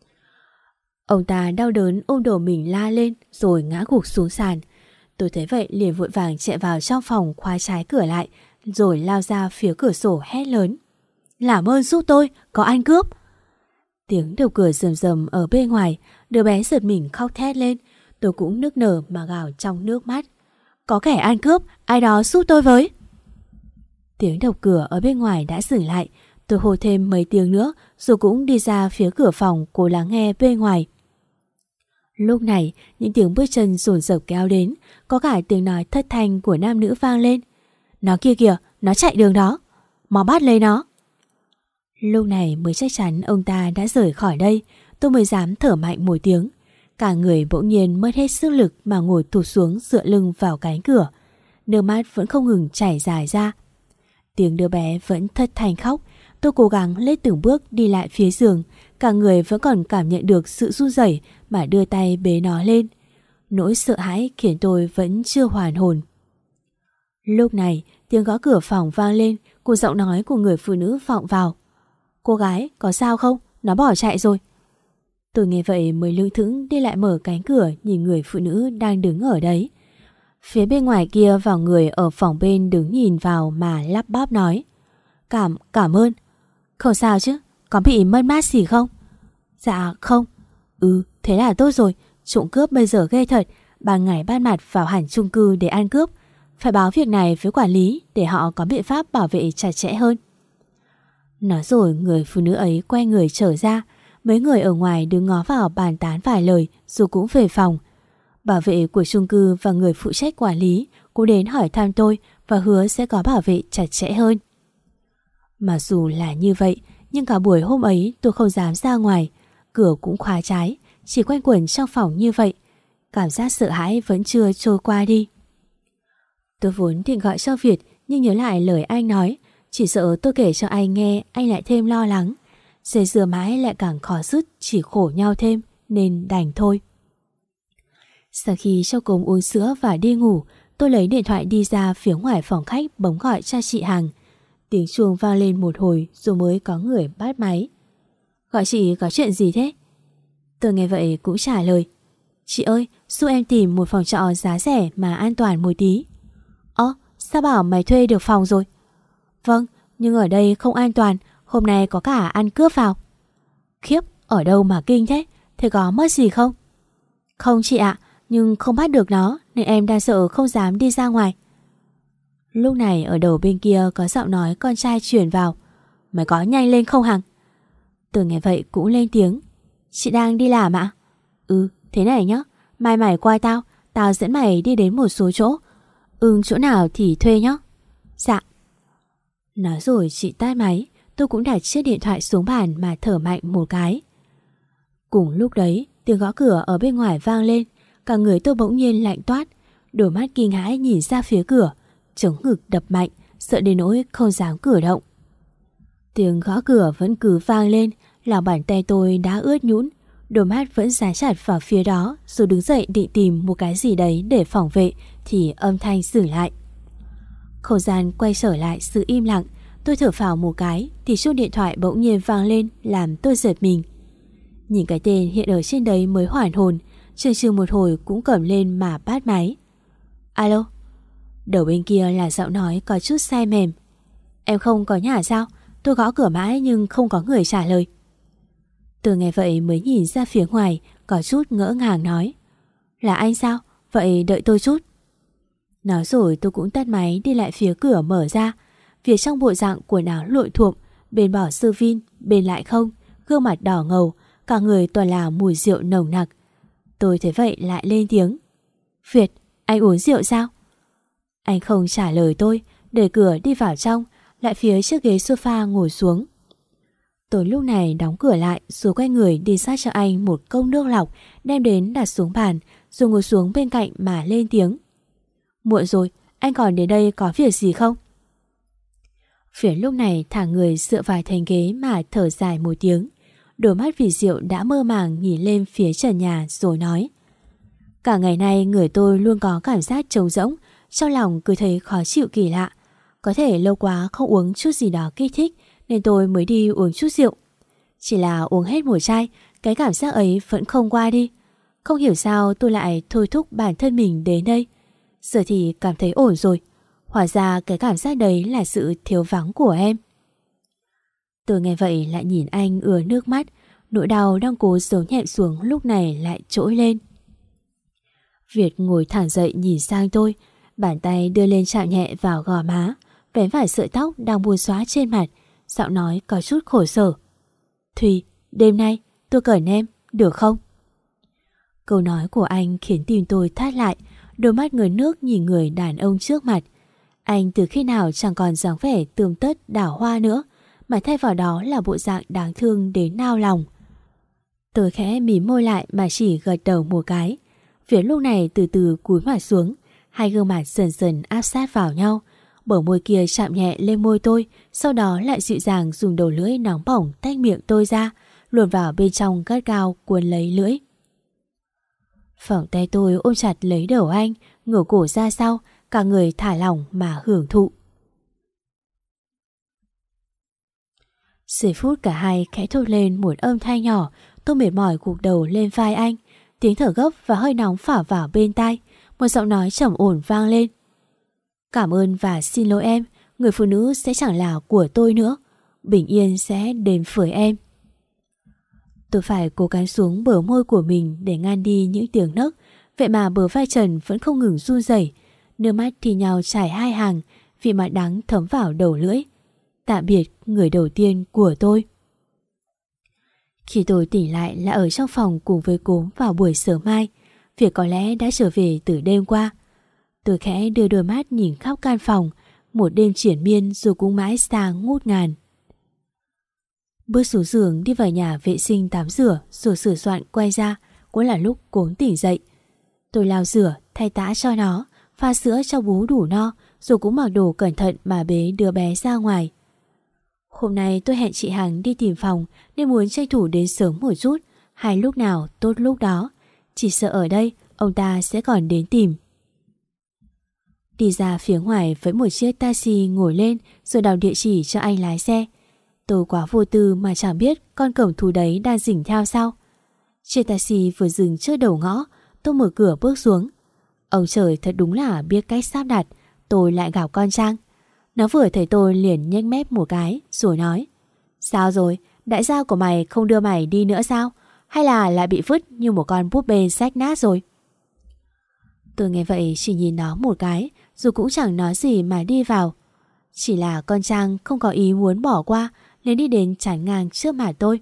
Ông ta đau đớn ôm đầu mình la lên rồi ngã gục xuống sàn. Tôi thấy vậy liền vội vàng chạy vào trong phòng khóa trái cửa lại, rồi lao ra phía cửa sổ hét lớn: Làm ơn giúp tôi, có ăn cướp. Tiếng đập cửa rầm rầm ở bên ngoài, đứa bé giật mình khóc thét lên. Tôi cũng nức nở mà gào trong nước mắt: có kẻ ăn cướp, ai đó giúp tôi với. Tiếng đập cửa ở bên ngoài đã dừng lại. Tôi hô thêm mấy tiếng nữa rồi cũng đi ra phía cửa phòng cố lắng nghe bên ngoài. Lúc này những tiếng bước chân dồn dập kéo đến, có cả tiếng nói thất thanh của nam nữ vang lên. Nó kia kìa, nó chạy đường đó, mau bắt lấy nó. Lúc này mới chắc chắn ông ta đã rời khỏi đây. Tôi mới dám thở mạnh một tiếng. Cả người bỗng nhiên mất hết sức lực mà ngồi thụt xuống dựa lưng vào cánh cửa. Nước mắt vẫn không ngừng chảy dài ra. Tiếng đứa bé vẫn thất thanh khóc. Tôi cố gắng lết từng bước đi lại phía giường. Cả người vẫn còn cảm nhận được sự run rẩy mà đưa tay bế nó lên. Nỗi sợ hãi khiến tôi vẫn chưa hoàn hồn. Lúc này tiếng gõ cửa phòng vang lên, cùng giọng nói của người phụ nữ vọng vào. Cô gái, có sao không? Nó bỏ chạy rồi. Tôi nghe vậy mới lững thững đi lại mở cánh cửa nhìn người phụ nữ đang đứng ở đấy. Phía bên ngoài kia vào người ở phòng bên đứng nhìn vào mà lắp bắp nói. Cảm ơn. Không sao chứ, có bị mất mát gì không? Dạ không. Thế là tốt rồi. Trộm cướp bây giờ ghê thật. Ban ngày ban mặt vào hẳn chung cư để ăn cướp. Phải báo việc này với quản lý để họ có biện pháp bảo vệ chặt chẽ hơn. Nói rồi người phụ nữ ấy quay người trở ra. Mấy người ở ngoài đứng ngó vào bàn tán vài lời rồi cũng về phòng. Bảo vệ của chung cư và người phụ trách quản lý cũng đến hỏi thăm tôi và hứa sẽ có bảo vệ chặt chẽ hơn. Mặc dù là như vậy, nhưng cả buổi hôm ấy tôi không dám ra ngoài. Cửa cũng khóa trái, chỉ quanh quẩn trong phòng như vậy. Cảm giác sợ hãi vẫn chưa trôi qua đi. Tôi vốn định gọi cho Việt, nhưng nhớ lại lời anh nói, chỉ sợ tôi kể cho anh nghe anh lại thêm lo lắng. Dây dưa mãi lại càng khó dứt, chỉ khổ nhau thêm, nên đành thôi. Sau khi cho cốm uống sữa và đi ngủ, tôi lấy điện thoại đi ra phía ngoài phòng khách bấm gọi cho chị Hằng. Tiếng chuông vang lên một hồi rồi mới có người bắt máy. Gọi chị có chuyện gì thế? Tôi nghe vậy cũng trả lời. Chị ơi, giúp em tìm một phòng trọ giá rẻ mà an toàn một tí. Sao bảo mày thuê được phòng rồi? Vâng, nhưng ở đây không an toàn, hôm nay có cả ăn cướp vào. Khiếp, ở đâu mà kinh thế? Thế có mất gì không? Không chị ạ, nhưng không bắt được nó nên em đang sợ không dám đi ra ngoài. Lúc này ở đầu bên kia có giọng nói con trai chuyển vào. Mày có nhanh lên không Hằng? Tôi nghe vậy cũng lên tiếng. Chị đang đi làm ạ? Thế này nhá, mai mày qua tao dẫn mày đi đến một số chỗ. Chỗ nào thì thuê nhá. Dạ. Nói rồi chị tắt máy. Tôi cũng đặt chiếc điện thoại xuống bàn mà thở mạnh một cái. Cùng lúc đấy tiếng gõ cửa ở bên ngoài vang lên. Cả người tôi bỗng nhiên lạnh toát. Đôi mắt kinh hãi nhìn ra phía cửa, chống ngực đập mạnh, sợ đến nỗi không dám cử động. Tiếng gõ cửa vẫn cứ vang lên. Lòng bàn tay tôi đã ướt nhũn, đôi mắt vẫn dán chặt vào phía đó. Rồi đứng dậy định tìm một cái gì đấy để phòng vệ thì âm thanh dừng lại. Không gian quay trở lại sự im lặng. Tôi thở phào một cái thì chuông điện thoại bỗng nhiên vang lên làm tôi giật mình. Nhìn cái tên hiện ở trên đấy mới hoàn hồn, chừng chừng một hồi cũng cầm lên mà bắt máy. Alo? Đầu bên kia là giọng nói có chút say mềm. Em không có nhà sao? Tôi gõ cửa mãi nhưng không có người trả lời. Tôi nghe vậy mới nhìn ra phía ngoài, có chút ngỡ ngàng nói. Là anh sao? Vậy đợi tôi chút. Nói rồi tôi cũng tắt máy đi lại phía cửa mở ra. Phía trong bộ dạng quần áo lụa thuộm, bên bỏ sơ vin, bên lại không, gương mặt đỏ ngầu, cả người toàn là mùi rượu nồng nặc. Tôi thấy vậy lại lên tiếng. Việt, anh uống rượu sao? Anh không trả lời tôi, đẩy cửa đi vào trong, lại phía chiếc ghế sofa ngồi xuống. Tôi lúc này đóng cửa lại rồi quay người đi sát cho anh một cốc nước lọc, đem đến đặt xuống bàn, rồi ngồi xuống bên cạnh mà lên tiếng. Muộn rồi, anh còn đến đây có việc gì không? Phía lúc này thả người dựa vào thành ghế mà thở dài một tiếng. Đôi mắt vì rượu đã mơ màng nhìn lên phía trần nhà rồi nói. Cả ngày nay người tôi luôn có cảm giác trống rỗng, trong lòng cứ thấy khó chịu kỳ lạ. Có thể lâu quá không uống chút gì đó kích thích nên tôi mới đi uống chút rượu. Chỉ là uống hết một chai, cái cảm giác ấy vẫn không qua đi. Không hiểu sao tôi lại thôi thúc bản thân mình đến đây. Giờ thì cảm thấy ổn rồi. Hóa ra cái cảm giác đấy là sự thiếu vắng của em. Tôi nghe vậy lại nhìn anh ứa nước mắt. Nỗi đau đang cố giấu nhẹm xuống lúc này lại trỗi lên. Việt ngồi thẳng dậy nhìn sang tôi. Bàn tay đưa lên chạm nhẹ vào gò má, vén vài sợi tóc đang buông xóa trên mặt, giọng nói có chút khổ sở. Thùy, đêm nay tôi cởi em, được không? Câu nói của anh khiến tim tôi thắt lại, đôi mắt ngấn nước nhìn người đàn ông trước mặt. Anh từ khi nào chẳng còn dáng vẻ tươm tất đào hoa nữa, mà thay vào đó là bộ dạng đáng thương đến nao lòng. Tôi khẽ mím môi lại mà chỉ gật đầu một cái. Phía lúc này từ từ cúi mặt xuống, hai gương mặt dần dần áp sát vào nhau. Bờ môi kia chạm nhẹ lên môi tôi, sau đó lại dịu dàng dùng đầu lưỡi nóng bỏng tách miệng tôi ra, luồn vào bên trong gắt gao cuốn lấy lưỡi. Vòng tay tôi ôm chặt lấy đầu anh, ngửa cổ ra sau, cả người thả lỏng mà hưởng thụ. 10 phút cả hai khẽ thốt lên một âm thanh nhỏ. Tôi mệt mỏi gục đầu lên vai anh. Tiếng thở gấp và hơi nóng phả vào bên tai. Một giọng nói trầm ổn vang lên. Cảm ơn và xin lỗi em. Người phụ nữ sẽ chẳng là của tôi nữa. Bình yên sẽ đến với em. Tôi phải cố gắng xuống bờ môi của mình để ngăn đi những tiếng nấc. Vậy mà bờ vai trần vẫn không ngừng run rẩy. Nước mắt thì nhau chảy hai hàng, vị mặn đắng thấm vào đầu lưỡi. Tạm biệt người đầu tiên của tôi. Khi tôi tỉnh lại là ở trong phòng cùng với Cốm vào buổi sớm mai. Việc có lẽ đã trở về từ đêm qua. Tôi khẽ đưa đôi mắt nhìn khắp căn phòng. Một đêm triển miên rồi cũng mãi xa ngút ngàn. Bước xuống giường đi vào nhà vệ sinh tắm rửa rồi sửa soạn quay ra cũng là lúc Cốm tỉnh dậy. Tôi lau rửa, thay tã cho nó, pha sữa cho bú đủ no, rồi cũng mặc đồ cẩn thận mà bế đứa bé ra ngoài. Hôm nay tôi hẹn chị Hằng đi tìm phòng nên muốn tranh thủ đến sớm một chút, hay lúc nào tốt lúc đó. Chỉ sợ ở đây ông ta sẽ còn đến tìm. Đi ra phía ngoài với một chiếc taxi ngồi lên rồi đọc địa chỉ cho anh lái xe. Tôi quá vô tư mà chẳng biết con cổng thú đấy đang rình theo sau. Chiếc taxi vừa dừng trước đầu ngõ, tôi mở cửa bước xuống. Ông trời thật đúng là biết cách sắp đặt. Tôi lại gặp con Trang. Nó vừa thấy tôi liền nhếch mép một cái rồi nói: Sao rồi, đại gia của mày không đưa mày đi nữa sao? Hay là lại bị vứt như một con búp bê rách nát rồi? Tôi nghe vậy chỉ nhìn nó một cái rồi cũng chẳng nói gì mà đi vào. Chỉ là con Trang không có ý muốn bỏ qua nên đi đến chắn ngang trước mặt tôi.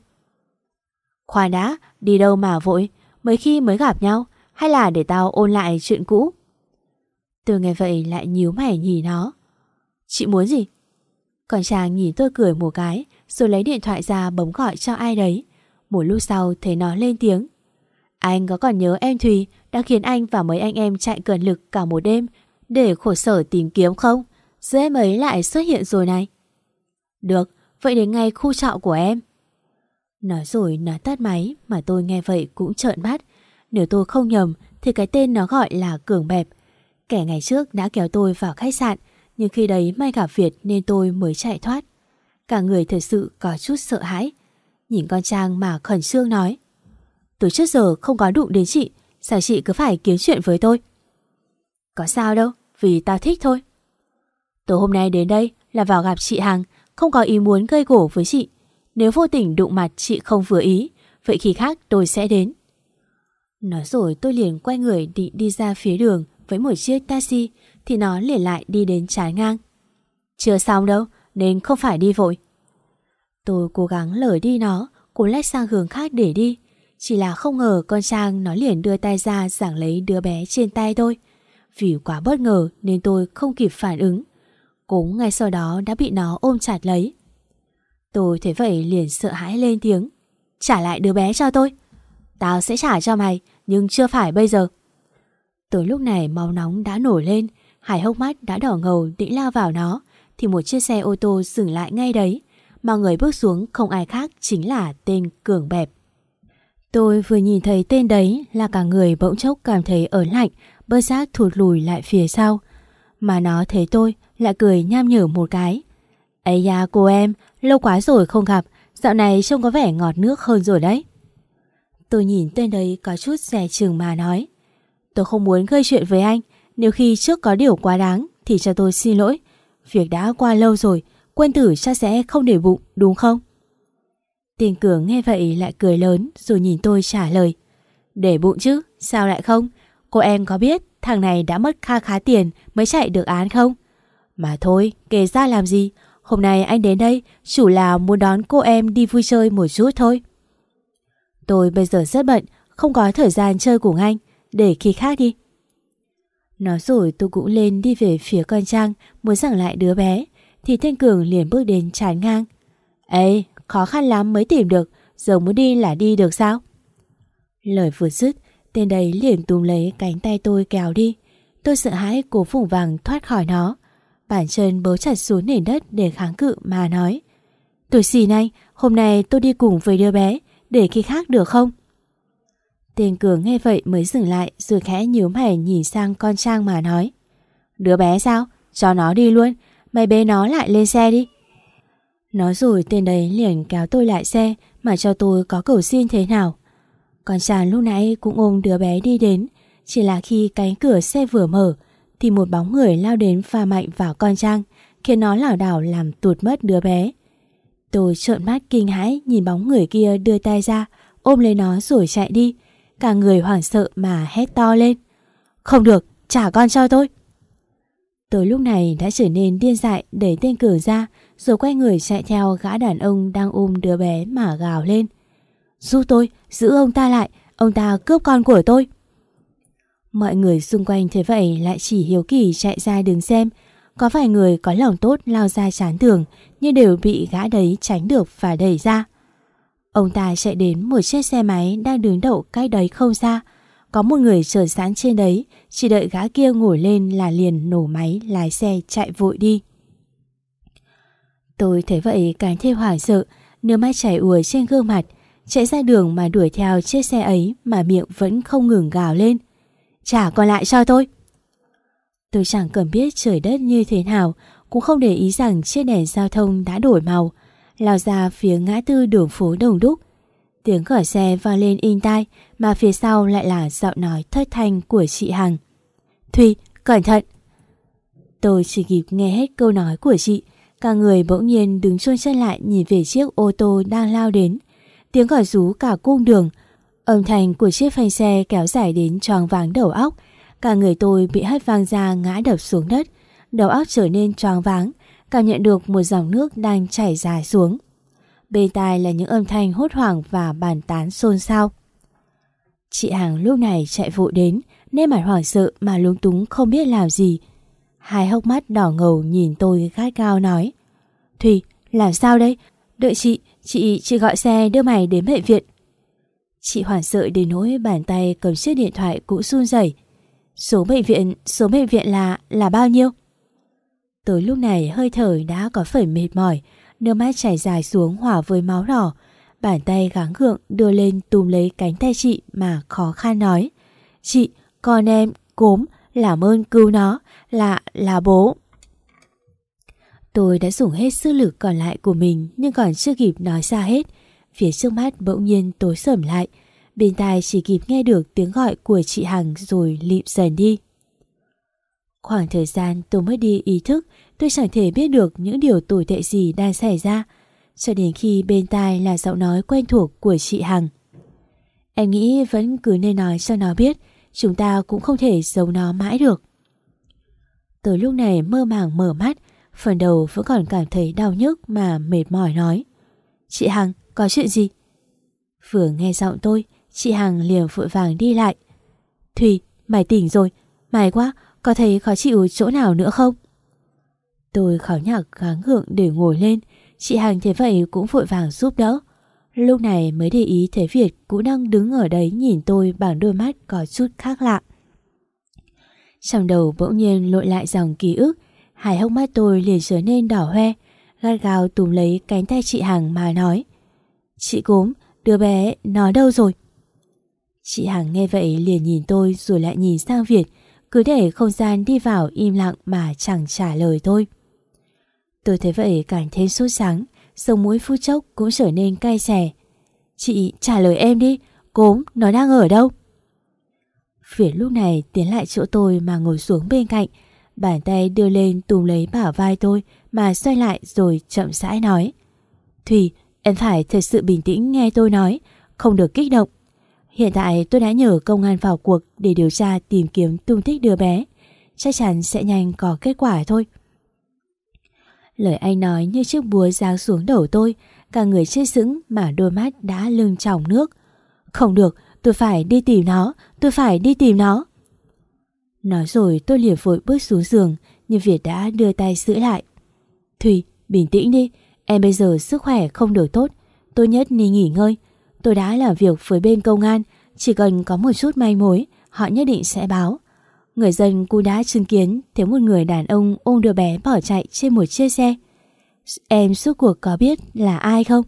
Khoan đã, đi đâu mà vội? Mấy khi mới gặp nhau, hay là để tao ôn lại chuyện cũ? Tôi nghe vậy lại nhíu mày nhìn nó. Chị muốn gì? Còn Trang nhìn tôi cười một cái rồi lấy điện thoại ra bấm gọi cho ai đấy. Một lúc sau thấy nó lên tiếng. Anh có còn nhớ em Thùy đã khiến anh và mấy anh em chạy cẩn lực cả một đêm để khổ sở tìm kiếm không? Giờ em ấy lại xuất hiện rồi này. Được, vậy đến ngay khu trọ của em. Nói rồi nó tắt máy mà tôi nghe vậy cũng trợn mắt. Nếu tôi không nhầm thì cái tên nó gọi là Cường Bẹp. Kẻ ngày trước đã kéo tôi vào khách sạn, nhưng khi đấy may gặp Việt nên tôi mới chạy thoát. Cả người thật sự có chút sợ hãi. Nhìn con Trang mà khẩn trương nói: Tôi trước giờ không có đụng đến chị, sao chị cứ phải kiếm chuyện với tôi? Có sao đâu, vì tao thích thôi. Tối hôm nay đến đây là vào gặp chị Hằng, không có ý muốn gây gổ với chị. Nếu vô tình đụng mặt chị không vừa ý, vậy khi khác tôi sẽ đến. Nói rồi tôi liền quay người định đi ra phía đường với một chiếc taxi thì nó liền lại đi đến trái ngang. Chưa xong đâu nên không phải đi vội. Tôi cố gắng lờ đi nó, cố lách sang hướng khác để đi. Chỉ là không ngờ con Trang nó liền đưa tay ra giằng lấy đứa bé trên tay tôi. Vì quá bất ngờ nên tôi không kịp phản ứng. Cũng ngay sau đó đã bị nó ôm chặt lấy. Tôi thấy vậy liền sợ hãi lên tiếng: Trả lại đứa bé cho tôi. Tao sẽ trả cho mày, nhưng chưa phải bây giờ. Từ lúc này máu nóng đã nổi lên, hai hốc mắt đã đỏ ngầu định lao vào nó, thì một chiếc xe ô tô dừng lại ngay đấy, mà người bước xuống không ai khác chính là tên Cường Bẹp. Tôi vừa nhìn thấy tên đấy là cả người bỗng chốc cảm thấy ớn lạnh, bất giác thụt lùi lại phía sau. Mà nó thấy tôi lại cười nham nhở một cái. Ây da cô em, lâu quá rồi không gặp, dạo này trông có vẻ ngọt nước hơn rồi đấy. Tôi nhìn tên đấy có chút dè chừng mà nói: Tôi không muốn gây chuyện với anh, nếu khi trước có điều quá đáng thì cho tôi xin lỗi. Việc đã qua lâu rồi, quân tử chắc sẽ không để bụng, đúng không? Tên Cường nghe vậy lại cười lớn rồi nhìn tôi trả lời: Để bụng chứ, sao lại không? Cô em có biết thằng này đã mất kha khá tiền mới chạy được án không? Mà thôi, kể ra làm gì? Hôm nay anh đến đây chủ là muốn đón cô em đi vui chơi một chút thôi. Tôi bây giờ rất bận, không có thời gian chơi cùng anh, để khi khác đi. Nói rồi tôi cũng lên đi về phía con Trang, muốn giằng lại đứa bé, thì tên Cường liền bước đến chán ngang. Ê, khó khăn lắm mới tìm được, giờ muốn đi là đi được sao? Lời vừa dứt, tên đấy liền túm lấy cánh tay tôi kéo đi. Tôi sợ hãi cố vùng vằng thoát khỏi nó. Bàn chân bấu chặt xuống nền đất để kháng cự mà nói. Tôi xin anh, hôm nay tôi đi cùng với đứa bé, để khi khác được không? Tên Cường nghe vậy mới dừng lại rồi khẽ nhíu mày nhìn sang con Trang mà nói. Đứa bé sao? Cho nó đi luôn, mày bế nó lại lên xe đi. Nói rồi tên đấy liền kéo tôi lại xe mà cho tôi có cầu xin thế nào. Con Trang lúc nãy cũng ôm đứa bé đi đến, chỉ là khi cánh cửa xe vừa mở thì một bóng người lao đến pha mạnh vào con Trang, khiến nó lảo đảo làm tụt mất đứa bé. Tôi trợn mắt kinh hãi nhìn bóng người kia đưa tay ra ôm lấy nó rồi chạy đi. Cả người hoảng sợ mà hét to lên. Không được, trả con cho tôi. Tôi lúc này đã trở nên điên dại, đẩy tên Cường ra rồi quay người chạy theo gã đàn ông đang ôm đứa bé mà gào lên. Giúp tôi, giữ ông ta lại, ông ta cướp con của tôi. Mọi người xung quanh thế vậy lại chỉ hiếu kỳ chạy ra đứng xem. Có vài người có lòng tốt lao ra chán tường, nhưng đều bị gã đấy tránh được và đẩy ra. Ông ta chạy đến một chiếc xe máy đang đứng đậu cách đấy không xa. Có một người chờ sẵn trên đấy, chỉ đợi gã kia ngồi lên là liền nổ máy lái xe chạy vội đi. Tôi thấy vậy càng thêm hoảng sợ, nước mắt chảy ùa trên gương mặt, chạy ra đường mà đuổi theo chiếc xe ấy mà miệng vẫn không ngừng gào lên. Trả còn lại cho tôi. Tôi chẳng cần biết trời đất như thế nào, cũng không để ý rằng chiếc đèn giao thông đã đổi màu, lao ra phía ngã tư đường phố đông đúc. Tiếng còi xe vang lên inh tai, mà phía sau lại là giọng nói thất thanh của chị Hằng. Thùy, cẩn thận! Tôi chỉ kịp nghe hết câu nói của chị, cả người bỗng nhiên đứng chôn chân lại nhìn về chiếc ô tô đang lao đến. Tiếng còi rú cả cung đường, âm thanh của chiếc phanh xe kéo dài đến choáng váng đầu óc. Cả người tôi bị hất văng ra ngã đập xuống đất, đầu óc trở nên choáng váng, cảm nhận được một dòng nước đang chảy dài xuống. Bên tai là những âm thanh hốt hoảng và bàn tán xôn xao. Chị Hằng lúc này chạy vội đến, nên mặt hoảng sợ mà lúng túng không biết làm gì. Hai hốc mắt đỏ ngầu nhìn tôi gắt gao nói. Thùy, làm sao đây? Đợi chị gọi xe đưa mày đến bệnh viện. Chị hoảng sợ đến nỗi bàn tay cầm chiếc điện thoại cũng run rẩy. Số bệnh viện là bao nhiêu? Tới lúc này hơi thở đã có phần mệt mỏi, nước mắt chảy dài xuống hòa với máu đỏ. Bàn tay gắng gượng đưa lên túm lấy cánh tay chị mà khó khăn nói. Chị, con em, Cốm, làm ơn cứu nó, là bố. Tôi đã dùng hết sức lực còn lại của mình, nhưng còn chưa kịp nói ra hết, phía trước mắt bỗng nhiên tối sầm lại. Bên tai chỉ kịp nghe được tiếng gọi của chị Hằng rồi lịm dần đi. Khoảng thời gian tôi mất đi ý thức, tôi chẳng thể biết được những điều tồi tệ gì đang xảy ra, cho đến khi bên tai là giọng nói quen thuộc của chị Hằng. Em nghĩ vẫn cứ nên nói cho nó biết, chúng ta cũng không thể giấu nó mãi được. Tới lúc này mơ màng mở mắt, phần đầu vẫn còn cảm thấy đau nhức mà mệt mỏi nói. Chị Hằng, có chuyện gì? Vừa nghe giọng tôi, chị Hằng liền vội vàng đi lại. Thùy, mày tỉnh rồi, may quá, có thấy khó chịu chỗ nào nữa không? Tôi khó nhọc gắng gượng để ngồi lên, chị Hằng thế vậy cũng vội vàng giúp đỡ. Lúc này mới để ý thấy Việt cũng đang đứng ở đấy nhìn tôi bằng đôi mắt có chút khác lạ. Trong đầu bỗng nhiên lội lại dòng ký ức, hai hốc mắt tôi liền trở nên đỏ hoe, gắt gao túm lấy cánh tay chị Hằng mà nói. Chị Cốm, đứa bé nó đâu rồi? Chị Hằng nghe vậy liền nhìn tôi rồi lại nhìn sang Việt, cứ để không gian đi vào im lặng mà chẳng trả lời tôi. Tôi thấy vậy càng thêm sốt sắng, sống mũi phút chốc cũng trở nên cay xè. Chị trả lời em đi, Cốm nó đang ở đâu? Việt lúc này tiến lại chỗ tôi mà ngồi xuống bên cạnh, bàn tay đưa lên túm lấy bả vai tôi mà xoay lại rồi chậm rãi nói. Thùy, em phải thật sự bình tĩnh nghe tôi nói, không được kích động. Hiện tại tôi đã nhờ công an vào cuộc để điều tra tìm kiếm tung tích đứa bé. Chắc chắn sẽ nhanh có kết quả thôi. Lời anh nói như chiếc búa giáng xuống đầu tôi, cả người chết sững mà đôi mắt đã lưng tròng nước. Không được, tôi phải đi tìm nó, tôi phải đi tìm nó. Nói rồi tôi liền vội bước xuống giường, nhưng Việt đã đưa tay giữ lại. Thùy, bình tĩnh đi, em bây giờ sức khỏe không được tốt, tốt nhất nên nghỉ ngơi. Tôi đã làm việc với bên công an, chỉ cần có một chút manh mối, họ nhất định sẽ báo. Người dân cũng đã chứng kiến thấy một người đàn ông ôm đứa bé bỏ chạy trên một chiếc xe. Em suốt cuộc có biết là ai không?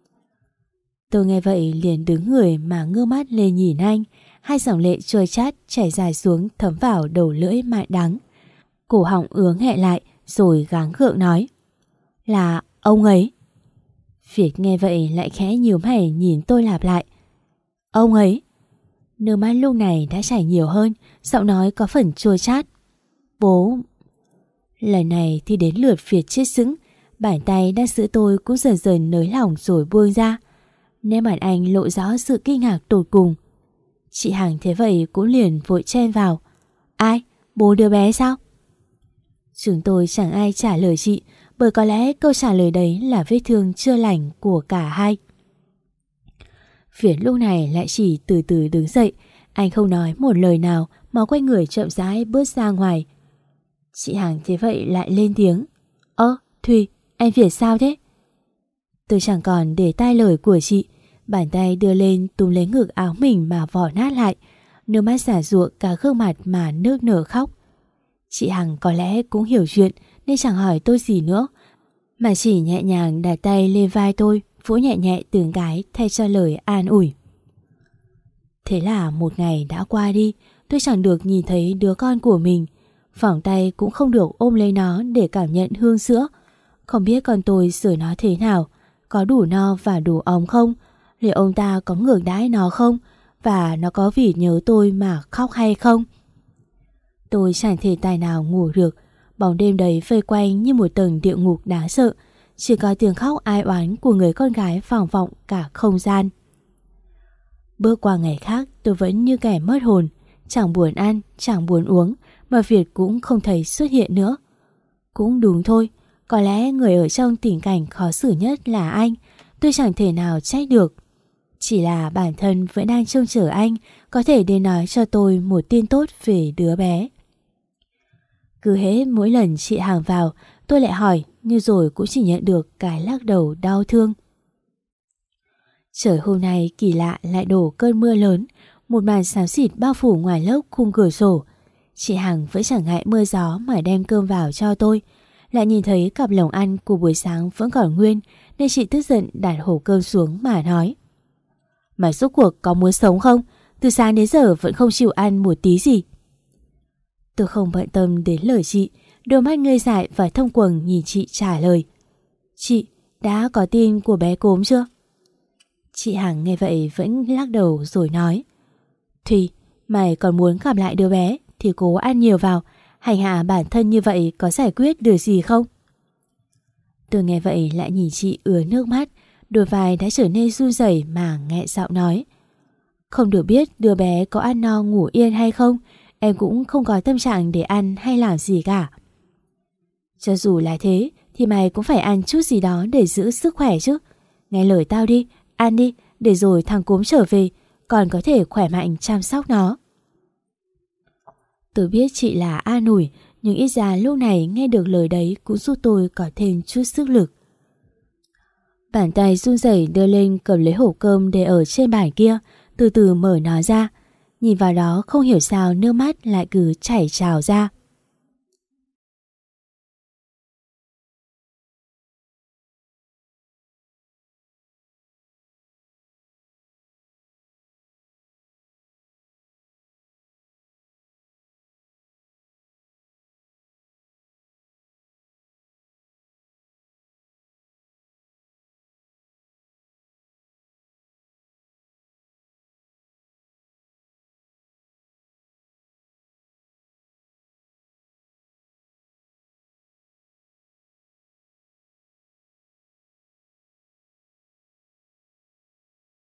Tôi nghe vậy liền đứng người mà ngước mắt lên nhìn anh. Hai dòng lệ trôi chát chảy dài xuống thấm vào đầu lưỡi mặn đắng. Cổ họng ứa nghẹn lại rồi gắng gượng nói. Là ông ấy. Việt nghe vậy lại khẽ nhíu mày nhìn tôi lặp lại. Ông ấy. Nước mắt lúc này đã chảy nhiều hơn, giọng nói có phần chua chát. Bố. Lần này thì đến lượt Việt chết sững, bàn tay đang giữ tôi cũng dần dần nới lỏng rồi buông ra. Nét mặt anh lộ rõ sự kinh ngạc tột cùng. Chị Hằng thế vậy cũng liền vội chen vào. Ai? Bố đứa bé sao? Chúng tôi chẳng ai trả lời chị, bởi có lẽ câu trả lời đấy là vết thương chưa lành của cả hai. Việt lúc này lại chỉ từ từ đứng dậy. Anh không nói một lời nào mà quay người chậm rãi bước ra ngoài. Chị Hằng thế vậy lại lên tiếng. Thùy, anh Việt sao thế? Tôi chẳng còn để tai lời của chị. Bàn tay đưa lên túm lấy ngực áo mình mà vò nát lại. Nước mắt xả ruộng cả gương mặt mà nước nở khóc. Chị Hằng có lẽ cũng hiểu chuyện nên chẳng hỏi tôi gì nữa, mà chỉ nhẹ nhàng đặt tay lên vai tôi, vỗ nhẹ nhẹ từng cái thay cho lời an ủi. Thế là một ngày đã qua đi. Tôi chẳng được nhìn thấy đứa con của mình, vòng tay cũng không được ôm lấy nó để cảm nhận hương sữa. Không biết con tôi sửa nó thế nào, có đủ no và đủ ấm không, liệu ông ta có ngược đãi nó không, và nó có vì nhớ tôi mà khóc hay không. Tôi chẳng thể tài nào ngủ được. Bóng đêm đấy vây quanh như một tầng địa ngục đáng sợ. Chỉ có tiếng khóc ai oán của người con gái vang vọng cả không gian. Bước qua ngày khác tôi vẫn như kẻ mất hồn. Chẳng buồn ăn, chẳng buồn uống, mà Việt cũng không thấy xuất hiện nữa. Cũng đúng thôi, có lẽ người ở trong tình cảnh khó xử nhất là anh. Tôi chẳng thể nào trách được. Chỉ là bản thân vẫn đang trông chờ anh có thể đến nói cho tôi một tin tốt về đứa bé. Cứ hễ mỗi lần chị Hằng vào, tôi lại hỏi, nhưng rồi cũng chỉ nhận được cái lắc đầu đau thương. Trời hôm nay kỳ lạ lại đổ cơn mưa lớn, một màn xám xịt bao phủ ngoài lốc khung cửa sổ. Chị Hằng vẫn chẳng ngại mưa gió mà đem cơm vào cho tôi. Lại nhìn thấy cặp lồng ăn của buổi sáng vẫn còn nguyên, nên chị tức giận đặt hộp cơm xuống mà nói. Mày rốt cuộc có muốn sống không? Từ sáng đến giờ vẫn không chịu ăn một tí gì. Tôi không bận tâm đến lời chị, đôi mắt ngây dại và thông quầng nhìn chị trả lời. Chị, đã có tin của bé Cốm chưa? Chị Hằng nghe vậy vẫn lắc đầu rồi nói. Thùy, mày còn muốn gặp lại đứa bé thì cố ăn nhiều vào, hành hạ bản thân như vậy có giải quyết được gì không? Tôi nghe vậy lại nhìn chị ứa nước mắt, đôi vai đã trở nên run rẩy mà nghẹn giọng nói. Không được biết đứa bé có ăn no ngủ yên hay không, em cũng không có tâm trạng để ăn hay làm gì cả. Cho dù là thế thì mày cũng phải ăn chút gì đó để giữ sức khỏe chứ. Nghe lời tao đi, ăn đi, để rồi thằng Cốm trở về còn có thể khỏe mạnh chăm sóc nó. Tôi biết chị là an ủi, nhưng ít ra lúc này nghe được lời đấy cũng giúp tôi có thêm chút sức lực. Bàn tay run rẩy đưa lên cầm lấy hộp cơm để ở trên bàn kia, từ từ mở nó ra. Nhìn vào đó không hiểu sao nước mắt lại cứ chảy trào ra.